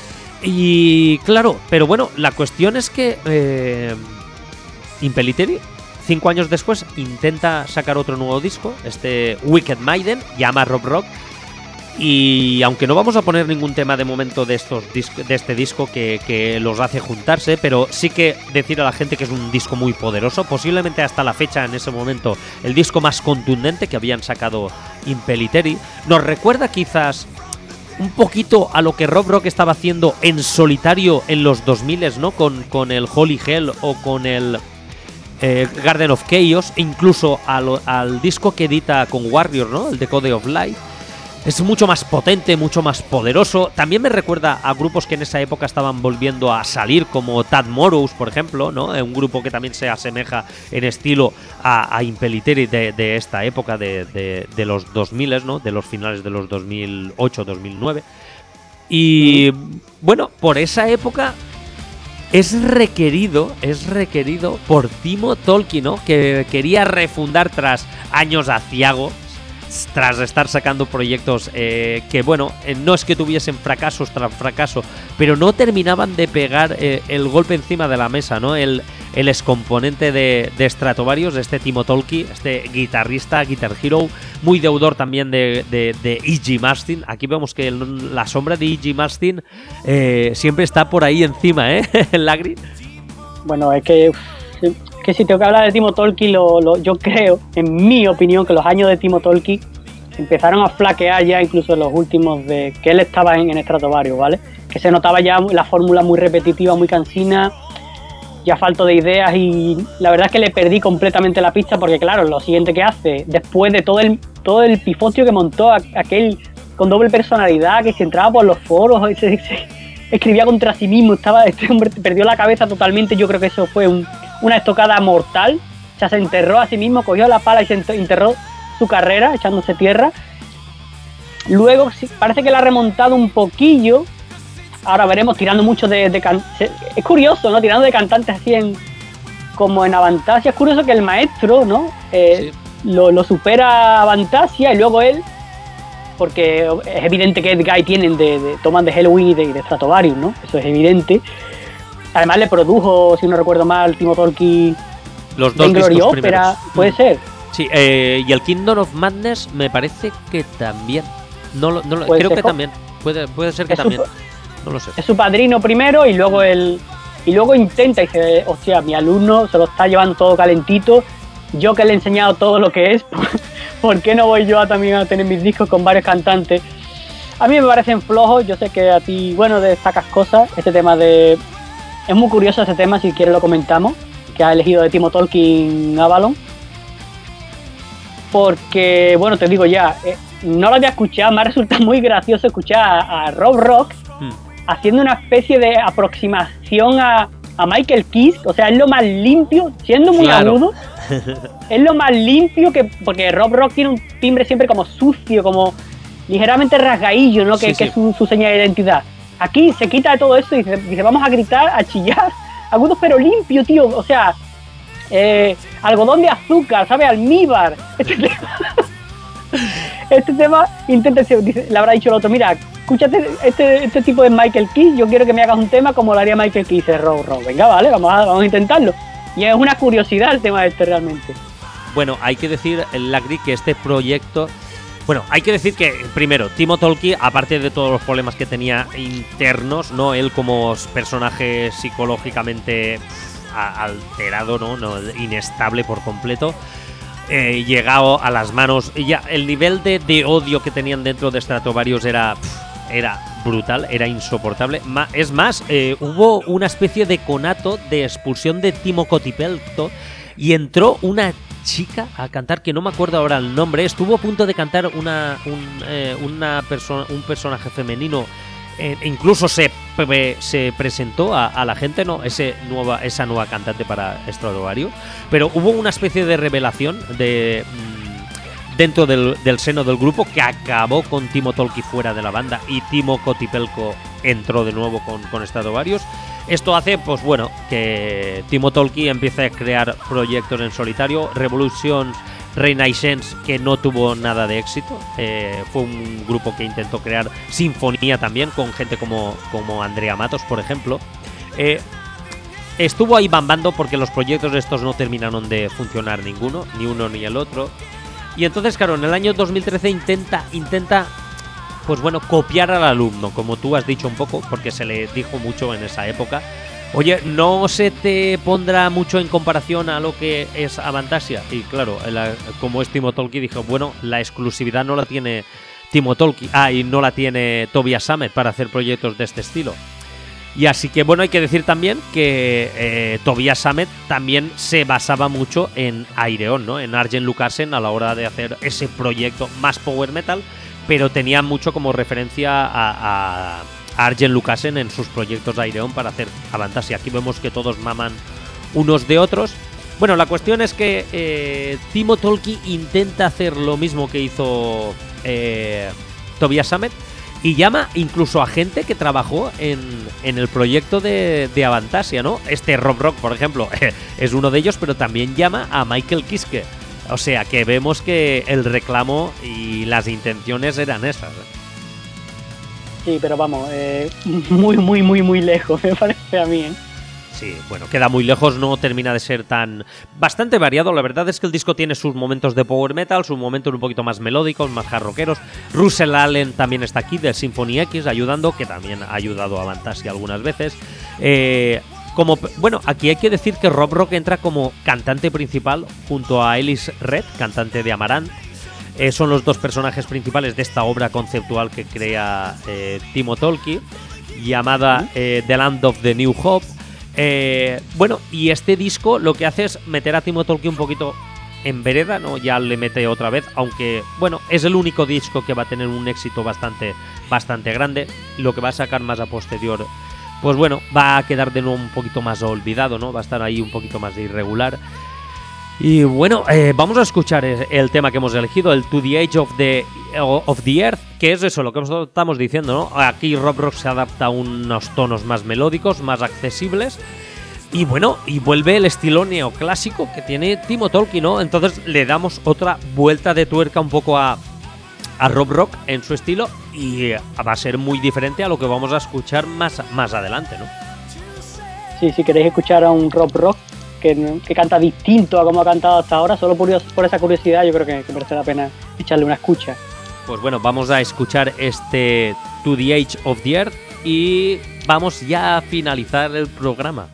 Y claro, pero bueno, la cuestión es que eh, Impellitteri, cinco años después, intenta sacar otro nuevo disco, este Wicked Maiden, llama a Rob Rock. Y aunque no vamos a poner ningún tema de momento de estos de este disco que, que los hace juntarse, pero sí que decir a la gente que es un disco muy poderoso, posiblemente hasta la fecha, en ese momento, el disco más contundente que habían sacado Impellitteri. Nos recuerda quizás un poquito a lo que Rob Rock estaba haciendo en solitario en los dos mil, ¿no? Con, con el Holy Hell o con el eh, Garden of Chaos, incluso al, al disco que edita con Warrior, ¿no? El The Code of Life. Es mucho más potente, mucho más poderoso. También me recuerda a grupos que en esa época estaban volviendo a salir, como Tad Morrows, por ejemplo, ¿no? Un grupo que también se asemeja en estilo a, a Impellitteri de, de esta época, de, de, de los dos mil, ¿no? De los finales de los dos mil ocho, dos mil nueve. Y bueno, por esa época es requerido, es requerido por Timo Tolkki, ¿no? Que quería refundar tras años aciago, tras estar sacando proyectos eh, que, bueno, eh, no es que tuviesen fracasos tras fracaso, pero no terminaban de pegar eh, el golpe encima de la mesa, ¿no? El, el excomponente de, de Stratovarius, este Timo Tolkki, este guitarrista, Guitar Hero, muy deudor también de, de, de E G Martin. Aquí vemos que el, la sombra de E G Martin eh, siempre está por ahí encima, ¿eh? Lagri. Bueno, es que... Uf, sí. Que si tengo que hablar de Timo Tolkki, lo, lo, yo creo, en mi opinión, que los años de Timo Tolkki empezaron a flaquear ya, incluso en los últimos de que él estaba en, en Stratovarius, ¿vale? Que se notaba ya la fórmula muy repetitiva, muy cansina, ya falto de ideas, y la verdad es que le perdí completamente la pista, porque claro, lo siguiente que hace, después de todo el, todo el pifostio que montó, aquel con doble personalidad, que se entraba por los foros, se, se escribía contra sí mismo, estaba, este hombre perdió la cabeza totalmente. Yo creo que eso fue un una estocada mortal. O sea, se enterró a sí mismo, cogió la pala y se enterró su carrera, echándose tierra. Luego sí, parece que la ha remontado un poquillo. Ahora veremos, tirando mucho de, de can... Es curioso, ¿no? Tirando de cantantes así en... como en Avantasia. Es curioso que el maestro, ¿no? Eh, sí. lo, lo supera Avantasia y luego él, porque es evidente que Edguy tienen de, de, toman de Helloween y de, de Stratovarius, ¿no? Eso es evidente. Además le produjo, si no recuerdo mal, Timo Tolkki los dos Glory discos Opera, primeros. puede mm. ser. Sí, eh, y el Kingdom of Madness me parece que también. No, lo, no lo, creo que también. Puede, puede ser que es también. Su, no lo sé. Es su padrino primero y luego el y luego intenta y dice, hostia, mi alumno se lo está llevando todo calentito. Yo que le he enseñado todo lo que es, ¿por qué no voy yo a, también a tener mis discos con varios cantantes? A mí me parecen flojos, yo sé que a ti, bueno, destacas cosas. Este tema de... Es muy curioso ese tema, si quieres lo comentamos, que ha elegido de Timo Tolkki Avalon. Porque, bueno, te digo ya, eh, no lo había escuchado, me ha resultado muy gracioso escuchar a, a Rob Rock hmm. haciendo una especie de aproximación a, a Michael Kiske. O sea, es lo más limpio, siendo muy claro. agudo, es lo más limpio que... Porque Rob Rock tiene un timbre siempre como sucio, como ligeramente rasgadillo, ¿no? Que, sí, que sí. es su, su señal de identidad. Aquí se quita de todo eso y dice, dice vamos a gritar, a chillar, agudos pero limpio, tío. O sea, eh, algodón de azúcar, ¿sabes? Almíbar. Este tema, este tema intenta, dice, le habrá dicho el otro, mira, escúchate este, este tipo de Michael Kiske, yo quiero que me hagas un tema como lo haría Michael Kiske, Rob Rock. Venga, vale, vamos a, vamos a intentarlo. Y es una curiosidad el tema este realmente. Bueno, hay que decir, Lagri, que este proyecto... Bueno, hay que decir que, primero, Timo Tolkki, aparte de todos los problemas que tenía internos, ¿no? Él como personaje psicológicamente alterado, ¿no? no inestable por completo, eh, llegado a las manos... Ya, el nivel de, de odio que tenían dentro de Stratovarius era, era brutal, era insoportable. Ma, es más, eh, hubo una especie de conato de expulsión de Timo Kotipelto y entró una chica a cantar, que no me acuerdo ahora el nombre, estuvo a punto de cantar una, un, eh, una persona, un personaje femenino, eh, incluso se, pre, se presentó a, a la gente, no, ese nueva, esa nueva cantante para Stratovarius, pero hubo una especie de revelación de mmm, dentro del, del seno del grupo que acabó con Timo Tolkki fuera de la banda y Timo Kotipelto entró de nuevo con, con Stratovarius. Esto hace, pues bueno, que Timo Tolkki empiece a crear proyectos en solitario. Revolution Renaissance, que no tuvo nada de éxito. Eh, fue un grupo que intentó crear sinfonía también, con gente como, como Andrea Matos, por ejemplo. Eh, estuvo ahí bambando porque los proyectos estos no terminaron de funcionar ninguno, ni uno ni el otro. Y entonces, claro, en el año dos mil trece intenta... intenta pues bueno, copiar al alumno, como tú has dicho un poco, porque se le dijo mucho en esa época. Oye, ¿no se te pondrá mucho en comparación a lo que es Avantasia? Y claro, la, como es Timo Tolkki, dijo, bueno, la exclusividad no la tiene Timo Tolkki, ah, y no la tiene Tobias Sammet para hacer proyectos de este estilo. Y así que, bueno, hay que decir también que eh, Tobias Sammet también se basaba mucho en Ayreon, ¿no? En Arjen Lucassen a la hora de hacer ese proyecto más power metal, pero tenía mucho como referencia a, a, a Arjen Lucassen en sus proyectos de Ayreon para hacer Avantasia. Aquí vemos que todos maman unos de otros. Bueno, la cuestión es que eh, Timo Tolkki intenta hacer lo mismo que hizo eh, Tobias Sammet y llama incluso a gente que trabajó en, en el proyecto de, de Avantasia, ¿no? Este Rob Rock, por ejemplo, es uno de ellos, pero también llama a Michael Kiske. O sea, que vemos que el reclamo y las intenciones eran esas. Sí, pero vamos, eh, muy, muy, muy, muy lejos, me parece a mí, ¿eh? Sí, bueno, queda muy lejos, no termina de ser tan... Bastante variado, la verdad es que el disco tiene sus momentos de power metal, sus momentos un poquito más melódicos, más hard rockeros. Russell Allen también está aquí, del Symphony X, ayudando, que también ha ayudado a Avantasia algunas veces. Eh... Como, bueno, aquí hay que decir que Rob Rock entra como cantante principal junto a Ellis Red, cantante de Amaranth. Eh, son los dos personajes principales de esta obra conceptual que crea eh, Timo Tolkki, llamada eh, The Land of the New Hope. Eh, bueno, y este disco lo que hace es meter a Timo Tolkki un poquito en vereda, ¿no? Ya le mete otra vez, aunque, bueno, es el único disco que va a tener un éxito bastante, bastante grande. Lo que va a sacar más a posterior pues bueno, va a quedar de nuevo un poquito más olvidado, ¿no? Va a estar ahí un poquito más irregular. Y bueno, eh, vamos a escuchar el tema que hemos elegido, el To the Age of the, of the Earth, que es eso, lo que estamos diciendo, ¿no? Aquí Rob Rock se adapta a unos tonos más melódicos, más accesibles. Y bueno, y vuelve el estilo neoclásico que tiene Timo Tolkki, ¿no? Entonces le damos otra vuelta de tuerca un poco a, a Rob Rock en su estilo y va a ser muy diferente a lo que vamos a escuchar más, más adelante, ¿no? Sí, si queréis escuchar a un Rob Rock que, que canta distinto a como ha cantado hasta ahora, solo por, por esa curiosidad yo creo que, que merece la pena echarle una escucha. Pues bueno, vamos a escuchar este To the Age of the Earth y vamos ya a finalizar el programa.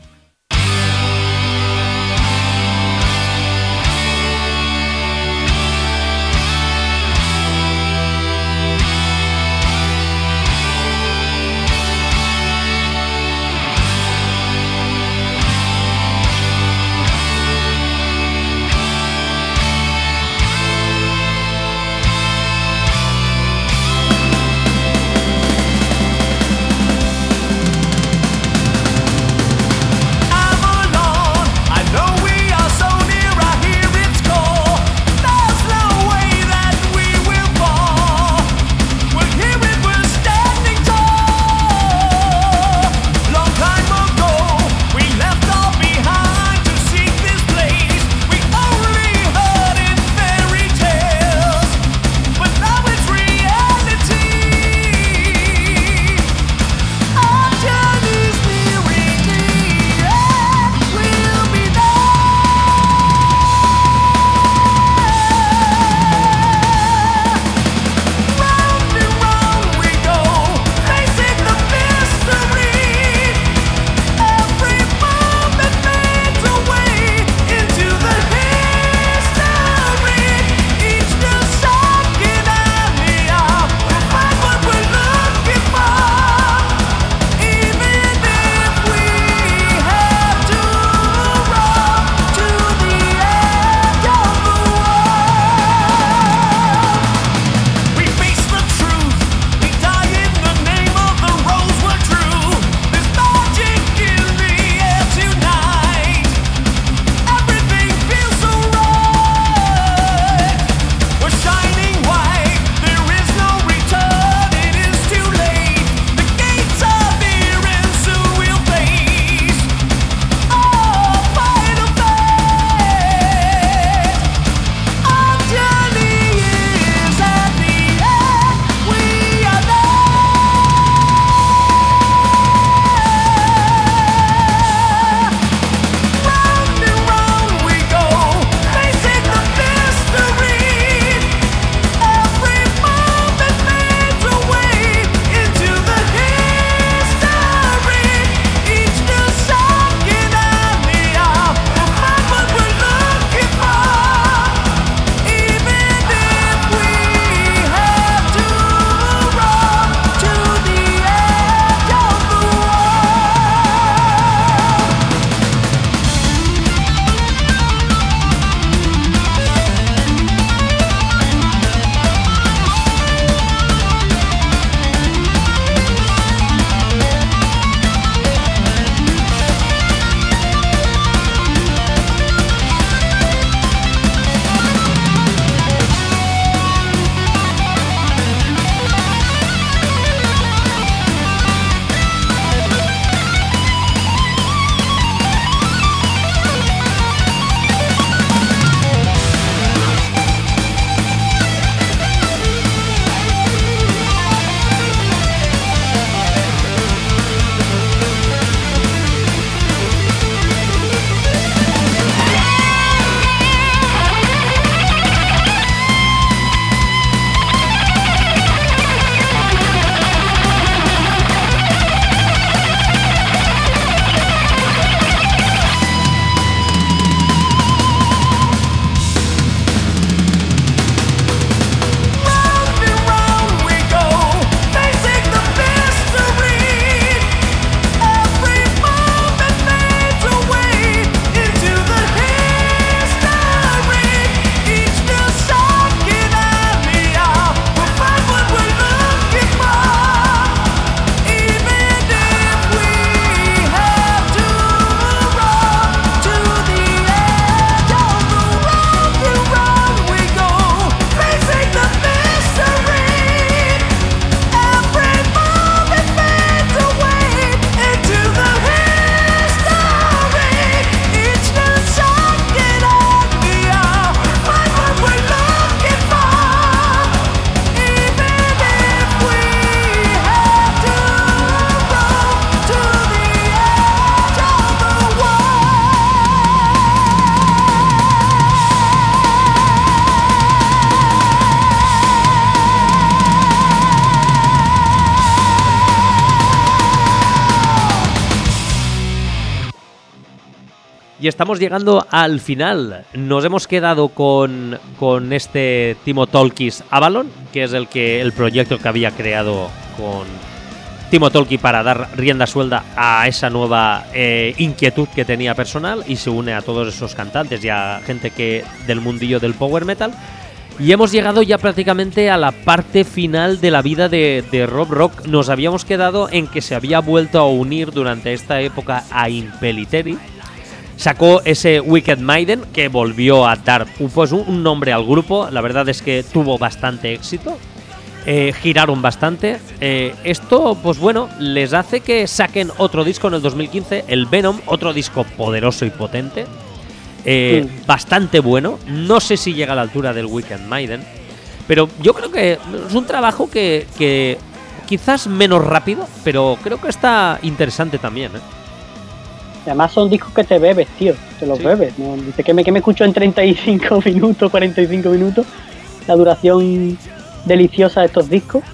Y estamos llegando al final. Nos hemos quedado con, con este Timo Tolkki's Avalon, que es el, que, el proyecto que había creado con Timo Tolkki para dar rienda suelta a esa nueva eh, inquietud que tenía personal, y se une a todos esos cantantes y a gente que del mundillo del power metal. Y hemos llegado ya prácticamente a la parte final de la vida de, de Rob Rock. Nos habíamos quedado en que se había vuelto a unir durante esta época a Impellitteri. Sacó ese Wicked Maiden, que volvió a dar pues, un, un nombre al grupo. La verdad es que tuvo bastante éxito. Eh, giraron bastante. Eh, esto, pues bueno, les hace que saquen otro disco en el dos mil quince, el Venom, otro disco poderoso y potente. Eh, sí. Bastante bueno. No sé si llega a la altura del Wicked Maiden, pero yo creo que es un trabajo que, que quizás menos rápido, pero creo que está interesante también, ¿eh? Además son discos que te bebes, tío. Te los sí. bebes, ¿no? Dice que me, que me escucho en treinta y cinco minutos, cuarenta y cinco minutos. La duración deliciosa de estos discos.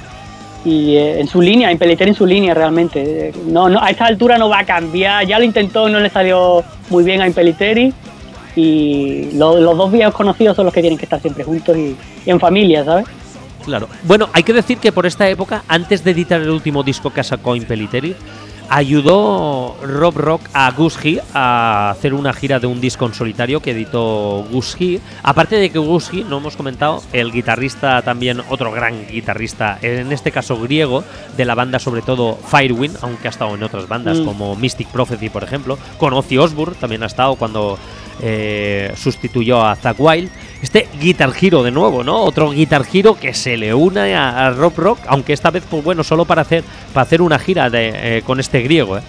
Y eh, en su línea, Impellitteri en su línea realmente. No, no, a esta altura no va a cambiar. Ya lo intentó, no le salió muy bien a Impellitteri. Y lo, los dos viejos conocidos son los que tienen que estar siempre juntos y, y en familia, ¿sabes? Claro. Bueno, hay que decir que por esta época, antes de editar el último disco que sacó Impellitteri, ayudó Rob Rock a Gus G a hacer una gira de un disco en solitario que editó Gus G. Aparte de que Gus G, no hemos comentado, el guitarrista también, otro gran guitarrista, en este caso griego, de la banda sobre todo Firewind, aunque ha estado en otras bandas mm. como Mystic Prophecy, por ejemplo. Con Ozzy Osbourne también ha estado cuando eh, sustituyó a Zakk Wylde. Este Guitar Hero de nuevo, ¿no? Otro Guitar Hero que se le une a, a Rob Rock, aunque esta vez, pues bueno, solo para hacer para hacer una gira de, eh, con este griego, ¿eh?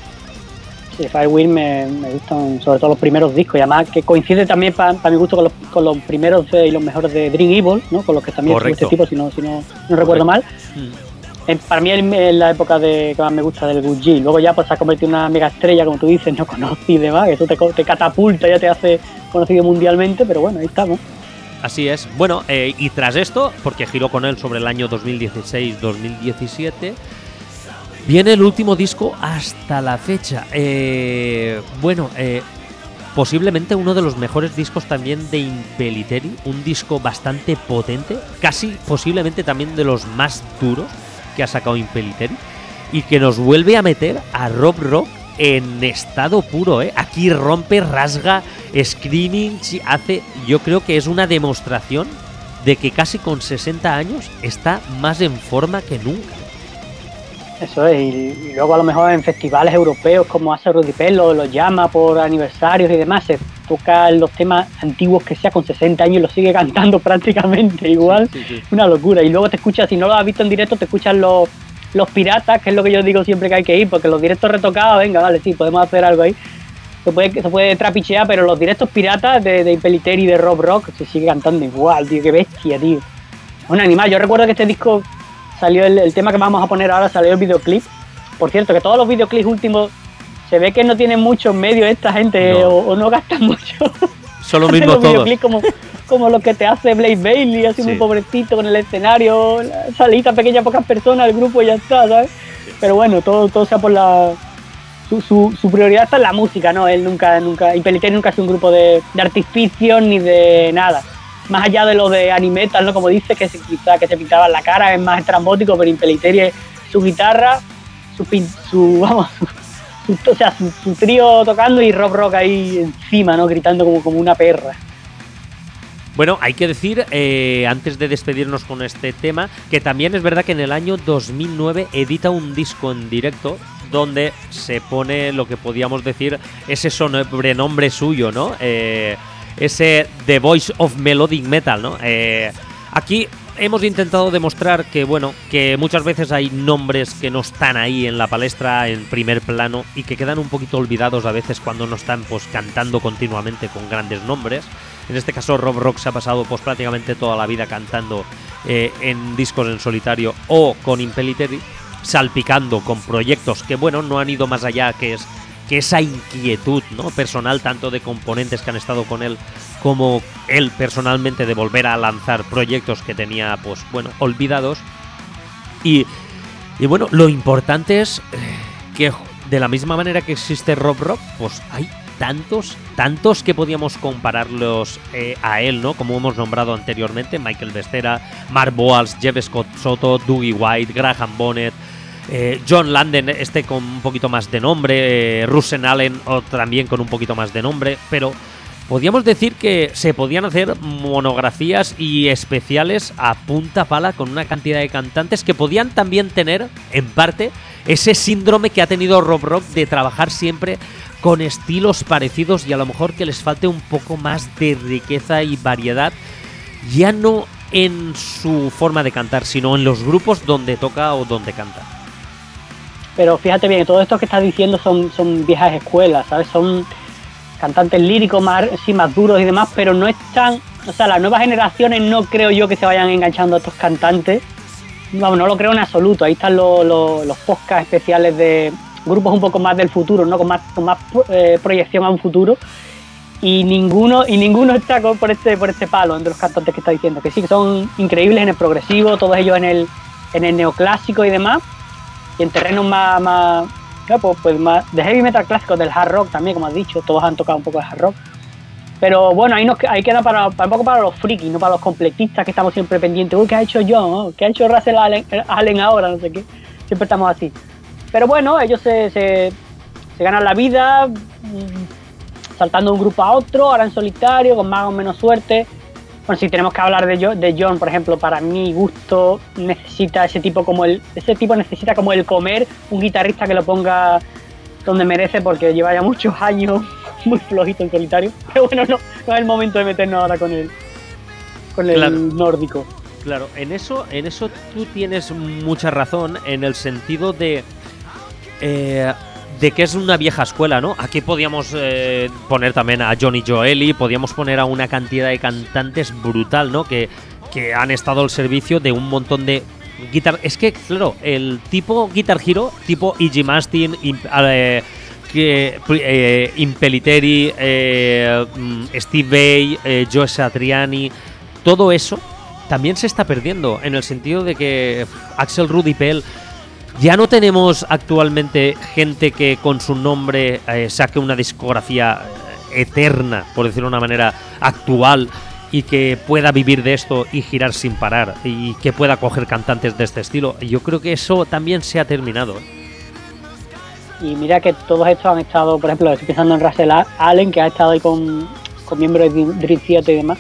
Sí, Firewind me, me gustan sobre todo los primeros discos, y además que coincide también para pa mi gusto con los, con los primeros de, y los mejores de Dream Evil, ¿no? Con los que también estuvo este tipo, si no, si no, no recuerdo mal. Mm. Eh, para mí es la época de, que más me gusta del Gus G. Luego ya pues se ha convertido en una mega estrella, como tú dices, no conocí y demás, eso te, te catapulta, ya te hace conocido mundialmente, pero bueno, ahí estamos. Así es. Bueno, eh, y tras esto, porque giró con él sobre el año dos mil dieciséis dos mil diecisiete, viene el último disco hasta la fecha. Eh, bueno, eh, posiblemente uno de los mejores discos también de Impellitteri, un disco bastante potente, casi posiblemente también de los más duros que ha sacado Impellitteri, y que nos vuelve a meter a Rob Rock en estado puro, ¿eh? Aquí rompe, rasga, screaming, hace... Yo creo que es una demostración de que casi con sesenta años está más en forma que nunca. Eso es, y, y luego a lo mejor en festivales europeos como hace Rudy Pell, lo, lo llama por aniversarios y demás, se toca los temas antiguos que sea, con sesenta años y lo sigue cantando prácticamente igual, sí, sí, sí. Una locura. Y luego te escuchas, si no lo has visto en directo, te escuchas los... Los piratas, que es lo que yo digo siempre que hay que ir, porque los directos retocados, venga, vale, sí, podemos hacer algo ahí. Se puede, se puede trapichear, pero los directos piratas de, de Impellitteri y de Rob Rock se sigue cantando igual, tío, qué bestia, tío. Un animal. Yo recuerdo que este disco salió, el, el tema que vamos a poner ahora salió el videoclip. Por cierto, que todos los videoclips últimos se ve que no tienen muchos medios esta gente, no. O, o no gastan mucho. Son los mismos todos. Como, como lo que te hace Blaze Bayley, así sí. Muy pobrecito con el escenario, salita pequeña, pocas personas, el grupo y ya está, ¿sabes? Sí. Pero bueno, todo, todo sea por la... Su, su, su prioridad está en la música, ¿no? Él nunca, nunca... Impellitteri nunca ha sido un grupo de, de artificios ni de nada. Más allá de lo de Animetal, ¿no? Como dice, que se, que se pintaba la cara, es más estrambótico, pero Impellitteri es su guitarra, su... su vamos... Su, Su, o sea, su, su trío tocando y Rob Rock ahí encima, ¿no? Gritando como, como una perra. Bueno, hay que decir, eh, antes de despedirnos con este tema, que también es verdad que en el año dos mil nueve edita un disco en directo donde se pone lo que podíamos decir ese sobrenombre suyo, ¿no? Eh, ese The Voice of Melodic Metal, ¿no? Eh, aquí hemos intentado demostrar que, bueno, que muchas veces hay nombres que no están ahí en la palestra, en primer plano, y que quedan un poquito olvidados a veces cuando no están, pues, cantando continuamente con grandes nombres. En este caso, Rob Rock se ha pasado, pues, prácticamente toda la vida cantando eh, en discos en solitario o con Impellitteri, salpicando con proyectos que, bueno, no han ido más allá, que es que esa inquietud, ¿no?, personal, tanto de componentes que han estado con él como él personalmente, de volver a lanzar proyectos que tenía, pues bueno, olvidados. Y, y bueno, lo importante es que de la misma manera que existe Rob Rock, pues hay tantos, tantos que podíamos compararlos eh, a él, ¿no? Como hemos nombrado anteriormente, Michael Bestera, Mark Boals, Jeff Scott Soto, Dougie White, Graham Bonnet, eh, John Landen, este con un poquito más de nombre, eh, Russell Allen, o también con un poquito más de nombre, pero podríamos decir que se podían hacer monografías y especiales a punta pala con una cantidad de cantantes que podían también tener, en parte, ese síndrome que ha tenido Rob Rock de trabajar siempre con estilos parecidos y a lo mejor que les falte un poco más de riqueza y variedad, ya no en su forma de cantar, sino en los grupos donde toca o donde canta. Pero fíjate bien, todo esto que estás diciendo son, son viejas escuelas, ¿sabes? Son cantantes líricos más, sí, más duros y demás, pero no están, o sea, las nuevas generaciones no creo yo que se vayan enganchando a estos cantantes. Vamos, no lo creo en absoluto. Ahí están los, los, los podcasts especiales de grupos un poco más del futuro, ¿no? Con más, con más eh, proyección a un futuro. Y ninguno, y ninguno está con, por este, por este palo entre los cantantes que está diciendo. Que sí, que son increíbles en el progresivo, todos ellos en el, en el neoclásico y demás. Y en terrenos más, más, pues, pues más de heavy metal clásico, del hard rock también, como has dicho, todos han tocado un poco de hard rock. Pero bueno, ahí, nos, ahí queda para, para un poco para los frikis, no para los completistas que estamos siempre pendientes. Uy, ¿qué ha hecho John? ¿Qué ha hecho Russell Allen, Allen ahora? No sé qué. Siempre estamos así. Pero bueno, ellos se, se, se ganan la vida mmm, saltando de un grupo a otro, ahora en solitario, con más o menos suerte. Bueno, si tenemos que hablar de John, de John, por ejemplo, para mi gusto necesita ese tipo como el, ese tipo necesita como el comer, un guitarrista que lo ponga donde merece, porque lleva ya muchos años muy flojito en solitario. Pero bueno, no, no es el momento de meternos ahora con el, con el claro. nórdico. Claro, en eso, en eso tú tienes mucha razón, en el sentido de eh, de que es una vieja escuela, ¿no? Aquí podíamos eh, poner también a Johnny Joeli, podíamos poner a una cantidad de cantantes brutal, ¿no? Que, que han estado al servicio de un montón de guitar. Es que, claro, el tipo Guitar Hero, tipo Iggy Mastin, eh, que, eh, Impellitteri, eh, Steve Vai, eh, Joe Satriani, todo eso también se está perdiendo, en el sentido de que Axel Rudi Pell, ya no tenemos actualmente gente que con su nombre eh, saque una discografía eterna, por decirlo de una manera actual, y que pueda vivir de esto y girar sin parar, y que pueda coger cantantes de este estilo. Yo creo que eso también se ha terminado. Y mira que todos estos han estado, por ejemplo, estoy pensando en Russell Allen, que ha estado ahí con, con miembros de Dream Theater y demás.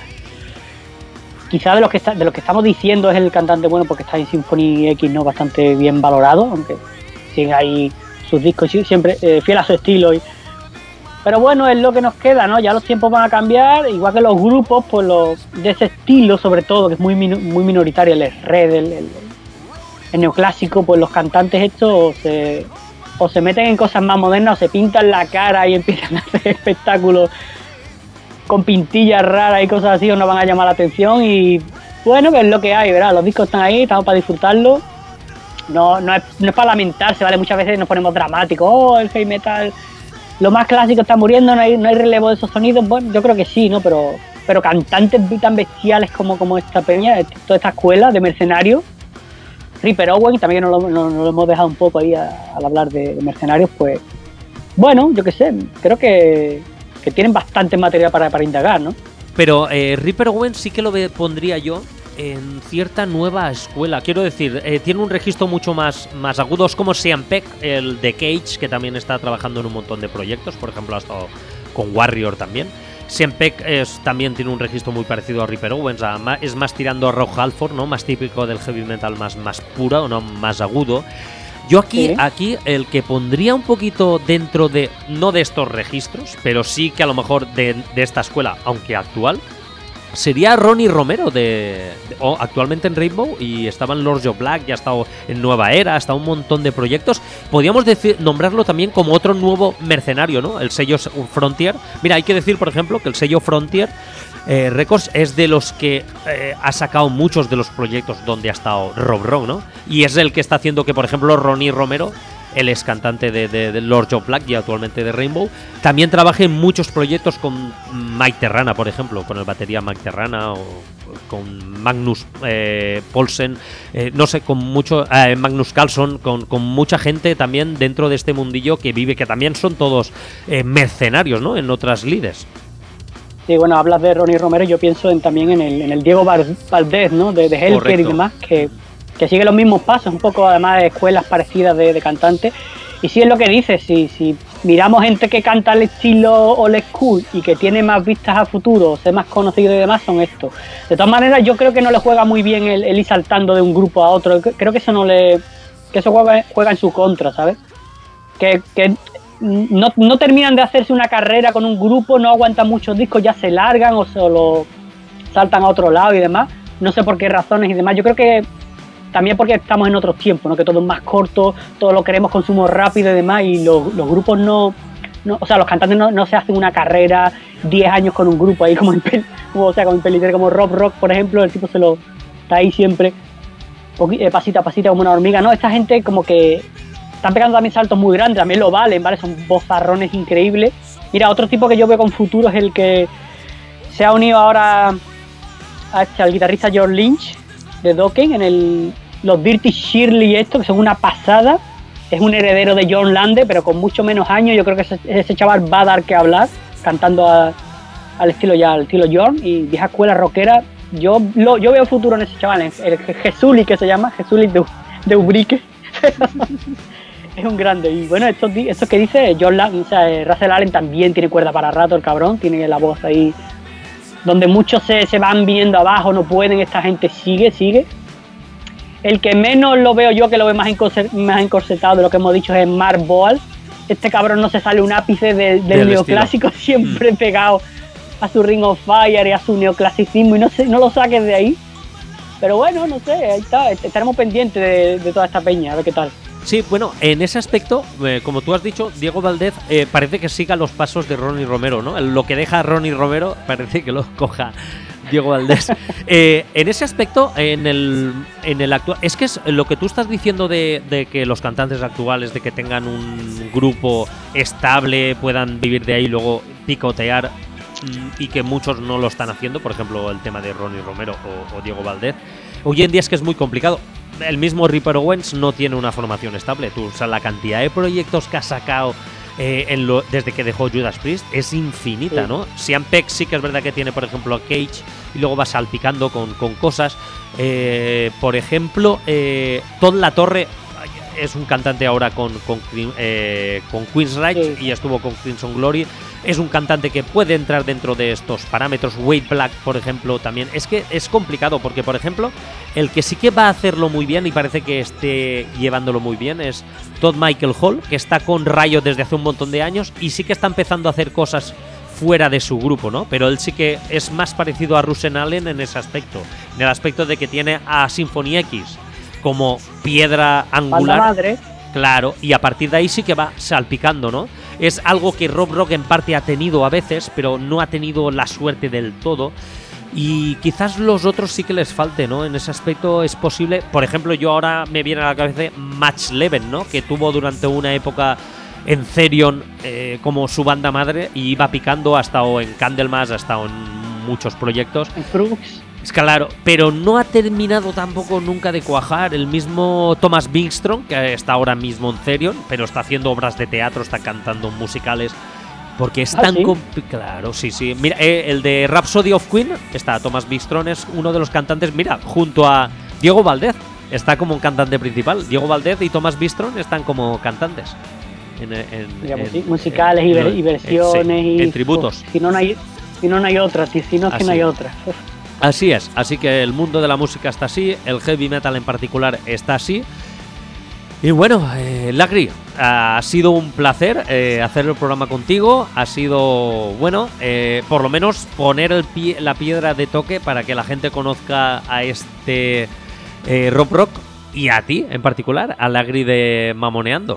Quizá de los que está, de los que estamos diciendo es el cantante bueno, porque está en Symphony X, ¿no? Bastante bien valorado, aunque siguen ahí sus discos siempre eh, fiel a su estilo. Y, pero bueno, es lo que nos queda, ¿no? Ya los tiempos van a cambiar, igual que los grupos, pues los de ese estilo, sobre todo, que es muy muy minoritario, el red, el, el, el neoclásico, pues los cantantes estos o se, o se meten en cosas más modernas, o se pintan la cara y empiezan a hacer espectáculos con pintillas raras y cosas así, o no van a llamar la atención. Y bueno, que es lo que hay, ¿verdad? Los discos están ahí, estamos para disfrutarlo. No, no, es, no es para lamentarse, ¿vale? Muchas veces nos ponemos dramáticos. Oh, el heavy metal, lo más clásico está muriendo, no hay, no hay relevo de esos sonidos. Bueno, yo creo que sí, ¿no? Pero, pero cantantes tan bestiales como, como esta peña, toda esta escuela de mercenarios. Ripper Owens, también nos lo, nos, nos lo hemos dejado un poco ahí a, al hablar de, de mercenarios, pues bueno, yo qué sé, creo que que tienen bastante material para, para indagar, ¿no? Pero eh, Ripper Owens sí que lo ve, pondría yo en cierta nueva escuela. Quiero decir, eh, tiene un registro mucho más, más agudo. Es como Sean Peck, el de Cage, que también está trabajando en un montón de proyectos. Por ejemplo, ha estado con Warrior también. Sean Peck es, también tiene un registro muy parecido a Ripper Owens. A, es más tirando a Rob Halford, ¿no? Más típico del heavy metal, más, más puro, ¿no? Más agudo. Yo aquí, ¿sí? aquí el que pondría un poquito dentro de, no de estos registros, pero sí que a lo mejor de, de esta escuela, aunque actual, sería Ronnie Romero, de, de oh, actualmente en Rainbow, y estaba en Lords of Black, ya ha estado en Nueva Era, ha estado un montón de proyectos. Podríamos decir, nombrarlo también como otro nuevo mercenario, ¿no? El sello Frontier. Mira, hay que decir, por ejemplo, que el sello Frontier Eh, Records es de los que eh, ha sacado muchos de los proyectos donde ha estado Rob Rock, ¿no? Y es el que está haciendo que, por ejemplo, Ronnie Romero él es cantante de, de, de Lord of Black y actualmente de Rainbow. También trabaja en muchos proyectos con Mike Terrana, por ejemplo, con el batería Mike Terrana, o con Magnus eh, Poulsen, eh, no sé, con mucho eh, Magnus Carlson, con, con mucha gente también dentro de este mundillo que vive, que también son todos eh, mercenarios, ¿no? En otras lides. Sí, bueno, hablas de Ronnie Romero, yo pienso en, también en el, en el Diego Valdés, ¿no? De, de Hellcat y demás, que, que sigue los mismos pasos, un poco además de escuelas parecidas de, de cantantes. Y sí es lo que dices, si, si miramos gente que canta al estilo old school y que tiene más vistas a futuro, ser más conocido y demás, son estos. De todas maneras, yo creo que no le juega muy bien el, el ir saltando de un grupo a otro. Creo que eso no le, que eso juega, juega en su contra, ¿sabes? Que, que no, no terminan de hacerse una carrera con un grupo, no aguantan muchos discos, ya se largan o solo saltan a otro lado y demás. No sé por qué razones y demás. Yo creo que también porque estamos en otros tiempos, ¿no? Que todo es más corto, todo lo queremos consumo rápido y demás, y los, los grupos no, no, o sea, los cantantes no, no se hacen una carrera diez años con un grupo ahí como en pel, como, o sea, como en Pellicer, como Rob Rock, por ejemplo, el tipo se lo está ahí siempre, pasita a pasita como una hormiga, ¿no? Esta gente como que están pegando también saltos muy grandes, también lo valen, ¿vale? Son vozarrones increíbles. Mira, otro tipo que yo veo con futuro es el que se ha unido ahora a este, al guitarrista George Lynch de Dokken en el, los Dirty Shirley, esto que son una pasada. Es un heredero de John Lande, pero con mucho menos años. Yo creo que ese, ese chaval va a dar que hablar, cantando a, al estilo ya, al estilo John, y vieja escuela rockera. Yo lo, yo veo futuro en ese chaval, el, el Jesuli, que se llama, Jesuli de, de Ubrique. Es un grande. Y bueno, esto, esto que dice John Lande, o sea, Russell Allen también tiene cuerda para rato, el cabrón, tiene la voz ahí donde muchos se, se van viniendo abajo, no pueden, esta gente sigue, sigue. El que menos lo veo yo, que lo veo más, encorset, más encorsetado de lo que hemos dicho, es Mark Boal. Este cabrón no se sale un ápice de, del de neoclásico, estilo. Siempre mm. pegado a su Ring of Fire y a su neoclasicismo, y no, se, no lo saques de ahí. Pero bueno, no sé, ahí está, estaremos pendientes de, de toda esta peña, a ver qué tal. Sí, bueno, en ese aspecto, eh, como tú has dicho, Diego Valdés eh, parece que siga los pasos de Ronnie Romero, ¿no? Lo que deja Ronnie Romero parece que lo coja Diego Valdés. eh, en ese aspecto, en el, en el actual, es que es lo que tú estás diciendo de, de que los cantantes actuales, de que tengan un grupo estable, puedan vivir de ahí y luego picotear, mmm, y que muchos no lo están haciendo, por ejemplo, el tema de Ronnie Romero o, o Diego Valdés. Hoy en día es que es muy complicado. El mismo Ripper Owens no tiene una formación estable. Tú, o sea, la cantidad de proyectos que ha sacado eh, en lo, desde que dejó Judas Priest es infinita, sí. ¿no? Sean Peck sí que es verdad que tiene, por ejemplo, a Cage y luego va salpicando con, con cosas. Eh, por ejemplo, eh, Todd La Torre es un cantante ahora con, con, eh, con Queensryche, sí. y estuvo con Crimson Glory. Es un cantante que puede entrar dentro de estos parámetros. Wade Black, por ejemplo, también. Es que es complicado porque, por ejemplo, el que sí que va a hacerlo muy bien y parece que esté llevándolo muy bien es Todd Michael Hall, que está con Riot desde hace un montón de años y sí que está empezando a hacer cosas fuera de su grupo, ¿no? Pero él sí que es más parecido a Russell Allen en ese aspecto. En el aspecto de que tiene a Symphony X como piedra angular. Madre. Claro, y a partir de ahí sí que va salpicando, ¿no? Es algo que Rob Rock en parte ha tenido a veces, pero no ha tenido la suerte del todo. Y quizás los otros sí que les falte, ¿no? En ese aspecto es posible. Por ejemplo, yo ahora me viene a la cabeza Match Leven, ¿no? Que tuvo durante una época en Therion eh, como su banda madre y iba picando, ha estado en Candlemas, ha estado en muchos proyectos. En Crux. Es claro, pero no ha terminado tampoco nunca de cuajar. El mismo Thomas Bingstrom, que está ahora mismo en Therion, pero está haciendo obras de teatro, está cantando musicales, porque es ¿Ah, tan sí? complicado. Claro, sí, sí. Mira, eh, el de Rhapsody of Queen, está Thomas Bingstrom, es uno de los cantantes, mira, junto a Diego Valdés, está como un cantante principal. Diego Valdés y Thomas Bingstrom están como cantantes. En, en, Mira, en, musicales en, y, ver, en, y versiones. en, sí, y, en tributos. Oh, si no, no hay, si no, no hay otra, si, si no es que no hay otra. Así es, así que el mundo de la música está así, el heavy metal en particular está así. Y bueno, eh, Lagri, ha sido un placer eh, hacer el programa contigo. Ha sido, bueno, eh, por lo menos poner el pie, la piedra de toque para que la gente conozca a este eh, Rob Rock y a ti en particular, a Lagri de Mamoneando.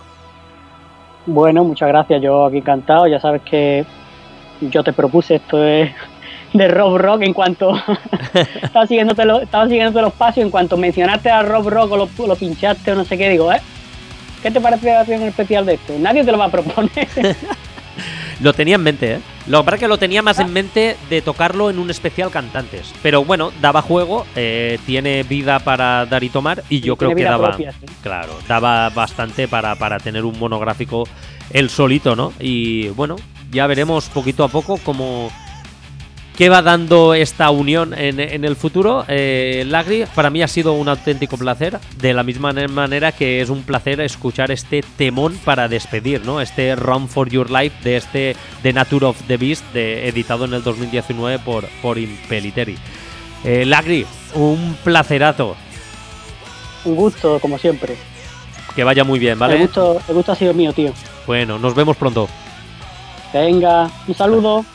Bueno, muchas gracias, yo aquí encantado. Ya sabes que yo te propuse esto de... de Rob Rock en cuanto estaba siguiéndote, lo, estaba siguiéndote los pasos, en cuanto mencionaste a Rob Rock o lo, lo pinchaste o no sé qué, digo, eh ¿qué te parece hacer un especial de esto? Nadie te lo va a proponer. Lo tenía en mente, ¿eh? Lo que pasa es que lo tenía más en mente de tocarlo en un especial cantantes. Pero bueno, daba juego, eh, tiene vida para dar y tomar, y yo Sí, creo tiene que vida daba. propia, sí. Claro, daba bastante para, para tener un monográfico él solito, ¿no? Y bueno, ya veremos poquito a poco cómo. ¿Qué va dando esta unión en, en el futuro? Eh, Lagri, para mí ha sido un auténtico placer, de la misma manera que es un placer escuchar este temón para despedir, ¿no? Este Run for Your Life de este The Nature of the Beast, de, editado en el dos mil diecinueve por, por Impellitteri. Eh, Lagri, un placerazo. Un gusto, como siempre. Que vaya muy bien, ¿vale? El gusto, el gusto ha sido mío, tío. Bueno, nos vemos pronto. Venga, un saludo.